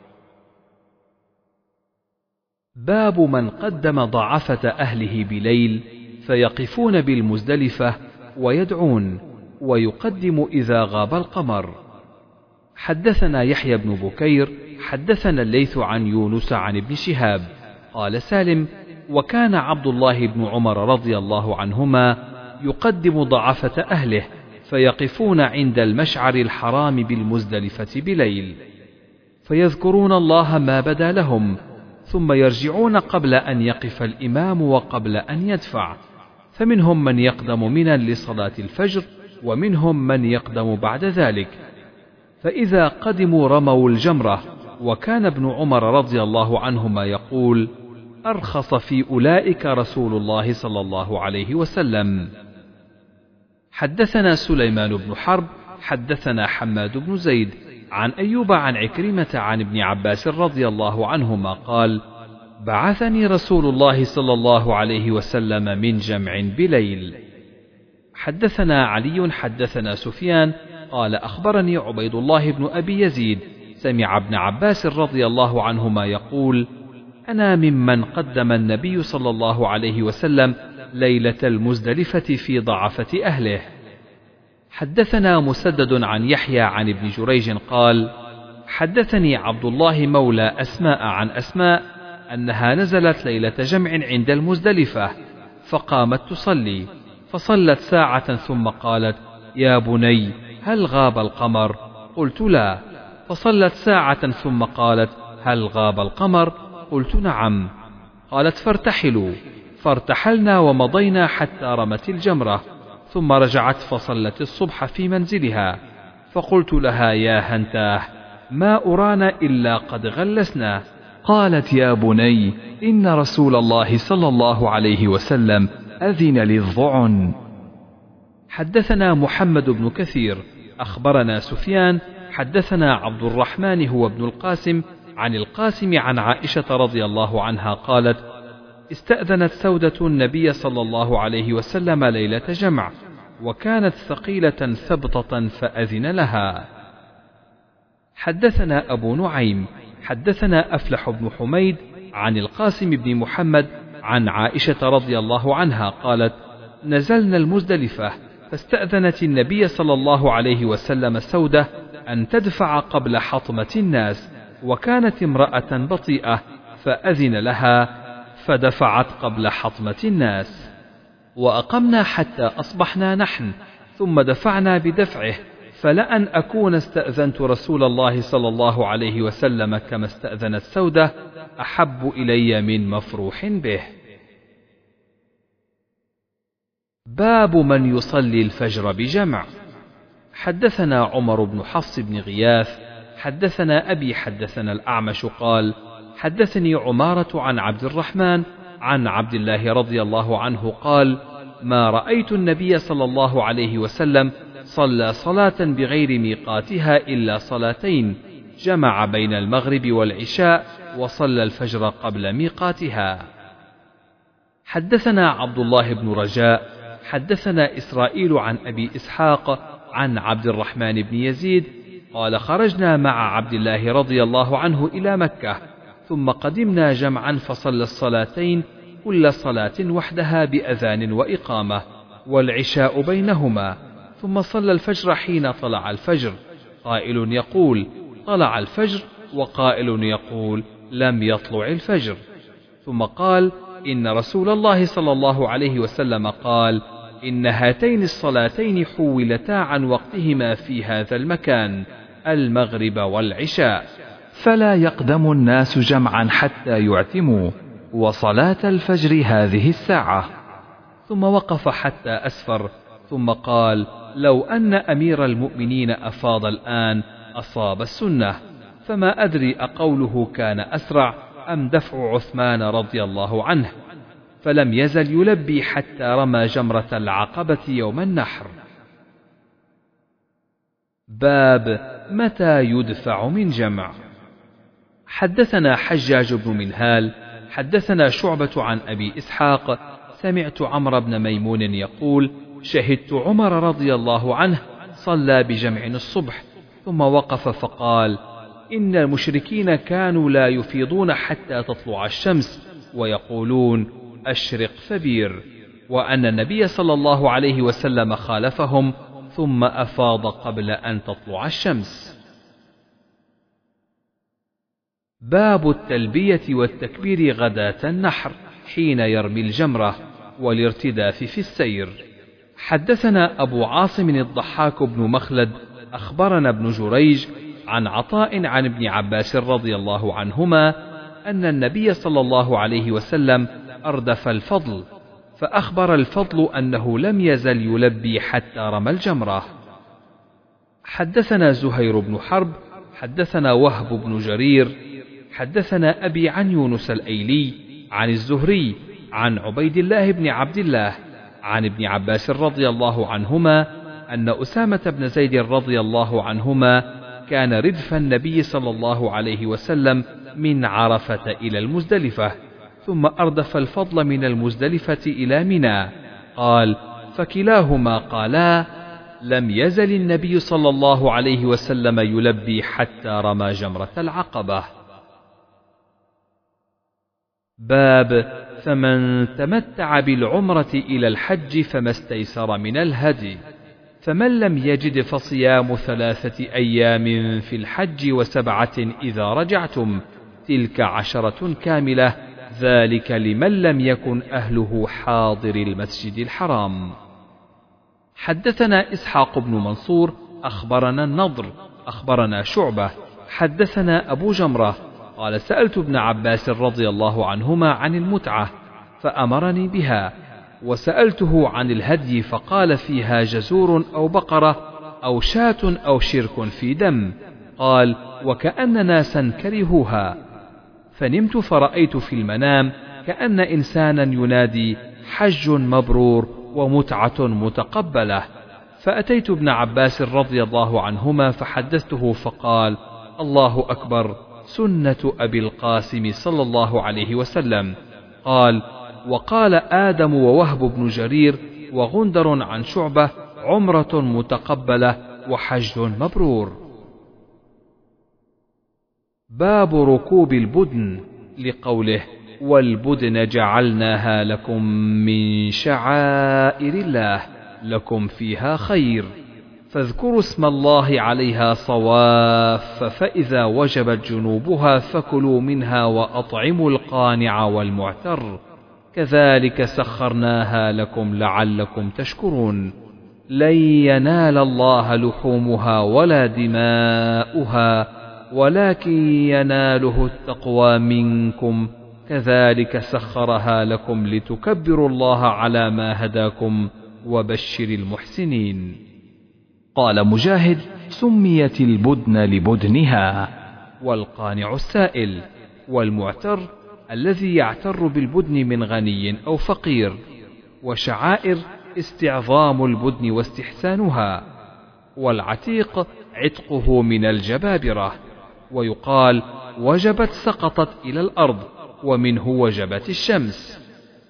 S1: باب من قدم ضعفة أهله بليل فيقفون بالمزدلفة ويدعون، ويقدم إذا غاب القمر. حدثنا يحيى بن بكير حدثنا الليث عن يونس عن ابن شهاب قال: سالم: وكان عبد الله بن عمر رضي الله عنهما يقدم ضعفة أهله فيقفون عند المشعر الحرام بالمزدلفة بليل، فيذكرون الله ما بدا لهم، ثم يرجعون قبل أن يقف الإمام وقبل أن يدفع، فمنهم من يقدم منا لصلاة الفجر، ومنهم من يقدم بعد ذلك. فإذا قدموا رموا الجمرة، وكان ابن عمر رضي الله عنهما يقول: أرخص في أولئك رسول الله صلى الله عليه وسلم. حدثنا سليمان بن حرب حدثنا حماد بن زيد عن أيوب عن عكرمة عن ابن عباس رضي الله عنهما قال: بعثني رسول الله صلى الله عليه وسلم من جمع بليل. حدثنا علي حدثنا سفيان قال: أخبرني عبيد الله بن أبي يزيد سمع ابن عباس رضي الله عنهما يقول: أنا ممن قدم النبي صلى الله عليه وسلم ليلة المزدلفة في ضعفة أهله. حدثنا مسدد عن يحيى عن ابن جريج قال: حدثني عبد الله مولى أسماء عن أسماء أنها نزلت ليلة جمع عند المزدلفة، فقامت تصلي، فصلت ساعة ثم قالت: يا بني هل غاب القمر؟ قلت: لا. فصلت ساعة ثم قالت: هل غاب القمر؟ قلت: نعم. قالت: فارتحلوا. فارتحلنا ومضينا حتى رمت الجمرة، ثم رجعت فصلت الصبح في منزلها، فقلت لها: يا هنتاه، ما أرانا إلا قد غلسنا. قالت: يا بني إن رسول الله صلى الله عليه وسلم أذن للضعن. حدثنا محمد بن كثير أخبرنا سفيان حدثنا عبد الرحمن هو ابن القاسم عن القاسم عن عائشة رضي الله عنها قالت: استأذنت سودة النبي صلى الله عليه وسلم ليلة جمع، وكانت ثقيلة ثبطة فأذن لها. حدثنا أبو نعيم حدثنا أفلح بن حميد عن القاسم بن محمد عن عائشة رضي الله عنها قالت: نزلنا المزدلفة فاستأذنت النبي صلى الله عليه وسلم سودة أن تدفع قبل حطمة الناس، وكانت امرأة بطيئة، فأذن لها فدفعت قبل حطمة الناس. وأقمنا حتى أصبحنا نحن، ثم دفعنا بدفعه، فلأن أكون استأذنت رسول الله صلى الله عليه وسلم كما استأذنت سودة أحب إلي من مفروح به. باب من يصلي الفجر بجمع. حدثنا عمر بن حفص بن غياث حدثنا أبي حدثنا الأعمش قال حدثني عمارة عن عبد الرحمن عن عبد الله رضي الله عنه قال: ما رأيت النبي صلى الله عليه وسلم صلى صلاة بغير ميقاتها إلا صلاتين، جمع بين المغرب والعشاء وصلى الفجر قبل ميقاتها. حدثنا عبد الله بن رجاء حدثنا إسرائيل عن أبي إسحاق عن عبد الرحمن بن يزيد قال: خرجنا مع عبد الله رضي الله عنه إلى مكة، ثم قدمنا جمعا فصلى الصلاتين كل صلاة وحدها بأذان وإقامة، والعشاء بينهما، ثم صلى الفجر حين طلع الفجر، قائل يقول: طلع الفجر، وقائل يقول: لم يطلع الفجر. ثم قال: إن رسول الله صلى الله عليه وسلم قال: إن هاتين الصلاتين حولتا عن وقتهما في هذا المكان، المغرب والعشاء، فلا يقدم الناس جمعا حتى يعتموا، وصلاة الفجر هذه الساعة. ثم وقف حتى أسفر، ثم قال: لو أن أمير المؤمنين أفاض الآن أصاب السنة، فما أدري أقوله كان أسرع أم دفع عثمان رضي الله عنه، فلم يزل يلبي حتى رمى جمرة العقبة يوم النحر. باب متى يدفع من جمع. حدثنا حجاج بن منهال حدثنا شعبة عن أبي إسحاق سمعت عمرو بن ميمون يقول: شهدت عمر رضي الله عنه صلى بجمع الصبح، ثم وقف فقال: إن المشركين كانوا لا يفيضون حتى تطلع الشمس، ويقولون: أشرق فبير، وأن النبي صلى الله عليه وسلم خالفهم ثم أفاض قبل أن تطلع الشمس. باب التلبية والتكبير غداة النحر حين يرمي الجمرة والارتداف في السير. حدثنا أبو عاصم الضحاك بن مخلد أخبرنا ابن جريج عن عطاء عن ابن عباس رضي الله عنهما أن النبي صلى الله عليه وسلم أردف الفضل، فأخبر الفضل أنه لم يزل يلبي حتى رمى الجمرة. حدثنا زهير بن حرب حدثنا وهب بن جرير حدثنا أبي عن يونس الأيلي عن الزهري عن عبيد الله بن عبد الله عن ابن عباس رضي الله عنهما أن أسامة بن زيد رضي الله عنهما كان ردف النبي صلى الله عليه وسلم من عرفة إلى المزدلفة، ثم أردف الفضل من المزدلفة إلى منى. قال: فكلاهما قالا: لم يزل النبي صلى الله عليه وسلم يلبي حتى رمى جمرة العقبة. باب فمن تمتع بالعمرة إلى الحج فما استيسر من الهدي، فمن لم يجد فصيام ثلاثة أيام في الحج وسبعة إذا رجعتم، تلك عشرة كاملة، ذلك لمن لم يكن أهله حاضر المسجد الحرام. حدثنا إسحاق بن منصور أخبرنا النضر أخبرنا شعبة حدثنا أبو جمرة قال: سألت ابن عباس رضي الله عنهما عن المتعة فأمرني بها، وسألته عن الهدي فقال: فيها جزور أو بقرة أو شاة أو شرك في دم. قال: وكأن ناسا كرهوها، فنمت فرأيت في المنام كأن إنسانا ينادي: حج مبرور ومتعة متقبلة. فأتيت ابن عباس رضي الله عنهما فحدثته فقال: الله أكبر، سنة أبي القاسم صلى الله عليه وسلم. قال: وقال آدم ووهب بن جرير وغندر عن شعبة: عمرة متقبلة وحج مبرور. باب ركوب البدن، لقوله: والبدن جعلناها لكم من شعائر الله، لكم فيها خير، فاذكروا اسم الله عليها صواف، فإذا وجبت جنوبها فكلوا منها وأطعموا القانع والمعتر، كذلك سخرناها لكم لعلكم تشكرون. لن ينال الله لحومها ولا دماؤها ولكن يناله التقوى منكم، كذلك سخرها لكم لتكبروا الله على ما هداكم وبشر المحسنين. قال مجاهد: سميت البدن لبدنها. والقانع السائل، والمعتر الذي يعتر بالبدن من غني أو فقير. وشعائر استعظام البدن واستحسانها. والعتيق عتقه من الجبابرة. ويقال وجبت سقطت إلى الأرض، ومنه وجبت الشمس.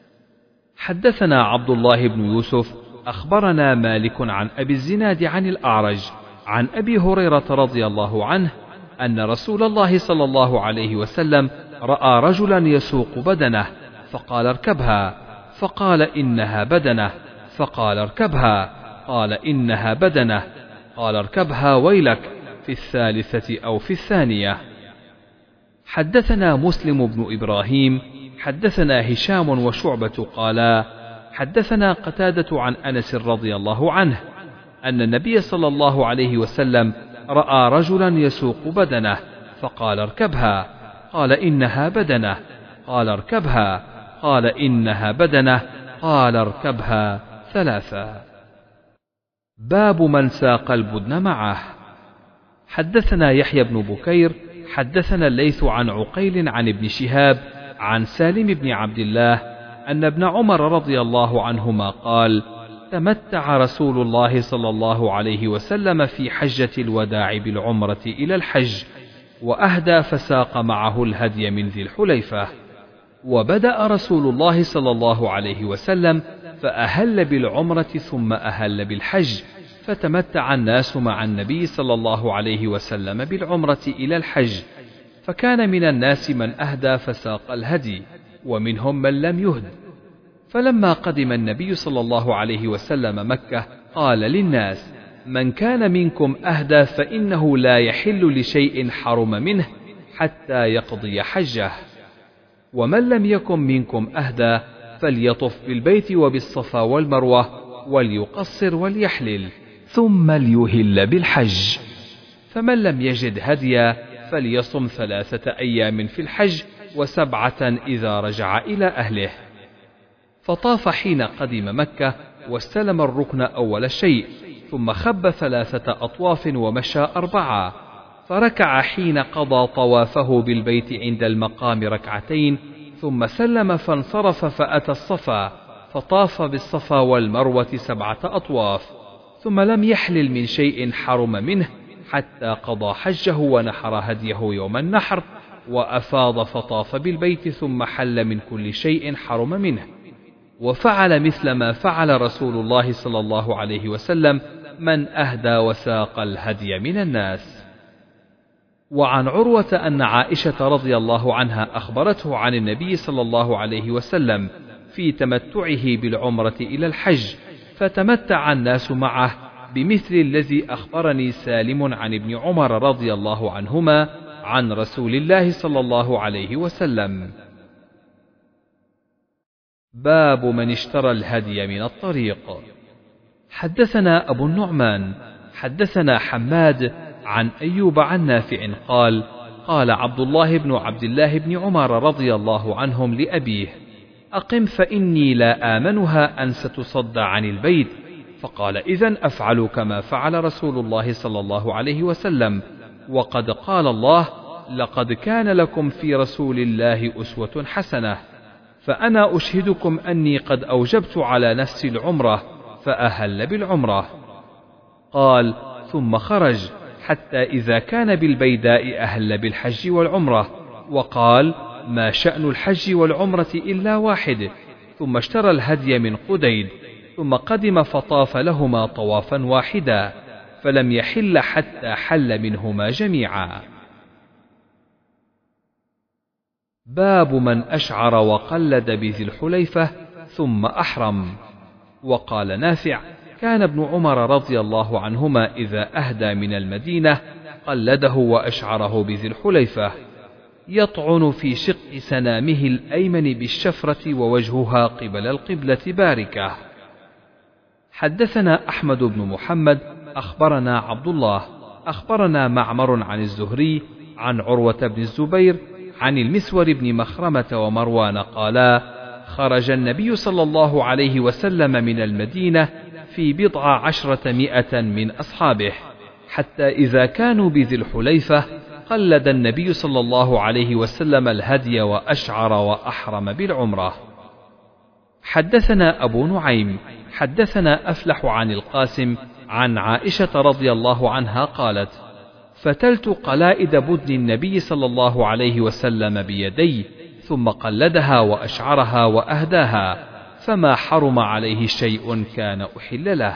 S1: حدثنا عبد الله بن يوسف أخبرنا مالك عن أبي الزناد عن الأعرج عن أبي هريرة رضي الله عنه أن رسول الله صلى الله عليه وسلم رأى رجلا يسوق بدنه، فقال اركبها، فقال إنها بدنه، فقال اركبها، قال إنها بدنه، قال اركبها ويلك، في الثالثة أو في الثانية. حدثنا مسلم بن إبراهيم حدثنا هشام وشعبة قالا حدثنا قتادة عن أنس رضي الله عنه أن النبي صلى الله عليه وسلم رأى رجلا يسوق بدنه، فقال اركبها، قال إنها بدنه، قال اركبها، قال إنها بدنه، قال اركبها ثلاثا. باب من ساق البدن معه. حدثنا يحيى بن بكير حدثنا الليث عن عقيل عن ابن شهاب عن سالم بن عبد الله أن ابن عمر رضي الله عنهما قال: تمتع رسول الله صلى الله عليه وسلم في حجة الوداع بالعمرة إلى الحج، وأهدى فساق معه الهدي من ذي الحليفة. وبدأ رسول الله صلى الله عليه وسلم فأهل بالعمرة ثم أهل بالحج، فتمتع الناس مع النبي صلى الله عليه وسلم بالعمرة إلى الحج، فكان من الناس من أهدى فساق الهدي، ومنهم من لم يهد. فلما قدم النبي صلى الله عليه وسلم مكة قال للناس: من كان منكم أهدى فإنه لا يحل لشيء حرم منه حتى يقضي حجه، ومن لم يكن منكم أهدى فليطف بالبيت وبالصفا والمروة وليقصر وليحلل ثم ليهل بالحج. فمن لم يجد هديا فليصم ثلاثة أيام في الحج وسبعة إذا رجع إلى أهله. فطاف حين قدم مكة واستلم الركن أول شيء، ثم خب ثلاثة أطواف ومشى أربعة، فركع حين قضى طوافه بالبيت عند المقام ركعتين، ثم سلم فانصرف فأتى الصفا فطاف بالصفا والمروة سبعة أطواف، ثم لم يحلل من شيء حرم منه حتى قضى حجه ونحر هديه يوم النحر، وأفاض فطاف بالبيت ثم حل من كل شيء حرم منه. وفعل مثل ما فعل رسول الله صلى الله عليه وسلم من أهدى وساق الهدي من الناس. وعن عروة أن عائشة رضي الله عنها أخبرته عن النبي صلى الله عليه وسلم في تمتعه بالعمرة إلى الحج، فتمتع الناس معه بمثل الذي أخبرني سالم عن ابن عمر رضي الله عنهما عن رسول الله صلى الله عليه وسلم. باب من اشترى الهدي من الطريق. حدثنا أبو النعمان حدثنا حماد عن أيوب عن نافع قال: قال عبد الله بن عبد الله بن عمر رضي الله عنهم لأبيه: أقم فإني لا آمنها أن ستصد عن البيت. فقال: إذن أفعل كما فعل رسول الله صلى الله عليه وسلم، وقد قال الله: لقد كان لكم في رسول الله أسوة حسنة. فأنا أشهدكم أني قد أوجبت على نفسي العمرة، فأهل بالعمرة. قال: ثم خرج حتى إذا كان بالبيداء أهل بالحج والعمرة، وقال: ما شأن الحج والعمرة إلا واحد. ثم اشترى الهدي من قديد، ثم قدم فطاف لهما طوافا واحدا، فلم يحل حتى حل منهما جميعا. باب من أشعر وقلد بذي الحليفة ثم أحرم. وقال نافع: كان ابن عمر رضي الله عنهما إذا أهدى من المدينة قلده وأشعره بذي الحليفة، يطعن في شق سنامه الأيمن بالشفرة ووجهها قبل القبلة باركة. حدثنا أحمد بن محمد أخبرنا عبد الله أخبرنا معمر عن الزهري عن عروة بن الزبير عن المسور بن مخرمة ومروان قالا: خرج النبي صلى الله عليه وسلم من المدينة في بضع عشرة مئة من أصحابه، حتى إذا كانوا بذي الحليفة قلد النبي صلى الله عليه وسلم الهدي وأشعر وأحرم بالعمرة. حدثنا أبو نعيم حدثنا أفلح عن القاسم عن عائشة رضي الله عنها قالت: فتلت قلائد بدن النبي صلى الله عليه وسلم بيدي ثم قلدها وأشعرها وأهداها، فما حرم عليه شيء كان أحل له.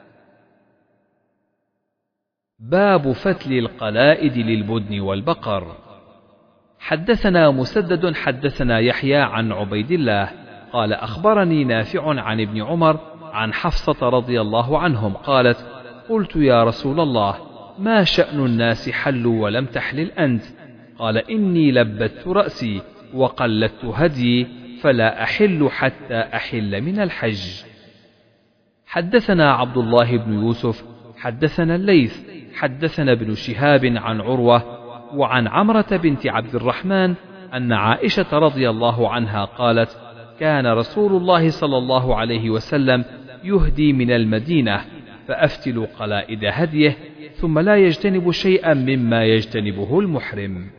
S1: باب فتل القلائد للبدن والبقر. حدثنا مسدد حدثنا يحيى عن عبيد الله قال أخبرني نافع عن ابن عمر عن حفصة رضي الله عنهم قالت: قلت يا رسول الله، ما شأن الناس حلوا ولم تحلل أنت؟ قال: إني لبت رأسي وقلدت هدي فلا أحل حتى أحل من الحج. حدثنا عبد الله بن يوسف حدثنا الليث حدثنا ابن شهاب عن عروة وعن عمرة بنت عبد الرحمن أن عائشة رضي الله عنها قالت: كان رسول الله صلى الله عليه وسلم يهدي من المدينة فأفتل قلائد هديه ثم لا يجتنب شيئا مما يجتنبه المحرم.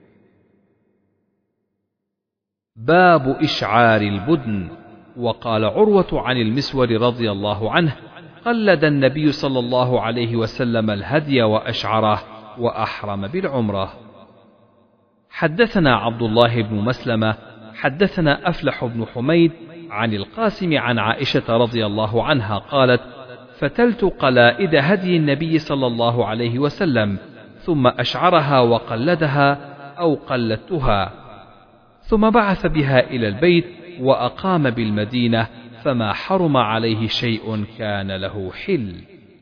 S1: باب إشعار البدن. وقال عروة عن المسور رضي الله عنه: قلد النبي صلى الله عليه وسلم الهدي وأشعره وأحرم بالعمرة. حدثنا عبد الله بن مسلمة حدثنا أفلح بن حميد عن القاسم عن عائشة رضي الله عنها قالت: فتلت قلائد هدي النبي صلى الله عليه وسلم ثم أشعرها وقلدها أو قلدتها، ثم بعث بها إلى البيت وأقام بالمدينة، فما حرم عليه شيء كان له حل.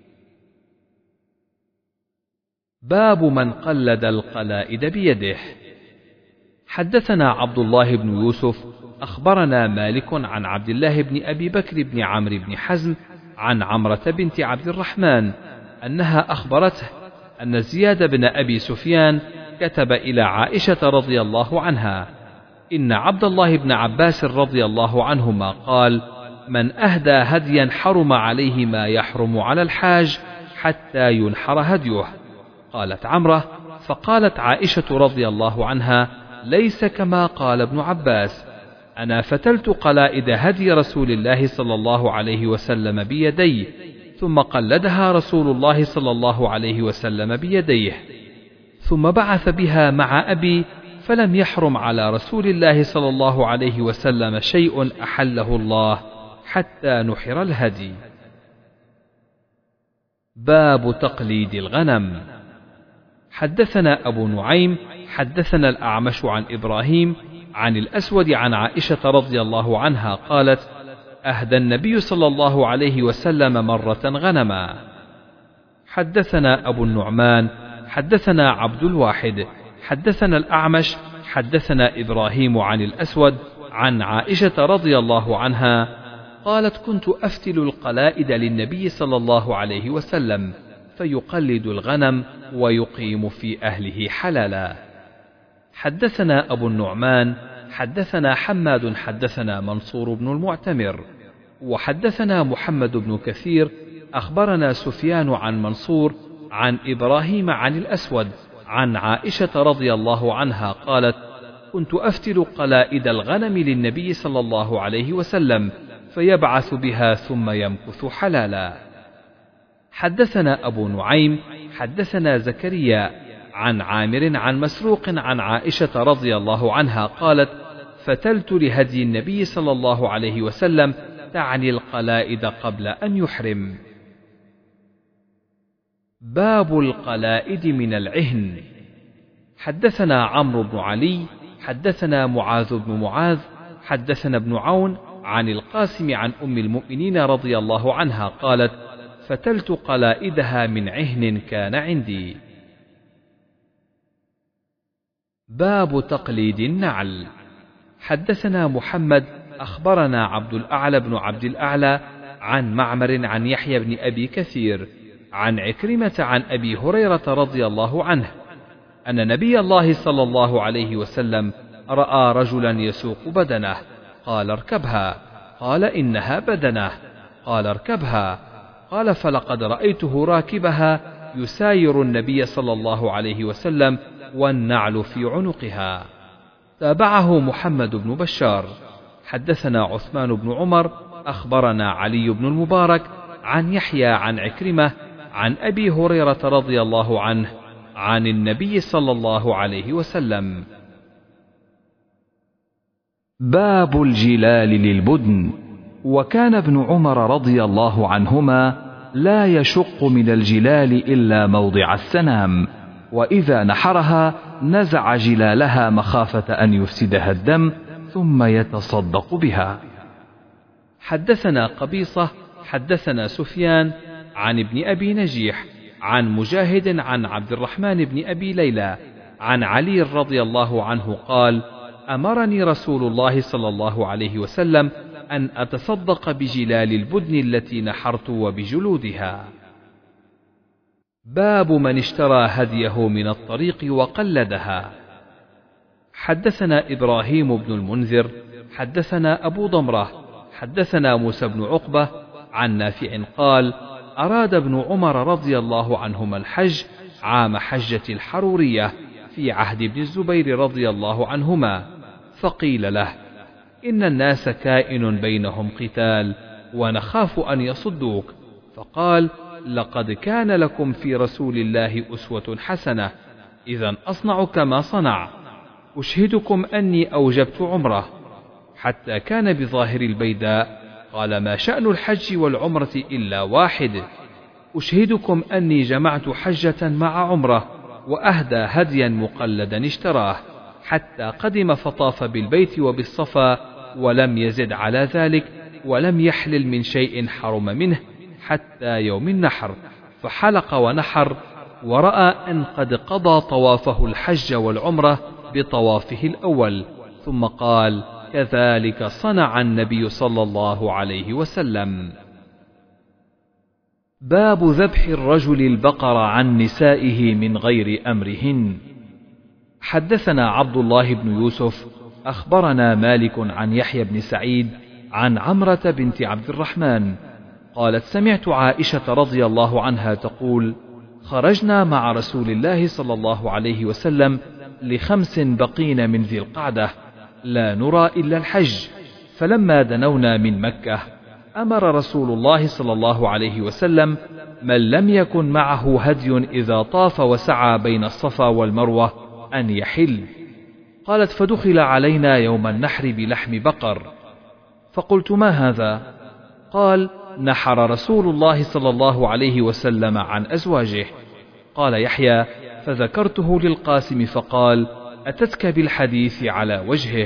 S1: باب من قلد القلائد بيده. حدثنا عبد الله بن يوسف أخبرنا مالك عن عبد الله بن أبي بكر بن عمرو بن حزم عن عمرة بنت عبد الرحمن أنها أخبرته أن زياد بن أبي سفيان كتب إلى عائشة رضي الله عنها: إن عبد الله بن عباس رضي الله عنهما قال: من أهدى هديا حرم عليه ما يحرم على الحاج حتى ينحر هديه. قالت عمرة: فقالت عائشة رضي الله عنها: ليس كما قال ابن عباس، أنا فتلت قلائد هدي رسول الله صلى الله عليه وسلم بيدي ثم قلدها رسول الله صلى الله عليه وسلم بيديه، ثم بعث بها مع أبي، فلم يحرم على رسول الله صلى الله عليه وسلم شيء أحله الله حتى نحر الهدي. باب تقليد الغنم. حدثنا أبو نعيم حدثنا الأعمش عن إبراهيم عن الأسود عن عائشة رضي الله عنها قالت: أهدى النبي صلى الله عليه وسلم مرة غنما. حدثنا أبو النعمان حدثنا عبد الواحد حدثنا الأعمش حدثنا إبراهيم عن الأسود عن عائشة رضي الله عنها قالت: كنت أفتل القلائد للنبي صلى الله عليه وسلم فيقلد الغنم ويقيم في أهله حلالا. حدثنا أبو النعمان حدثنا حماد حدثنا منصور بن المعتمر وحدثنا محمد بن كثير أخبرنا سفيان عن منصور عن إبراهيم عن الأسود عن عائشة رضي الله عنها قالت: كنت أفتل قلائد الغنم للنبي صلى الله عليه وسلم فيبعث بها ثم يمكث حلالا. حدثنا أبو نعيم حدثنا زكريا عن عامر عن مسروق عن عائشة رضي الله عنها قالت: فتلت لهدي النبي صلى الله عليه وسلم تعني القلائد قبل أن يحرم. باب القلائد من العهن. حدثنا عمرو بن علي حدثنا معاذ بن معاذ حدثنا ابن عون عن القاسم عن أم المؤمنين رضي الله عنها قالت: ففتلت قلائدها من عهن كان عندي. باب تقليد النعل. حدثنا محمد أخبرنا عبد الأعلى بن عبد الأعلى عن معمر عن يحيى بن أبي كثير عن عكرمة عن أبي هريرة رضي الله عنه أن نبي الله صلى الله عليه وسلم رأى رجلا يسوق بدنه، قال اركبها، قال إنها بدنه، قال اركبها، قال فلقد رأيته راكبها يساير النبي صلى الله عليه وسلم والنعل في عنقها. تابعه محمد بن بشار. حدثنا عثمان بن عمر أخبرنا علي بن المبارك عن يحيى عن عكرمة عن أبي هريرة رضي الله عنه عن النبي صلى الله عليه وسلم.
S2: باب الجلال للبدن. وكان ابن عمر رضي الله عنهما لا يشق من الجلال إلا موضع السنام، وإذا نحرها نزع جلالها مخافة أن يفسدها الدم ثم يتصدق بها.
S1: حدثنا قبيصة حدثنا سفيان عن ابن أبي نجيح عن مجاهد عن عبد الرحمن بن أبي ليلى عن علي رضي الله عنه قال: أمرني رسول الله صلى الله عليه وسلم أن أتصدق بجلال البدن التي نحرت وبجلودها. باب من اشترى هديه من الطريق وقلدها. حدثنا إبراهيم بن المنذر حدثنا أبو ضمرة حدثنا موسى بن عقبة عن نافع قال: أراد ابن عمر رضي الله عنهما الحج عام حجة الحرورية في عهد ابن الزبير رضي الله عنهما، فقيل له: إن الناس كائن بينهم قتال ونخاف أن يصدوك، فقال: لقد كان لكم في رسول الله أسوة حسنة، إذا أصنع كما صنع. أشهدكم أني أوجبت عمره، حتى كان بظاهر البيداء، قال: ما شأن الحج والعمرة إلا واحد. أشهدكم أني جمعت حجة مع عمره، وأهدى هديا مقلدا اشتراه، حتى قدم فطاف بالبيت وبالصفا، ولم يزد على ذلك، ولم يحلل من شيء حرم منه حتى يوم النحر، فحلق ونحر، ورأى أن قد قضى طوافه الحج والعمرة بطوافه الأول، ثم قال: كذلك صنع النبي صلى الله عليه وسلم.
S2: باب ذبح الرجل البقر عن نسائه من غير أمرهن.
S1: حدثنا عبد الله بن يوسف أخبرنا مالك عن يحيى بن سعيد عن عمرة بنت عبد الرحمن قالت: سمعت عائشة رضي الله عنها تقول: خرجنا مع رسول الله صلى الله عليه وسلم لخمس بقين من ذي القعدة لا نرى إلا الحج، فلما دنونا من مكة أمر رسول الله صلى الله عليه وسلم من لم يكن معه هدي إذا طاف وسعى بين الصفا والمروة أن يحل. قالت: فدخل علينا يوم النحر بلحم بقر، فقلت: ما هذا؟ قال: نحر رسول الله صلى الله عليه وسلم عن أزواجه. قال يحيى: فذكرته للقاسم فقال: أتتك بالحديث على وجهه.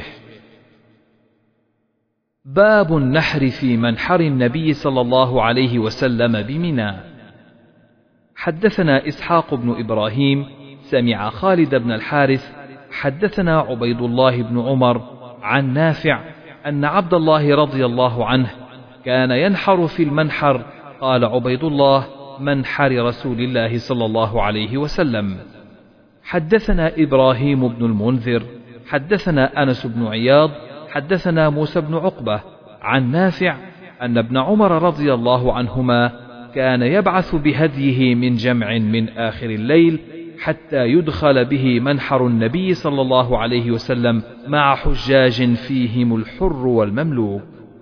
S2: باب النحر في منحر النبي صلى الله عليه وسلم بمنى.
S1: حدثنا إسحاق بن إبراهيم سمع خالد بن الحارث حدثنا عبيد الله بن عمر عن نافع أن عبد الله رضي الله عنه كان ينحر في المنحر. قال عبيد الله: منحر رسول الله صلى الله عليه وسلم. حدثنا إبراهيم بن المنذر حدثنا أنس بن عياض حدثنا موسى بن عقبة عن نافع أن ابن عمر رضي الله عنهما كان يبعث بهديه من جمع من آخر الليل حتى يدخل به منحر النبي صلى الله عليه وسلم مع حجاج فيهم الحر والمملوك.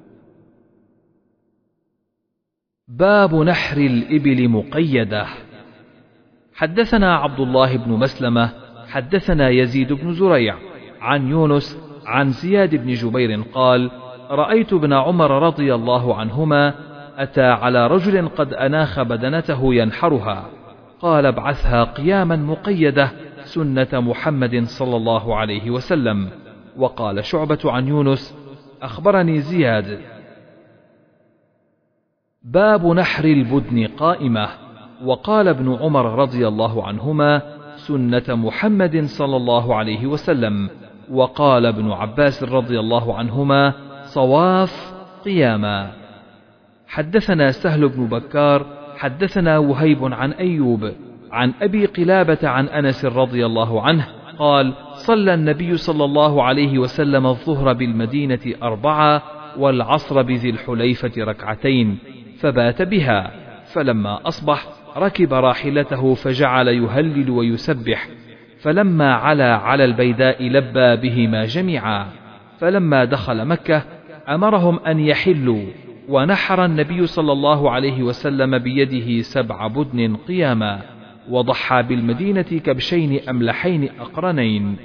S2: باب نحر الإبل مقيدة.
S1: حدثنا عبد الله بن مسلمة حدثنا يزيد بن زريع عن يونس عن زياد بن جبير قال: رأيت ابن عمر رضي الله عنهما أتى على رجل قد أناخ بدنته ينحرها، قال: ابعثها قياما مقيدة سنة محمد صلى الله عليه وسلم. وقال شعبة عن يونس: أخبرني زياد. باب نحر البدن قائمة. وقال ابن عمر رضي الله عنهما: سنة محمد صلى الله عليه وسلم. وقال ابن عباس رضي الله عنهما: صواف قياما. حدثنا سهل بن بكار حدثنا وهيب عن أيوب عن أبي قلابة عن أنس رضي الله عنه قال: صلى النبي صلى الله عليه وسلم الظهر بالمدينة أربعة والعصر بذي الحليفة ركعتين، فبات بها، فلما أصبح ركب راحلته فجعل يهلل ويسبح، فلما علا على البيداء لبى بهما جميعا، فلما دخل مكة أمرهم أن يحلوا، ونحر النبي صلى الله عليه وسلم بيده سبع بدن قياما، وضحى بالمدينة كبشين أملحين أقرنين.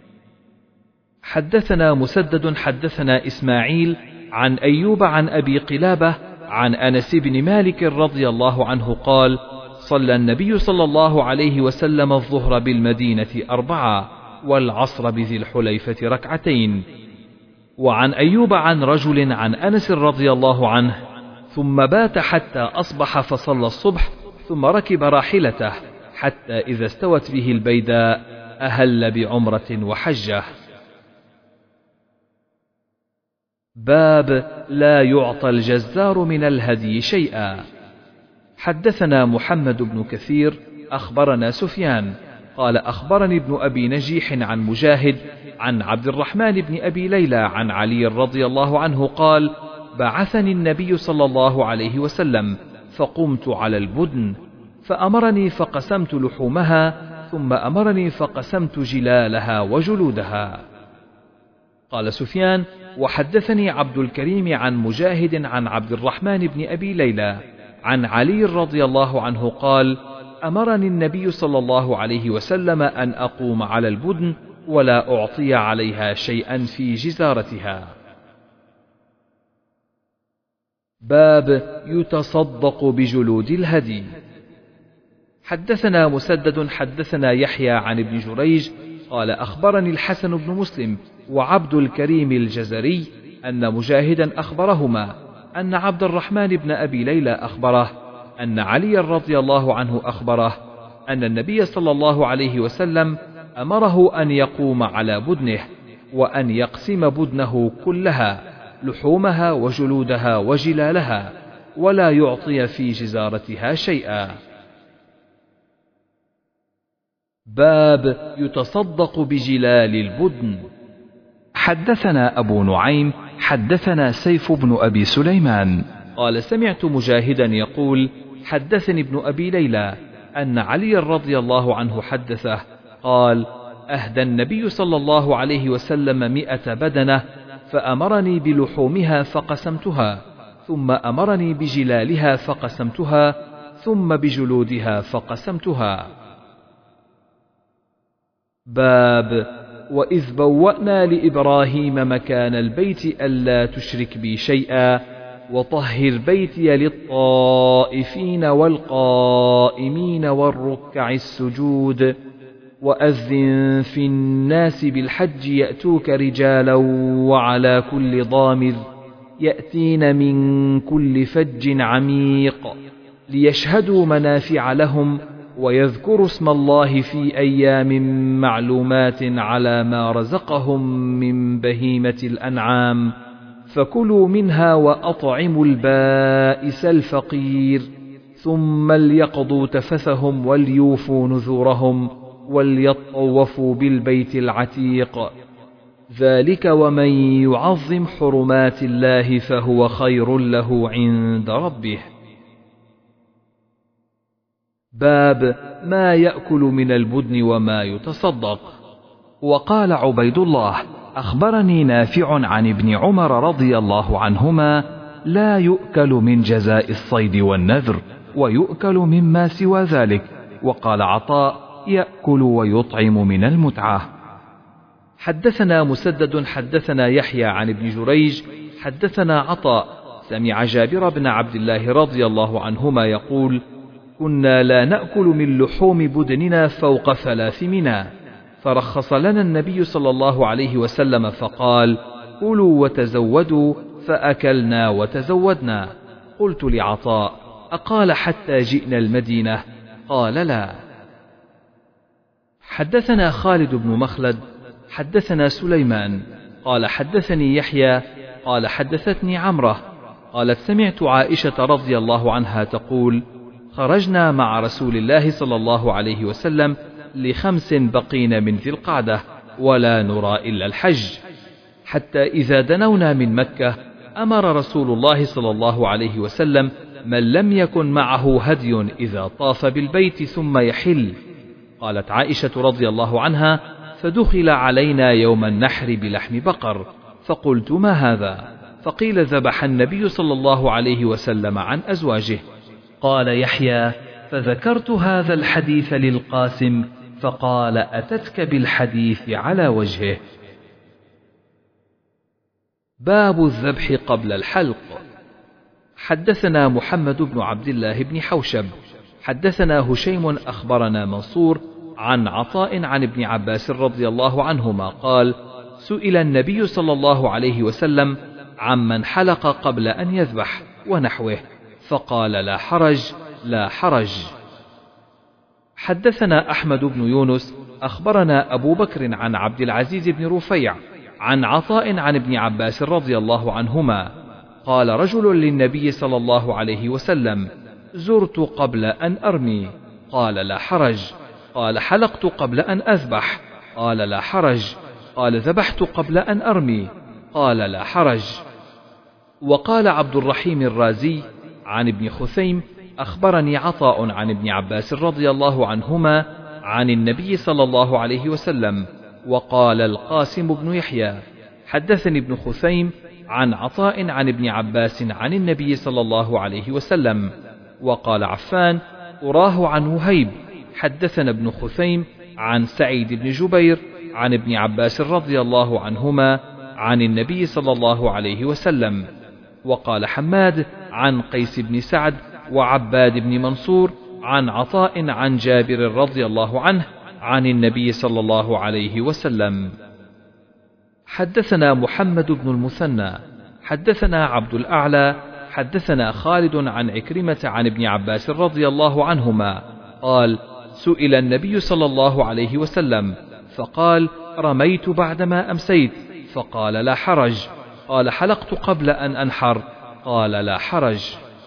S1: حدثنا مسدد حدثنا إسماعيل عن أيوب عن أبي قلابة عن أنس بن مالك رضي الله عنه قال: صلى النبي صلى الله عليه وسلم الظهر بالمدينة أربعة والعصر بذي الحليفة ركعتين. وعن أيوب عن رجل عن أنس رضي الله عنه: ثم بات حتى أصبح فصلى الصبح، ثم ركب راحلته حتى إذا استوت به البيداء أهل بعمرة وحجة. باب لا يعطى الجزار من الهدي شيئا. حدثنا محمد بن كثير أخبرنا سفيان قال: أخبرني ابن أبي نجيح عن مجاهد عن عبد الرحمن بن أبي ليلى عن علي رضي الله عنه قال: بعثني النبي صلى الله عليه وسلم فقمت على البدن، فأمرني فقسمت لحومها، ثم أمرني فقسمت جلالها وجلودها. قال سفيان: وحدثني عبد الكريم عن مجاهد عن عبد الرحمن بن أبي ليلى عن علي رضي الله عنه قال: أمرني النبي صلى الله عليه وسلم أن أقوم على البدن ولا أعطي عليها شيئا في جزارتها. باب يتصدق بجلود الهدي. حدثنا مسدد حدثنا يحيى عن ابن جريج قال: أخبرني الحسن بن مسلم وعبد الكريم الجزري أن مجاهدا أخبرهما أن عبد الرحمن بن أبي ليلى أخبره أن علي رضي الله عنه أخبره أن النبي صلى الله عليه وسلم أمره أن يقوم على بدنه، وأن يقسم بدنه كلها، لحومها وجلودها وجلالها، ولا يعطي في جزارتها شيئا. باب يتصدق بجلال البدن.
S2: حدثنا أبو نعيم حدثنا سيف بن أبي سليمان
S1: قال: سمعت مجاهدا يقول: حدثني ابن أبي ليلى أن علي رضي الله عنه حدثه قال: أهدى النبي صلى الله عليه وسلم مئة بدنة، فأمرني بلحومها فقسمتها، ثم أمرني بجلالها فقسمتها، ثم بجلودها فقسمتها. باب وإذ بوأنا لإبراهيم مكان البيت ألا تشرك بي شيئا وطهر بيتي للطائفين والقائمين والركع السجود وأذن في الناس بالحج يأتوك رجالا وعلى كل ضامر يأتين من كل فج عميق ليشهدوا منافع لهم ويذكروا اسم الله في أيام معلومات على ما رزقهم من بهيمة الأنعام، فكلوا منها وأطعموا البائس الفقير، ثم ليقضوا تفثهم وليوفوا نذورهم وليطوفوا بالبيت العتيق، ذلك ومن يعظم حرمات الله فهو خير له عند ربه. باب ما يأكل من البدن وما يتصدق.
S2: وقال عبيد الله: أخبرني نافع عن ابن عمر رضي الله عنهما: لا يؤكل من جزاء الصيد والنذر، ويؤكل مما سوى ذلك. وقال عطاء: يأكل ويطعم من المتعة.
S1: حدثنا مسدد حدثنا يحيى عن ابن جريج حدثنا عطاء سمع جابر بن عبد الله رضي الله عنهما يقول: كنا لا نأكل من لحوم بدننا فوق ثلاث منا، فرخص لنا النبي صلى الله عليه وسلم فقال: كلوا وتزودوا، فأكلنا وتزودنا. قلت لعطاء: أقال حتى جئنا المدينة؟ قال: لا. حدثنا خالد بن مخلد حدثنا سليمان قال حدثني يحيى قال حدثتني عمرة قالت: سمعت عائشة رضي الله عنها تقول: خرجنا مع رسول الله صلى الله عليه وسلم لخمس بقين من ذي القعدة ولا نرى إلا الحج، حتى إذا دنونا من مكة أمر رسول الله صلى الله عليه وسلم من لم يكن معه هدي إذا طاف بالبيت ثم يحل. قالت عائشة رضي الله عنها: فدخل علينا يوم النحر بلحم بقر، فقلت: ما هذا؟ فقيل: ذبح النبي صلى الله عليه وسلم عن أزواجه. قال يحيى: فذكرت هذا الحديث للقاسم فقال: أتتك بالحديث على وجهه. باب الذبح قبل الحلق. حدثنا محمد بن عبد الله بن حوشب حدثنا هشيم أخبرنا منصور عن عطاء عن ابن عباس رضي الله عنهما قال: سئل النبي صلى الله عليه وسلم عمن حلق قبل أن يذبح ونحوه، فقال: لا حرج لا حرج. حدثنا أحمد بن يونس أخبرنا أبو بكر عن عبد العزيز بن رفيع عن عطاء عن ابن عباس رضي الله عنهما قال: رجل للنبي صلى الله عليه وسلم: زرت قبل أن أرمي، قال: لا حرج. قال: حلقت قبل أن أذبح، قال: لا حرج. قال: ذبحت قبل أن أرمي، قال: لا حرج. وقال عبد الرحيم الرازي عن ابن خثيم: أخبرني عطاء عن ابن عباس رضي الله عنهما عن النبي صلى الله عليه وسلم. وقال القاسم بن يحيى: حدثني ابن خثيم عن عطاء عن ابن عباس عن النبي صلى الله عليه وسلم. وقال عفان: أراه عن وهيب. حدثنا ابن خثيم عن سعيد بن جبير عن ابن عباس رضي الله عنهما عن النبي صلى الله عليه وسلم. وقال حماد عن قيس بن سعد وعباد بن منصور عن عطاء عن جابر رضي الله عنه عن النبي صلى الله عليه وسلم. حدثنا محمد بن المثنى حدثنا عبد الأعلى حدثنا خالد عن عكرمة عن ابن عباس رضي الله عنهما قال: سئل النبي صلى الله عليه وسلم فقال: رميت بعدما أمسيت، فقال: لا حرج. قال: حلقت قبل أن أنحر، قال: لا حرج.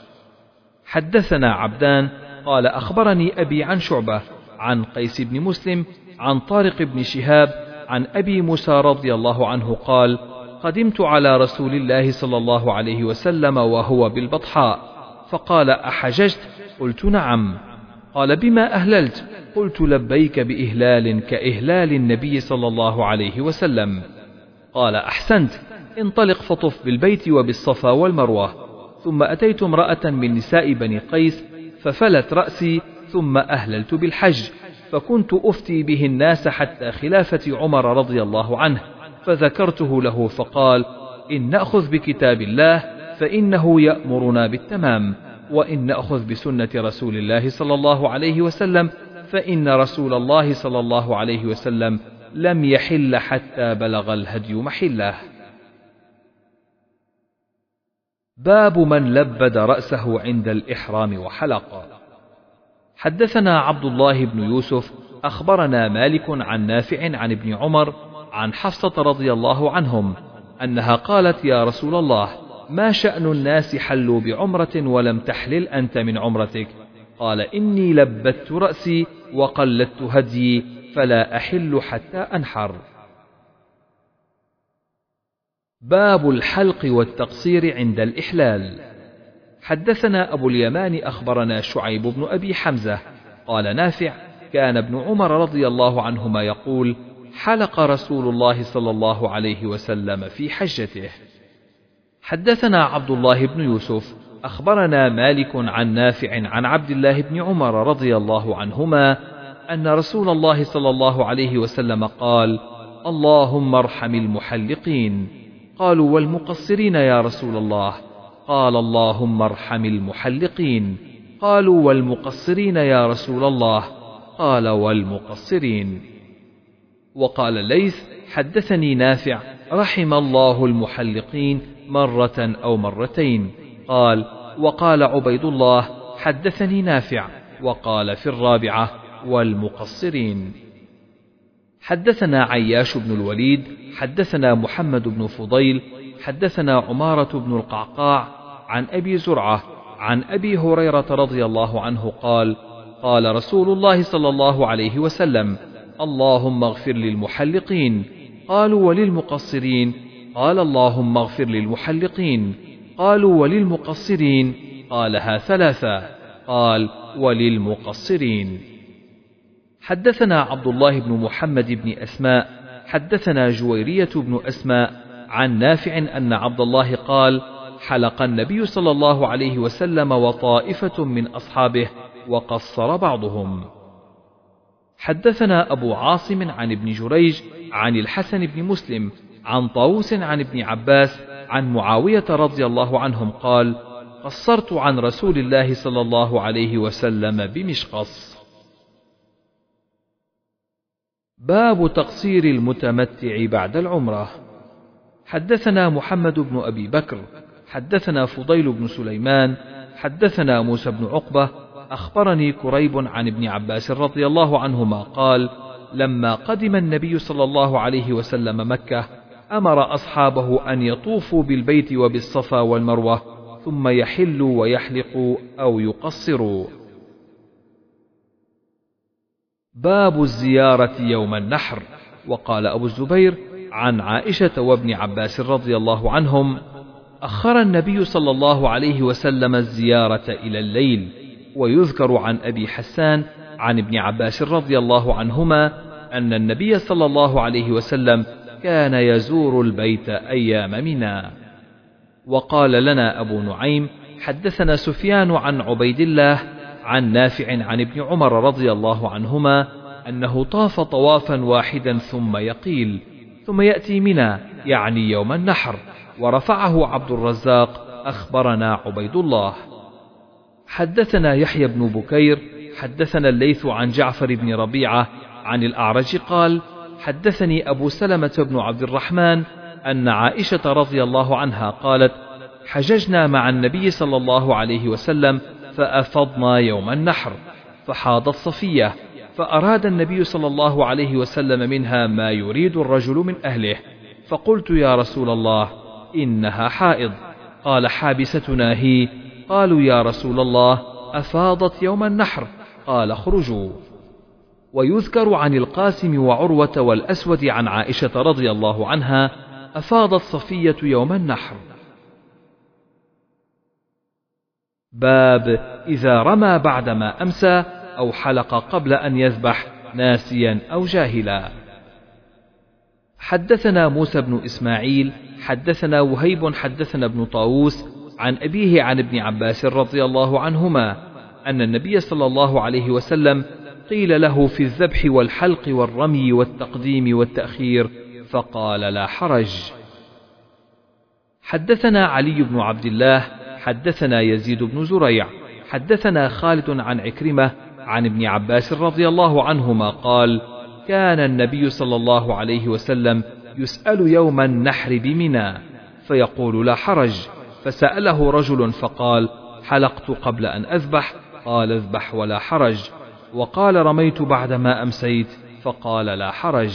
S1: حدثنا عبدان قال: أخبرني أبي عن شعبة عن قيس بن مسلم عن طارق بن شهاب عن أبي موسى رضي الله عنه قال: قدمت على رسول الله صلى الله عليه وسلم وهو بالبطحاء، فقال: أحججت؟ قلت: نعم. قال: بما أهللت؟ قلت: لبيك بإهلال كإهلال النبي صلى الله عليه وسلم. قال: أحسنت، انطلق فطف بالبيت وبالصفا والمروة. ثم أتيت امرأة من نساء بني قيس ففلت رأسي، ثم أهللت بالحج، فكنت أفتي به الناس حتى خلافة عمر رضي الله عنه، فذكرته له فقال: إن نأخذ بكتاب الله فإنه يأمرنا بالتمام، وإن نأخذ بسنة رسول الله صلى الله عليه وسلم فإن رسول الله صلى الله عليه وسلم لم يحل حتى بلغ الهدي محله. باب من لبد رأسه عند الإحرام وحلق. حدثنا عبد الله بن يوسف أخبرنا مالك عن نافع عن ابن عمر عن حفصة رضي الله عنهم أنها قالت: يا رسول الله، ما شأن الناس حلوا بعمرة ولم تحلل أنت من عمرتك؟ قال: إني لبدت رأسي وقلدت هديي فلا أحل حتى أنحر. باب الحلق والتقصير عند الإحلال. حدثنا أبو اليمان أخبرنا شعيب بن أبي حمزة قال: نافع كان ابن عمر رضي الله عنهما يقول: حلق رسول الله صلى الله عليه وسلم في حجته. حدثنا عبد الله بن يوسف أخبرنا مالك عن نافع عن عبد الله بن عمر رضي الله عنهما أن رسول الله صلى الله عليه وسلم قال: اللهم ارحم المحلقين. قالوا: والمقصرين يا رسول الله؟ قال: اللهم ارحم المحلقين. قالوا: والمقصرين يا رسول الله؟ قال: والمقصرين. وقال الليث: حدثني نافع رحم الله المحلقين مرة أو مرتين. قال: وقال عبيد الله حدثني نافع، وقال في الرابعة والمقصرين. حدثنا عياش بن الوليد حدثنا محمد بن فضيل حدثنا عمارة بن القعقاع عن أبي زرعة عن أبي هريرة رضي الله عنه قال: قال رسول الله صلى الله عليه وسلم: اللهم اغفر للمحلقين. قالوا: وللمقصرين؟ قال: اللهم اغفر للمحلقين. قالوا: وللمقصرين؟ قالها ثلاثة. قال: وللمقصرين. حدثنا عبد الله بن محمد بن أسماء حدثنا جويرية بن أسماء عن نافع أن عبد الله قال: حلق النبي صلى الله عليه وسلم وطائفة من أصحابه وقصر بعضهم. حدثنا أبو عاصم عن ابن جريج عن الحسن بن مسلم عن طاووس عن ابن عباس عن معاوية رضي الله عنهم قال: قصرت عن رسول الله صلى الله عليه وسلم بمشقص. باب تقصير المتمتع بعد العمرة. حدثنا محمد بن أبي بكر حدثنا فضيل بن سليمان حدثنا موسى بن عقبة أخبرني كريب عن ابن عباس رضي الله عنهما قال: لما قدم النبي صلى الله عليه وسلم مكة أمر أصحابه أن يطوفوا بالبيت وبالصفا والمروة ثم يحلوا ويحلقوا أو يقصروا. باب الزيارة يوم النحر. وقال أبو الزبير عن عائشة وابن عباس رضي الله عنهم: أخر النبي صلى الله عليه وسلم الزيارة إلى الليل. ويذكر عن أبي حسان عن ابن عباس رضي الله عنهما أن النبي صلى الله عليه وسلم كان يزور البيت أيام منى. وقال لنا أبو نعيم حدثنا سفيان عن عبيد الله عن نافع عن ابن عمر رضي الله عنهما أنه طاف طوافا واحدا ثم يقيل ثم يأتي منى يعني يوم النحر. ورفعه عبد الرزاق أخبرنا عبيد الله. حدثنا يحيى بن بكير حدثنا الليث عن جعفر بن ربيعة عن الأعرج قال: حدثني أبو سلمة بن عبد الرحمن أن عائشة رضي الله عنها قالت: حججنا مع النبي صلى الله عليه وسلم فأفضنا يوم النحر، فحاضت صفية، فأراد النبي صلى الله عليه وسلم منها ما يريد الرجل من أهله، فقلت: يا رسول الله إنها حائض. قال: حابستنا هي. قالوا: يا رسول الله أفاضت يوم النحر. قال: اخرجوا. ويذكر عن القاسم وعروة والأسود عن عائشة رضي الله عنها: أفاضت صفية يوم النحر. باب إذا رمى بعدما أمسى أو حلق قبل أن يذبح ناسيا أو جاهلا. حدثنا موسى بن إسماعيل حدثنا وهيب حدثنا ابن طاووس عن أبيه عن ابن عباس رضي الله عنهما أن النبي صلى الله عليه وسلم قيل له في الذبح والحلق والرمي والتقديم والتأخير فقال: لا حرج. حدثنا علي بن عبد الله حدثنا يزيد بن زريع حدثنا خالد عن عكرمة عن ابن عباس رضي الله عنهما قال: كان النبي صلى الله عليه وسلم يسأل يوم النحر بمنى فيقول: لا حرج. فسأله رجل فقال: حلقت قبل أن أذبح. قال: اذبح ولا حرج. وقال: رميت بعدما أمسيت. فقال: لا حرج.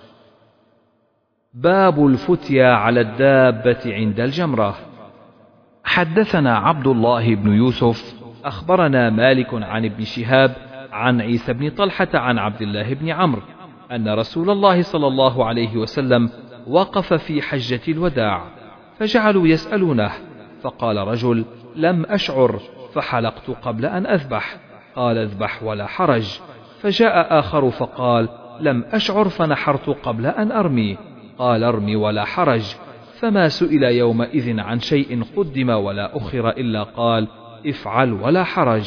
S1: باب الفتيا على الدابة عند الجمرة. حدثنا عبد الله بن يوسف أخبرنا مالك عن ابن شهاب عن عيسى بن طلحة عن عبد الله بن عمرو أن رسول الله صلى الله عليه وسلم وقف في حجة الوداع فجعلوا يسألونه، فقال رجل: لم أشعر فحلقت قبل أن أذبح. قال: اذبح ولا حرج. فجاء آخر فقال: لم أشعر فنحرت قبل أن أرمي. قال: ارمي ولا حرج. فما سئل يومئذ عن شيء قدم ولا أخر إلا قال: افعل ولا حرج.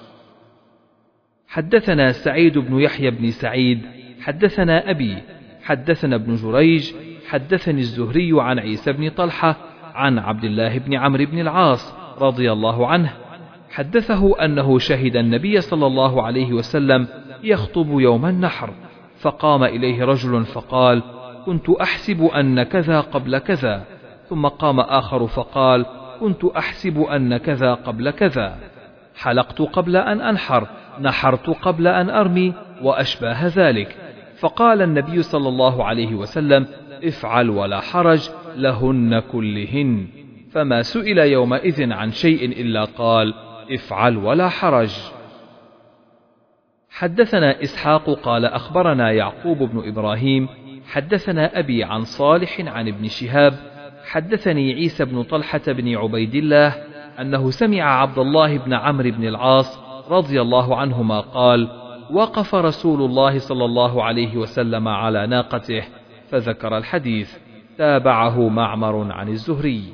S1: حدثنا سعيد بن يحيى بن سعيد حدثنا أبي حدثنا ابن جريج حدثني الزهري عن عيسى بن طلحة عن عبد الله بن عمرو بن العاص رضي الله عنه حدثه أنه شهد النبي صلى الله عليه وسلم يخطب يوم النحر، فقام إليه رجل فقال: كنت أحسب أن كذا قبل كذا. ثم قام آخر فقال: كنت أحسب أن كذا قبل كذا، حلقت قبل أن أنحر، نحرت قبل أن أرمي، وأشباه ذلك. فقال النبي صلى الله عليه وسلم: افعل ولا حرج، لهن كلهن. فما سئل يومئذ عن شيء إلا قال: افعل ولا حرج. حدثنا إسحاق قال أخبرنا يعقوب بن إبراهيم حدثنا أبي عن صالح عن ابن شهاب حدثني عيسى بن طلحة بن عبيد الله أنه سمع عبد الله بن عمرو بن العاص رضي الله عنهما قال: وقف رسول الله صلى الله عليه وسلم على ناقته، فذكر الحديث. تابعه معمر عن الزهري.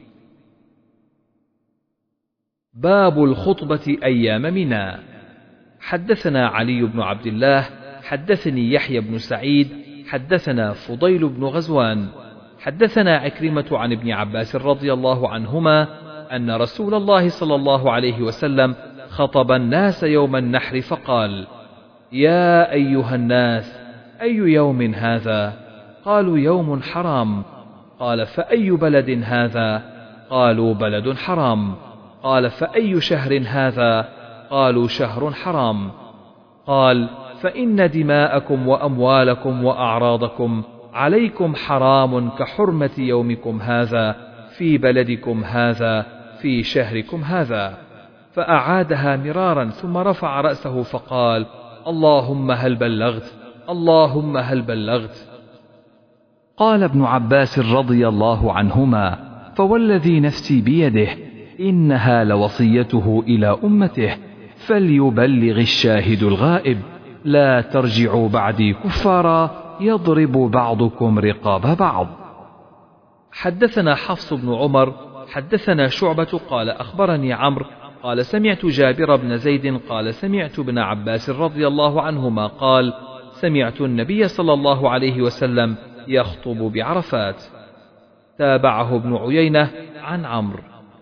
S1: باب الخطبة أيام منى. حدثنا علي بن عبد الله حدثني يحيى بن سعيد حدثنا فضيل بن غزوان حدثنا عكرمة عن ابن عباس رضي الله عنهما أن رسول الله صلى الله عليه وسلم خطب الناس يوم النحر فقال: يا أيها الناس، أي يوم هذا؟ قالوا: يوم حرام. قال: فأي بلد هذا؟ قالوا: بلد حرام. قال: فأي شهر هذا؟ قالوا: شهر حرام. قال: فإن دماءكم وأموالكم وأعراضكم عليكم حرام كحرمة يومكم هذا في بلدكم هذا في شهركم هذا. فأعادها مرارا ثم رفع رأسه فقال: اللهم هل بلغت؟ اللهم هل بلغت؟
S2: قال ابن عباس رضي الله عنهما: فوالذي نفسي بيده إنها لوصيته إلى أمته، فليبلغ الشاهد الغائب، لا ترجعوا بعدي كفارا يضرب بعضكم رقاب بعض.
S1: حدثنا حفص بن عمر حدثنا شعبة قال أخبرني عمرو قال سمعت جابر بن زيد قال سمعت ابن عباس رضي الله عنهما قال: سمعت النبي صلى الله عليه وسلم يخطب بعرفات. تابعه ابن عيينة عن عمرو.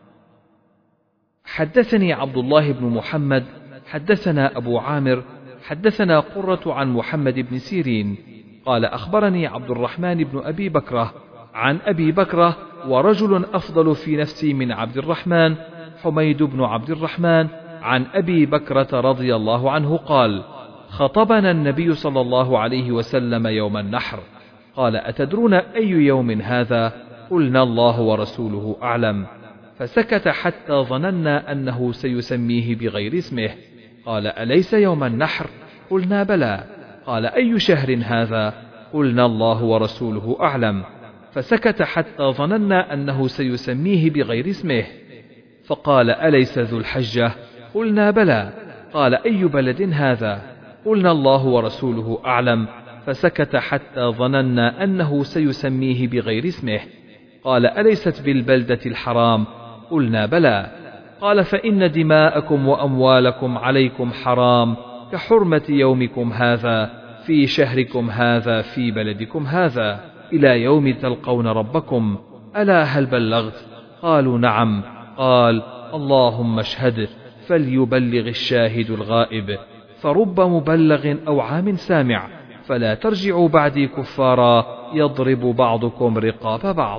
S1: حدثني عبد الله بن محمد حدثنا أبو عامر حدثنا قرة عن محمد بن سيرين قال أخبرني عبد الرحمن بن أبي بكرة عن أبي بكرة ورجل أفضل في نفسي من عبد الرحمن، حميد بن عبد الرحمن، عن أبي بكرة رضي الله عنه قال: خطبنا النبي صلى الله عليه وسلم يوم النحر. قال: أتدرون أي يوم هذا؟ قلنا: الله ورسوله أعلم. فسكت حتى ظننا أنه سيسميه بغير اسمه. قال: أليس يوم النحر؟ قلنا: بلى. قال: أي شهر هذا؟ قلنا: الله ورسوله أعلم. فسكت حتى ظننا أنه سيسميه بغير اسمه. فقال: أليس ذو الحجة؟ قلنا: بلى. قال: أي بلد هذا؟ قلنا: الله ورسوله أعلم. فسكت حتى ظننا أنه سيسميه بغير اسمه. قال: أليست بالبلدة الحرام؟ قلنا: بلى. قال: فإن دماءكم وأموالكم عليكم حرام كحرمة يومكم هذا في شهركم هذا في بلدكم هذا إلى يوم تلقون ربكم. ألا هل بلغت؟ قالوا: نعم. قال: اللهم اشهد، فليبلغ الشاهد الغائب، فرب مبلغ أو عام سامع، فلا ترجعوا بعدي كفارا يضرب بعضكم رقاب بعض.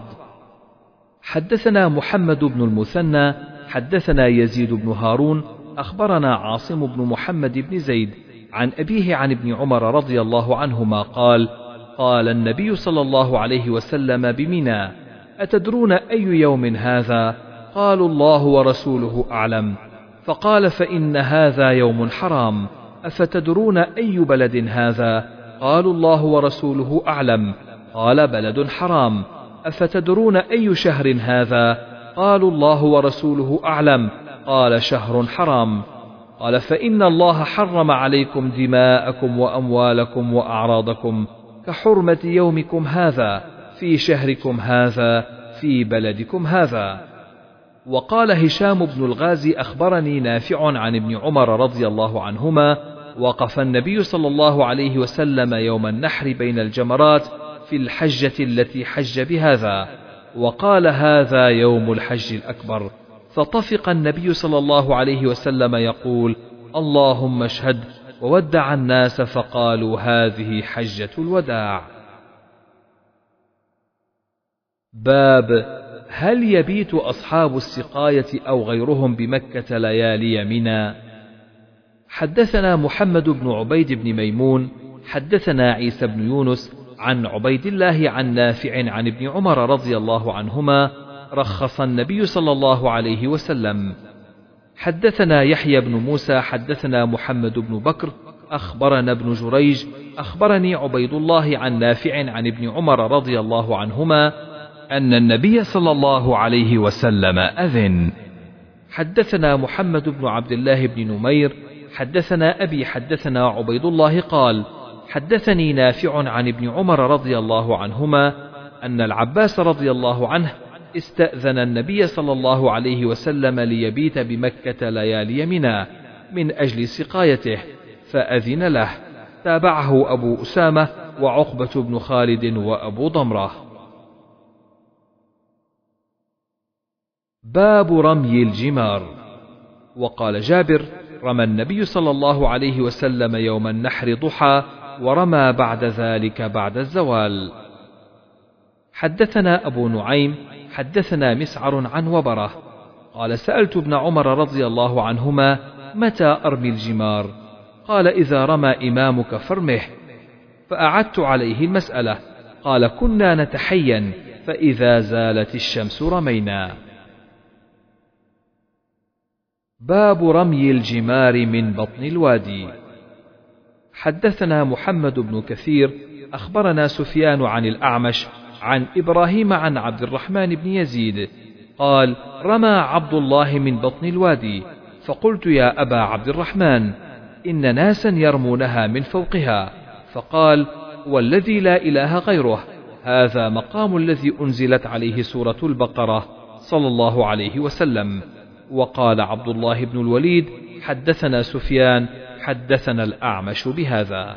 S1: حدثنا محمد بن المثنى حدثنا يزيد بن هارون أخبرنا عاصم بن محمد بن زيد عن أبيه عن ابن عمر رضي الله عنهما قال: قال النبي صلى الله عليه وسلم بمنى: أتدرون أي يوم هذا؟ قالوا: الله ورسوله أعلم. فقال: فإن هذا يوم حرام. أفتدرون أي بلد هذا؟ قالوا: الله ورسوله أعلم. قال: بلد حرام. أفتدرون أي شهر هذا؟ قالوا: الله ورسوله أعلم. قال: شهر حرام. قال: فإن الله حرم عليكم دماءكم وأموالكم وأعراضكم كحرمة يومكم هذا في شهركم هذا في بلدكم هذا. وقال هشام بن الغازي أخبرني نافع عن ابن عمر رضي الله عنهما: وقف النبي صلى الله عليه وسلم يوم النحر بين الجمرات في الحجة التي حج بهذا، وقال: هذا يوم الحج الأكبر. فطفق النبي صلى الله عليه وسلم يقول: اللهم اشهد، وودع الناس فقالوا: هذه حجة الوداع. باب هل يبيت أصحاب السقاية أو غيرهم بمكة ليالي منى؟ حدثنا محمد بن عبيد بن ميمون حدثنا عيسى بن يونس عن عبيد الله عن نافع عن ابن عمر رضي الله عنهما رخص النبي صلى الله عليه وسلم. حدثنا يحيى بن موسى حدثنا محمد بن بكر أخبرنا ابن جريج أخبرني عبيد الله عن نافع عن ابن عمر رضي الله عنهما أن النبي صلى الله عليه وسلم أذن. حدثنا محمد بن عبد الله بن نمير حدثنا أبي حدثنا عبيد الله قال حدثني نافع عن ابن عمر رضي الله عنهما أن العباس رضي الله عنه استأذن النبي صلى الله عليه وسلم ليبيت بمكة ليالي منى من أجل سقايته فأذن له. تابعه أبو أسامة وعقبة بن خالد وأبو ضمرة. باب رمي الجمار. وقال جابر رمى النبي صلى الله عليه وسلم يوم النحر ضحى ورمى بعد ذلك بعد الزوال. حدثنا أبو نعيم حدثنا مسعر عن وبره قال سألت ابن عمر رضي الله عنهما متى أرمي الجمار؟ قال إذا رمى إمامك فارمه. فأعدت عليه المسألة قال كنا نتحين فإذا زالت الشمس رمينا. باب رمي الجمار من بطن الوادي. حدثنا محمد بن كثير أخبرنا سفيان عن الأعمش عن إبراهيم عن عبد الرحمن بن يزيد قال رمى عبد الله من بطن الوادي فقلت يا أبا عبد الرحمن إن ناسا يرمونها من فوقها فقال والذي لا إله غيره هذا مقام الذي أنزلت عليه سورة البقرة صلى الله عليه وسلم. وقال عبد الله بن الوليد حدثنا سفيان حدثنا الأعمش بهذا.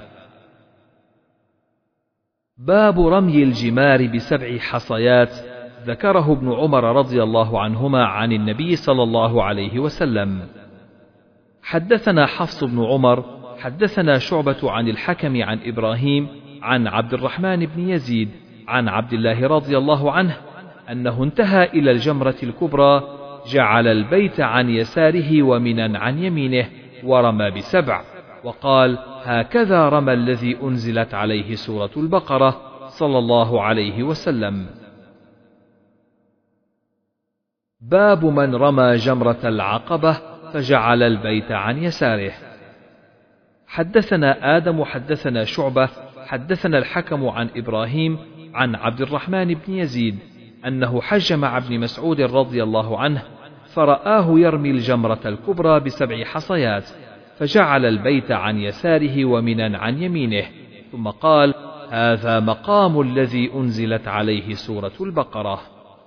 S1: باب رمي الجمار بسبع حصيات ذكره ابن عمر رضي الله عنهما عن النبي صلى الله عليه وسلم. حدثنا حفص بن عمر حدثنا شعبة عن الحكم عن إبراهيم عن عبد الرحمن بن يزيد عن عبد الله رضي الله عنه أنه انتهى إلى الجمرة الكبرى جعل البيت عن يساره ومنا عن يمينه ورمى بسبع وقال هكذا رمى الذي أنزلت عليه سورة البقرة صلى الله عليه وسلم. باب من رمى جمرة العقبة فجعل البيت عن يساره. حدثنا آدم حدثنا شعبة حدثنا الحكم عن إبراهيم عن عبد الرحمن بن يزيد أنه حج مع ابن مسعود رضي الله عنه فرآه يرمي الجمرة الكبرى بسبع حصيات فجعل البيت عن يساره ومنا عن يمينه ثم قال هذا مقام الذي أنزلت عليه سورة البقرة.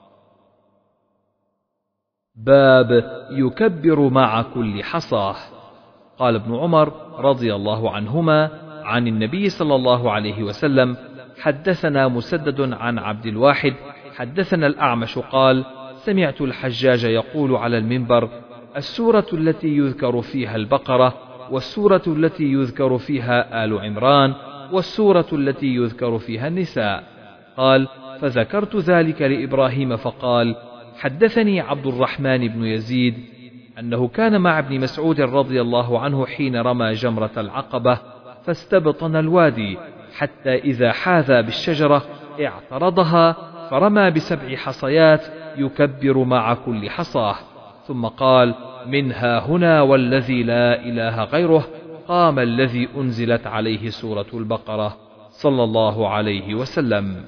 S1: باب يكبر مع كل حصاه. قال ابن عمر رضي الله عنهما عن النبي صلى الله عليه وسلم حدثنا مسدد عن عبد الواحد حدثنا الأعمش قال سمعت الحجاج يقول على المنبر السورة التي يذكر فيها البقرة والسورة التي يذكر فيها آل عمران والسورة التي يذكر فيها النساء. قال فذكرت ذلك لإبراهيم فقال حدثني عبد الرحمن بن يزيد أنه كان مع ابن مسعود رضي الله عنه حين رمى جمرة العقبة فاستبطن الوادي حتى إذا حاذى بالشجرة اعترضها فرمى بسبع حصيات يكبر مع كل حصاه ثم قال منها هنا والذي لا إله غيره قام الذي أنزلت عليه سورة البقرة صلى الله عليه وسلم.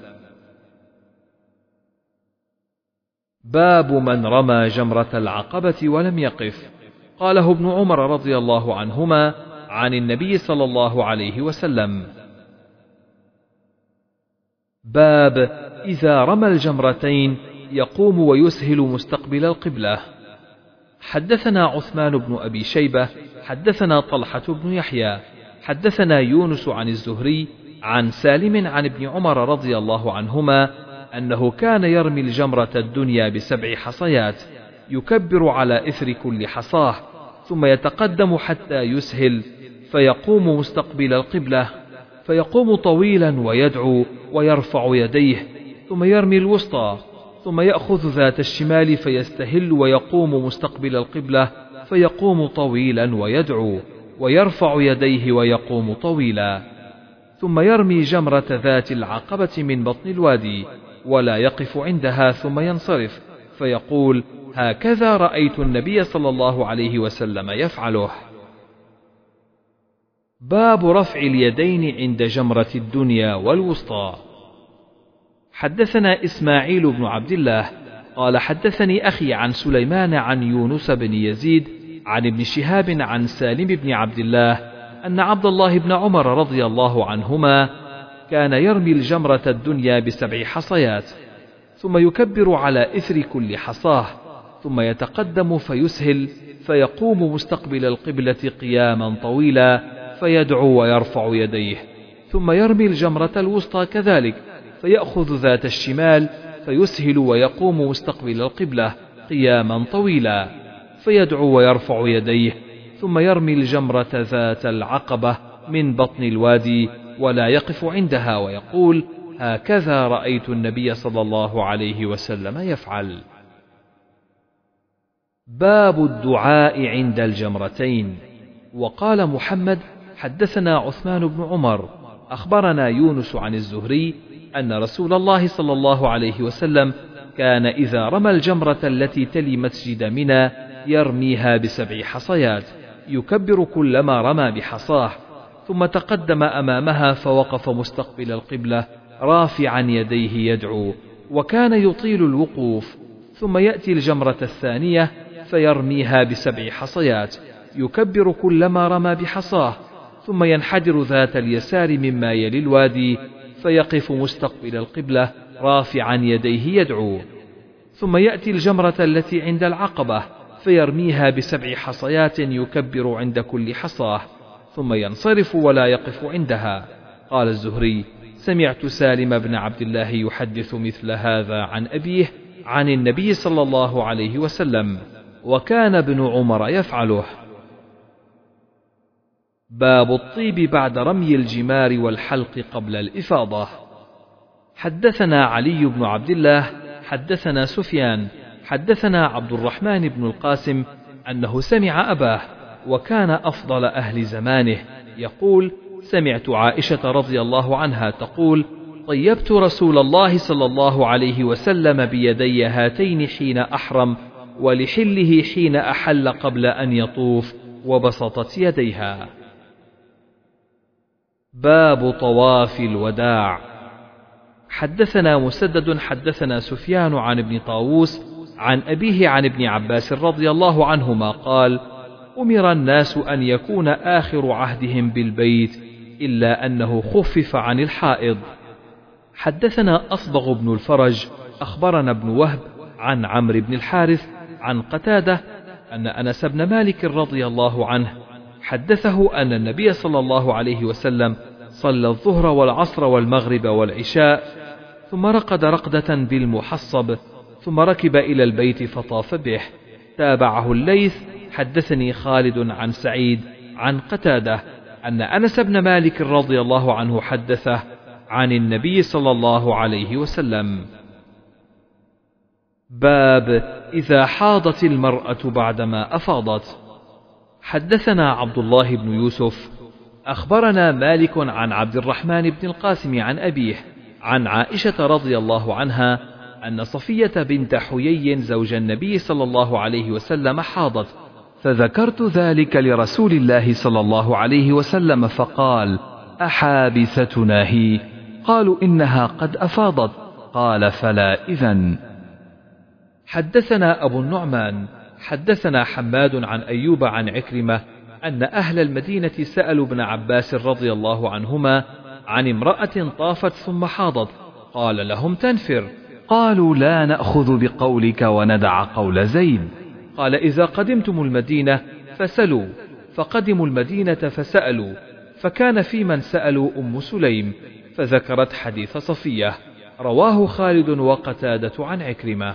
S1: باب من رمى جمرة العقبة ولم يقف. قاله ابن عمر رضي الله عنهما عن النبي صلى الله عليه وسلم. باب إذا رمى الجمرتين يقوم ويسهل مستقبل القبلة. حدثنا عثمان بن أبي شيبة حدثنا طلحة بن يحيى حدثنا يونس عن الزهري عن سالم عن ابن عمر رضي الله عنهما أنه كان يرمي الجمرة الدنيا بسبع حصيات يكبر على إثر كل حصاه ثم يتقدم حتى يسهل فيقوم مستقبل القبلة فيقوم طويلا ويدعو ويرفع يديه ثم يرمي الوسطى ثم يأخذ ذات الشمال فيستهل ويقوم مستقبل القبلة فيقوم طويلا ويدعو ويرفع يديه ويقوم طويلا، ثم يرمي جمرة ذات العقبة من بطن الوادي ولا يقف عندها ثم ينصرف فيقول: هكذا رأيت النبي صلى الله عليه وسلم يفعله. باب رفع اليدين عند جمرة الدنيا والوسطى. حدثنا إسماعيل بن عبد الله قال حدثني أخي عن سليمان عن يونس بن يزيد عن ابن شهاب عن سالم بن عبد الله أن عبد الله بن عمر رضي الله عنهما كان يرمي الجمرة الدنيا بسبع حصيات ثم يكبر على إثر كل حصاه ثم يتقدم فيسهل فيقوم مستقبل القبلة قياما طويلا فيدعو ويرفع يديه، ثم يرمي الجمرة الوسطى كذلك فيأخذ ذات الشمال فيسهل ويقوم مستقبل القبلة قياما طويلا فيدعو ويرفع يديه، ثم يرمي الجمرة ذات العقبة من بطن الوادي ولا يقف عندها ويقول: هكذا رأيت النبي صلى الله عليه وسلم يفعل. باب الدعاء عند الجمرتين. وقال محمد: حدثنا عثمان بن عمر أخبرنا يونس عن الزهري أن رسول الله صلى الله عليه وسلم كان إذا رمى الجمرة التي تلي مسجد منى يرميها بسبع حصيات يكبر كلما رمى بحصاه، ثم تقدم أمامها فوقف مستقبل القبلة رافعا يديه يدعو، وكان يطيل الوقوف، ثم يأتي الجمرة الثانية فيرميها بسبع حصيات يكبر كلما رمى بحصاه، ثم ينحدر ذات اليسار مما يلي الوادي فيقف مستقبل القبلة رافعا يديه يدعو، ثم يأتي الجمرة التي عند العقبة فيرميها بسبع حصيات يكبر عند كل حصاه، ثم ينصرف ولا يقف عندها. قال الزهري: سمعت سالم بن عبد الله يحدث مثل هذا عن أبيه عن النبي صلى الله عليه وسلم، وكان ابن عمر يفعله. باب الطيب بعد رمي الجمار والحلق قبل الإفاضة. حدثنا علي بن عبد الله حدثنا سفيان حدثنا عبد الرحمن بن القاسم أنه سمع أباه وكان أفضل أهل زمانه يقول: سمعت عائشة رضي الله عنها تقول: طيبت رسول الله صلى الله عليه وسلم بيدي هاتين حين أحرم ولحله حين أحل قبل أن يطوف، وبسطت يديها. باب طواف الوداع. حدثنا مسدد حدثنا سفيان عن ابن طاووس عن أبيه عن ابن عباس رضي الله عنهما قال: أمر الناس أن يكون آخر عهدهم بالبيت إلا أنه خفف عن الحائض. حدثنا أصبغ بن الفرج أخبرنا ابن وهب عن عمرو بن الحارث عن قتادة أن أنس بن مالك رضي الله عنه حدثه أن النبي صلى الله عليه وسلم صلى الظهر والعصر والمغرب والعشاء ثم رقد رقدة بالمحصب ثم ركب إلى البيت فطاف به. تابعه الليث حدثني خالد عن سعيد عن قتادة أن أنس بن مالك رضي الله عنه حدثه عن النبي صلى الله عليه وسلم. باب إذا حاضت المرأة بعدما أفاضت. حدثنا عبد الله بن يوسف أخبرنا مالك عن عبد الرحمن بن القاسم عن أبيه عن عائشة رضي الله عنها أن صفية بنت حيي زوج النبي صلى الله عليه وسلم حاضت، فذكرت ذلك لرسول الله صلى الله عليه وسلم فقال: أحابستنا هي؟ قالوا: إنها قد أفاضت. قال: فلا إذن. حدثنا أبو النعمان حدثنا حماد عن أيوب عن عكرمة أن أهل المدينة سألوا ابن عباس رضي الله عنهما عن امرأة طافت ثم حاضت، قال لهم: تنفر. قالوا: لا نأخذ بقولك وندع قول زيد. قال: إذا قدمتم المدينة فسلوا. فقدموا المدينة فسألوا، فكان في من سألوا أم سليم، فذكرت حديث صفية. رواه خالد وقتادة عن عكرمة.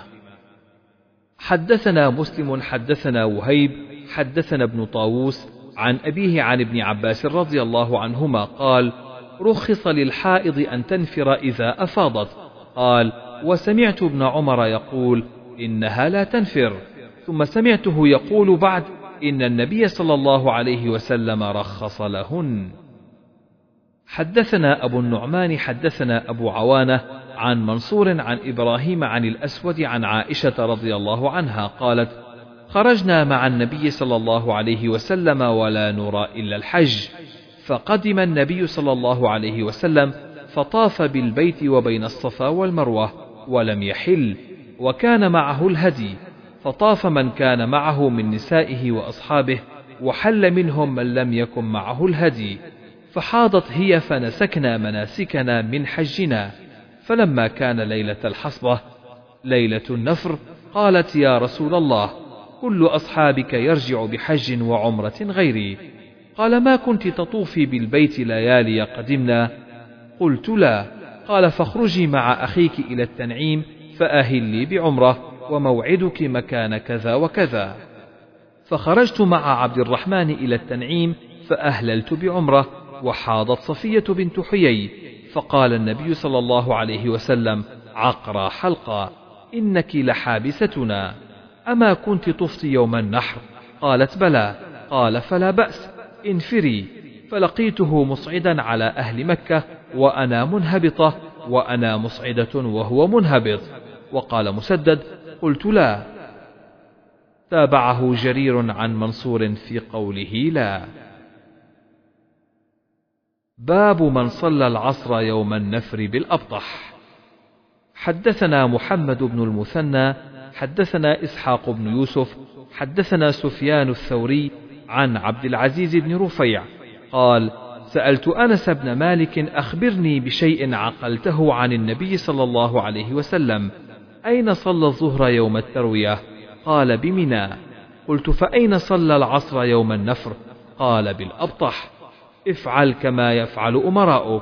S1: حدثنا مسلم حدثنا وهيب حدثنا ابن طاووس عن أبيه عن ابن عباس رضي الله عنهما قال: رخص للحائض أن تنفر إذا أفاضت. قال: وسمعت ابن عمر يقول إنها لا تنفر، ثم سمعته يقول بعد إن النبي صلى الله عليه وسلم رخص لهن. حدثنا أبو النعمان حدثنا أبو عوانة عن منصور عن إبراهيم عن الأسود عن عائشة رضي الله عنها قالت: خرجنا مع النبي صلى الله عليه وسلم ولا نرى إلا الحج، فقدم النبي صلى الله عليه وسلم فطاف بالبيت وبين الصفا والمروة ولم يحل، وكان معه الهدي، فطاف من كان معه من نسائه وأصحابه، وحل منهم من لم يكن معه الهدي، فحاضت هي فنسكنا مناسكنا من حجنا. فلما كان ليلة الحصبة ليلة النفر قالت: يا رسول الله، كل أصحابك يرجع بحج وعمرة غيري. قال: ما كنت تطوفي بالبيت ليالي قدمنا؟ قلت: لا. قال: فاخرجي مع أخيك إلى التنعيم فأهلي بعمرة، وموعدك مكان كذا وكذا. فخرجت مع عبد الرحمن إلى التنعيم فأهللت بعمرة، وحاضت صفية بنت حيي، فقال النبي صلى الله عليه وسلم: عقرى حلقا، إنك لحابستنا، أما كنت طفت يوم النحر؟ قالت: بلى. قال: فلا بأس، انفري. فلقيته مصعدا على أهل مكة وأنا منهبطة، وأنا مصعدة وهو منهبط. وقال مسدد: قلت: لا. تابعه جرير عن منصور في قوله لا. باب من صلى العصر يوم النفر بالأبطح. حدثنا محمد بن المثنى حدثنا إسحاق بن يوسف حدثنا سفيان الثوري عن عبد العزيز بن رفيع قال: سألت أنس بن مالك أخبرني بشيء عقلته عن النبي صلى الله عليه وسلم، أين صلى الظهر يوم التروية؟ قال: بمنى. قلت: فأين صلى العصر يوم النفر؟ قال: بالأبطح. افعل كما يفعل أمراؤك.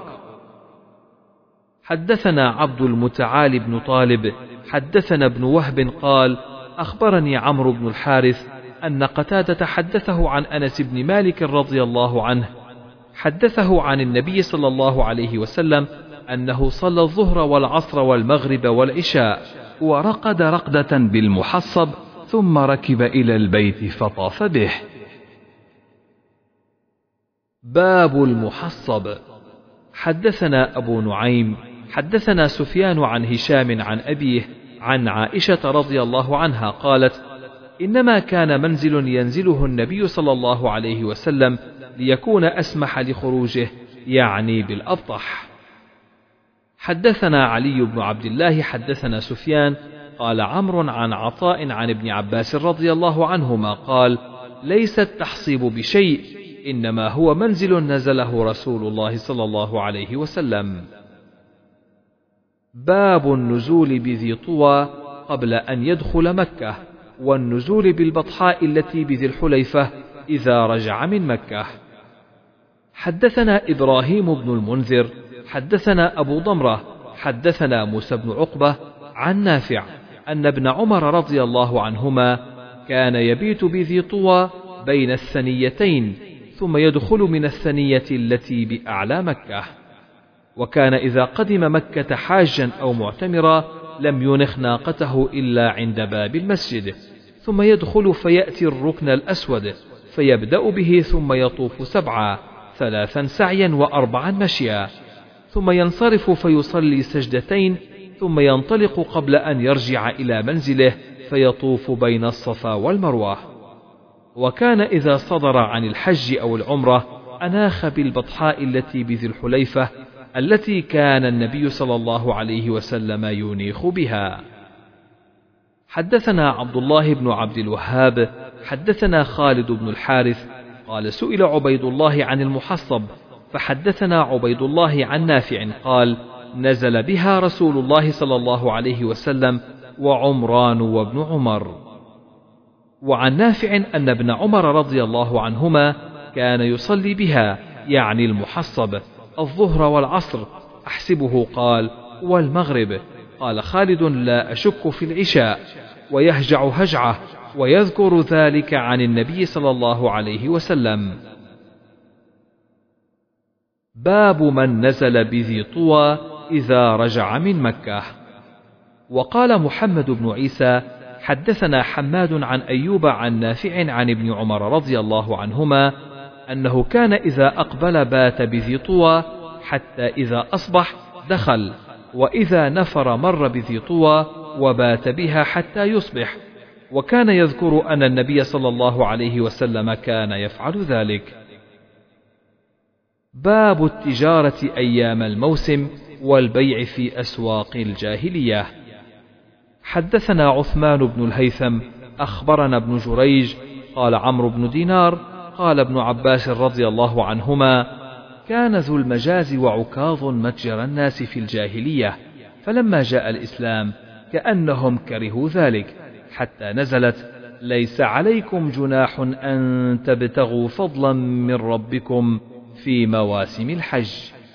S1: حدثنا عبد المتعال بن طالب حدثنا ابن وهب قال: أخبرني عمرو بن الحارث أن قتادة حدثه عن أنس بن مالك رضي الله عنه، حدثه عن النبي صلى الله عليه وسلم أنه صلى الظهر والعصر والمغرب والعشاء،
S2: ورقد رقدة بالمحصب، ثم ركب إلى البيت فطاف به.
S1: باب المحصب. حدثنا أبو نعيم حدثنا سفيان عن هشام عن أبيه عن عائشة رضي الله عنها قالت: إنما كان منزل ينزله النبي صلى الله عليه وسلم ليكون أسمح لخروجه، يعني بالأبطح. حدثنا علي بن عبد الله حدثنا سفيان قال عمرو عن عطاء عن ابن عباس رضي الله عنهما قال: ليس التحصيب بشيء، إنما هو منزل نزله رسول الله صلى الله عليه وسلم. باب النزول بذي طوى قبل أن يدخل مكة، والنزول بالبطحاء التي بذي الحليفة إذا رجع من مكة. حدثنا إبراهيم بن المنذر حدثنا أبو ضمرة حدثنا موسى بن عقبة عن نافع أن ابن عمر رضي الله عنهما كان يبيت بذي طوى بين الثنيتين، ثم يدخل من الثنية التي بأعلى مكة. وكان إذا قدم مكة حاجا أو معتمرا لم ينخ ناقته إلا عند باب المسجد، ثم يدخل فيأتي الركن الأسود فيبدأ به، ثم يطوف سبعا، ثلاثا سعيا وأربعا مشيا، ثم ينصرف فيصلي سجدتين، ثم ينطلق قبل أن يرجع إلى منزله فيطوف بين الصفا والمروة. وكان إذا صدر عن الحج أو العمرة أناخ بالبطحاء التي بذي الحليفة التي كان النبي صلى الله عليه وسلم ينيخ بها. حدثنا عبد الله بن عبد الوهاب حدثنا خالد بن الحارث قال: سئل عبيد الله عن المحصب، فحدثنا عبيد الله عن نافع قال: نزل بها رسول الله صلى الله عليه وسلم وعمران وابن عمر. وعن نافع أن ابن عمر رضي الله عنهما كان يصلي بها، يعني المحصب، الظهر والعصر، أحسبه قال والمغرب. قال خالد: لا أشك في العشاء، ويهجع هجعه، ويذكر ذلك عن النبي صلى الله عليه وسلم. باب من نزل بذي طوى إذا رجع من مكة. وقال محمد بن عيسى حدثنا حماد عن أيوب عن نافع عن ابن عمر رضي الله عنهما أنه كان إذا أقبل بات بذي طوى حتى إذا أصبح دخل، وإذا نفر مر بذي طوى وبات بها حتى يصبح، وكان يذكر أن النبي صلى الله عليه وسلم كان يفعل ذلك. باب التجارة أيام الموسم والبيع في أسواق الجاهلية. حدثنا عثمان بن الهيثم أخبرنا ابن جريج قال عمرو بن دينار قال ابن عباس رضي الله عنهما كان ذو المجاز وعكاظ متجر الناس في الجاهلية، فلما جاء الإسلام كأنهم كرهوا ذلك حتى نزلت ليس عليكم جناح أن تبتغوا فضلا من ربكم في مواسم الحج.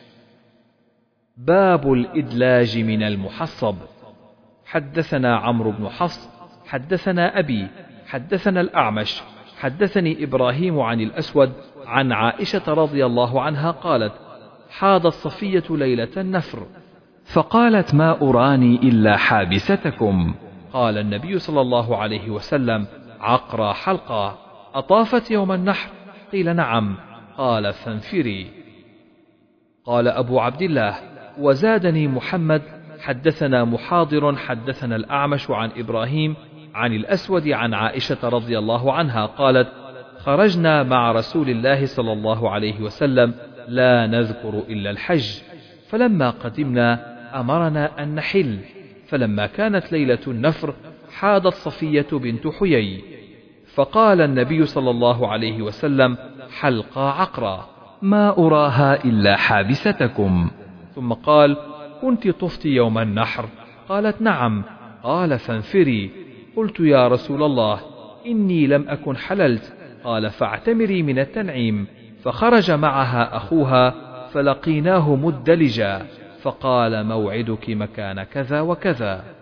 S1: باب الإدلاج من المحصب. حدثنا عمرو بن حفص حدثنا أبي حدثنا الأعمش حدثني إبراهيم عن الأسود عن عائشة رضي الله عنها قالت حاضت صفية ليلة النفر
S2: فقالت ما أراني إلا حابستكم.
S1: قال النبي صلى الله عليه وسلم عقرى حلقة أطافت يوم النحر؟ قيل نعم. قال فانفري. قال أبو عبد الله وزادني محمد حدثنا محاضر حدثنا الأعمش عن إبراهيم عن الأسود عن عائشة رضي الله عنها قالت خرجنا مع رسول الله صلى الله عليه وسلم لا نذكر إلا الحج، فلما قدمنا أمرنا أن نحل، فلما كانت ليلة النفر حاضت صفية بنت حيي، فقال النبي صلى الله عليه وسلم حلقى عقرى
S2: ما أراها إلا حابستكم.
S1: ثم قال كنت طفت يوم النحر؟ قالت نعم. قال فانفري. قلت يا رسول الله إني لم أكن حللت. قال فاعتمري من التنعيم. فخرج معها أخوها فلقيناه مدلجا، فقال موعدك مكان كذا وكذا.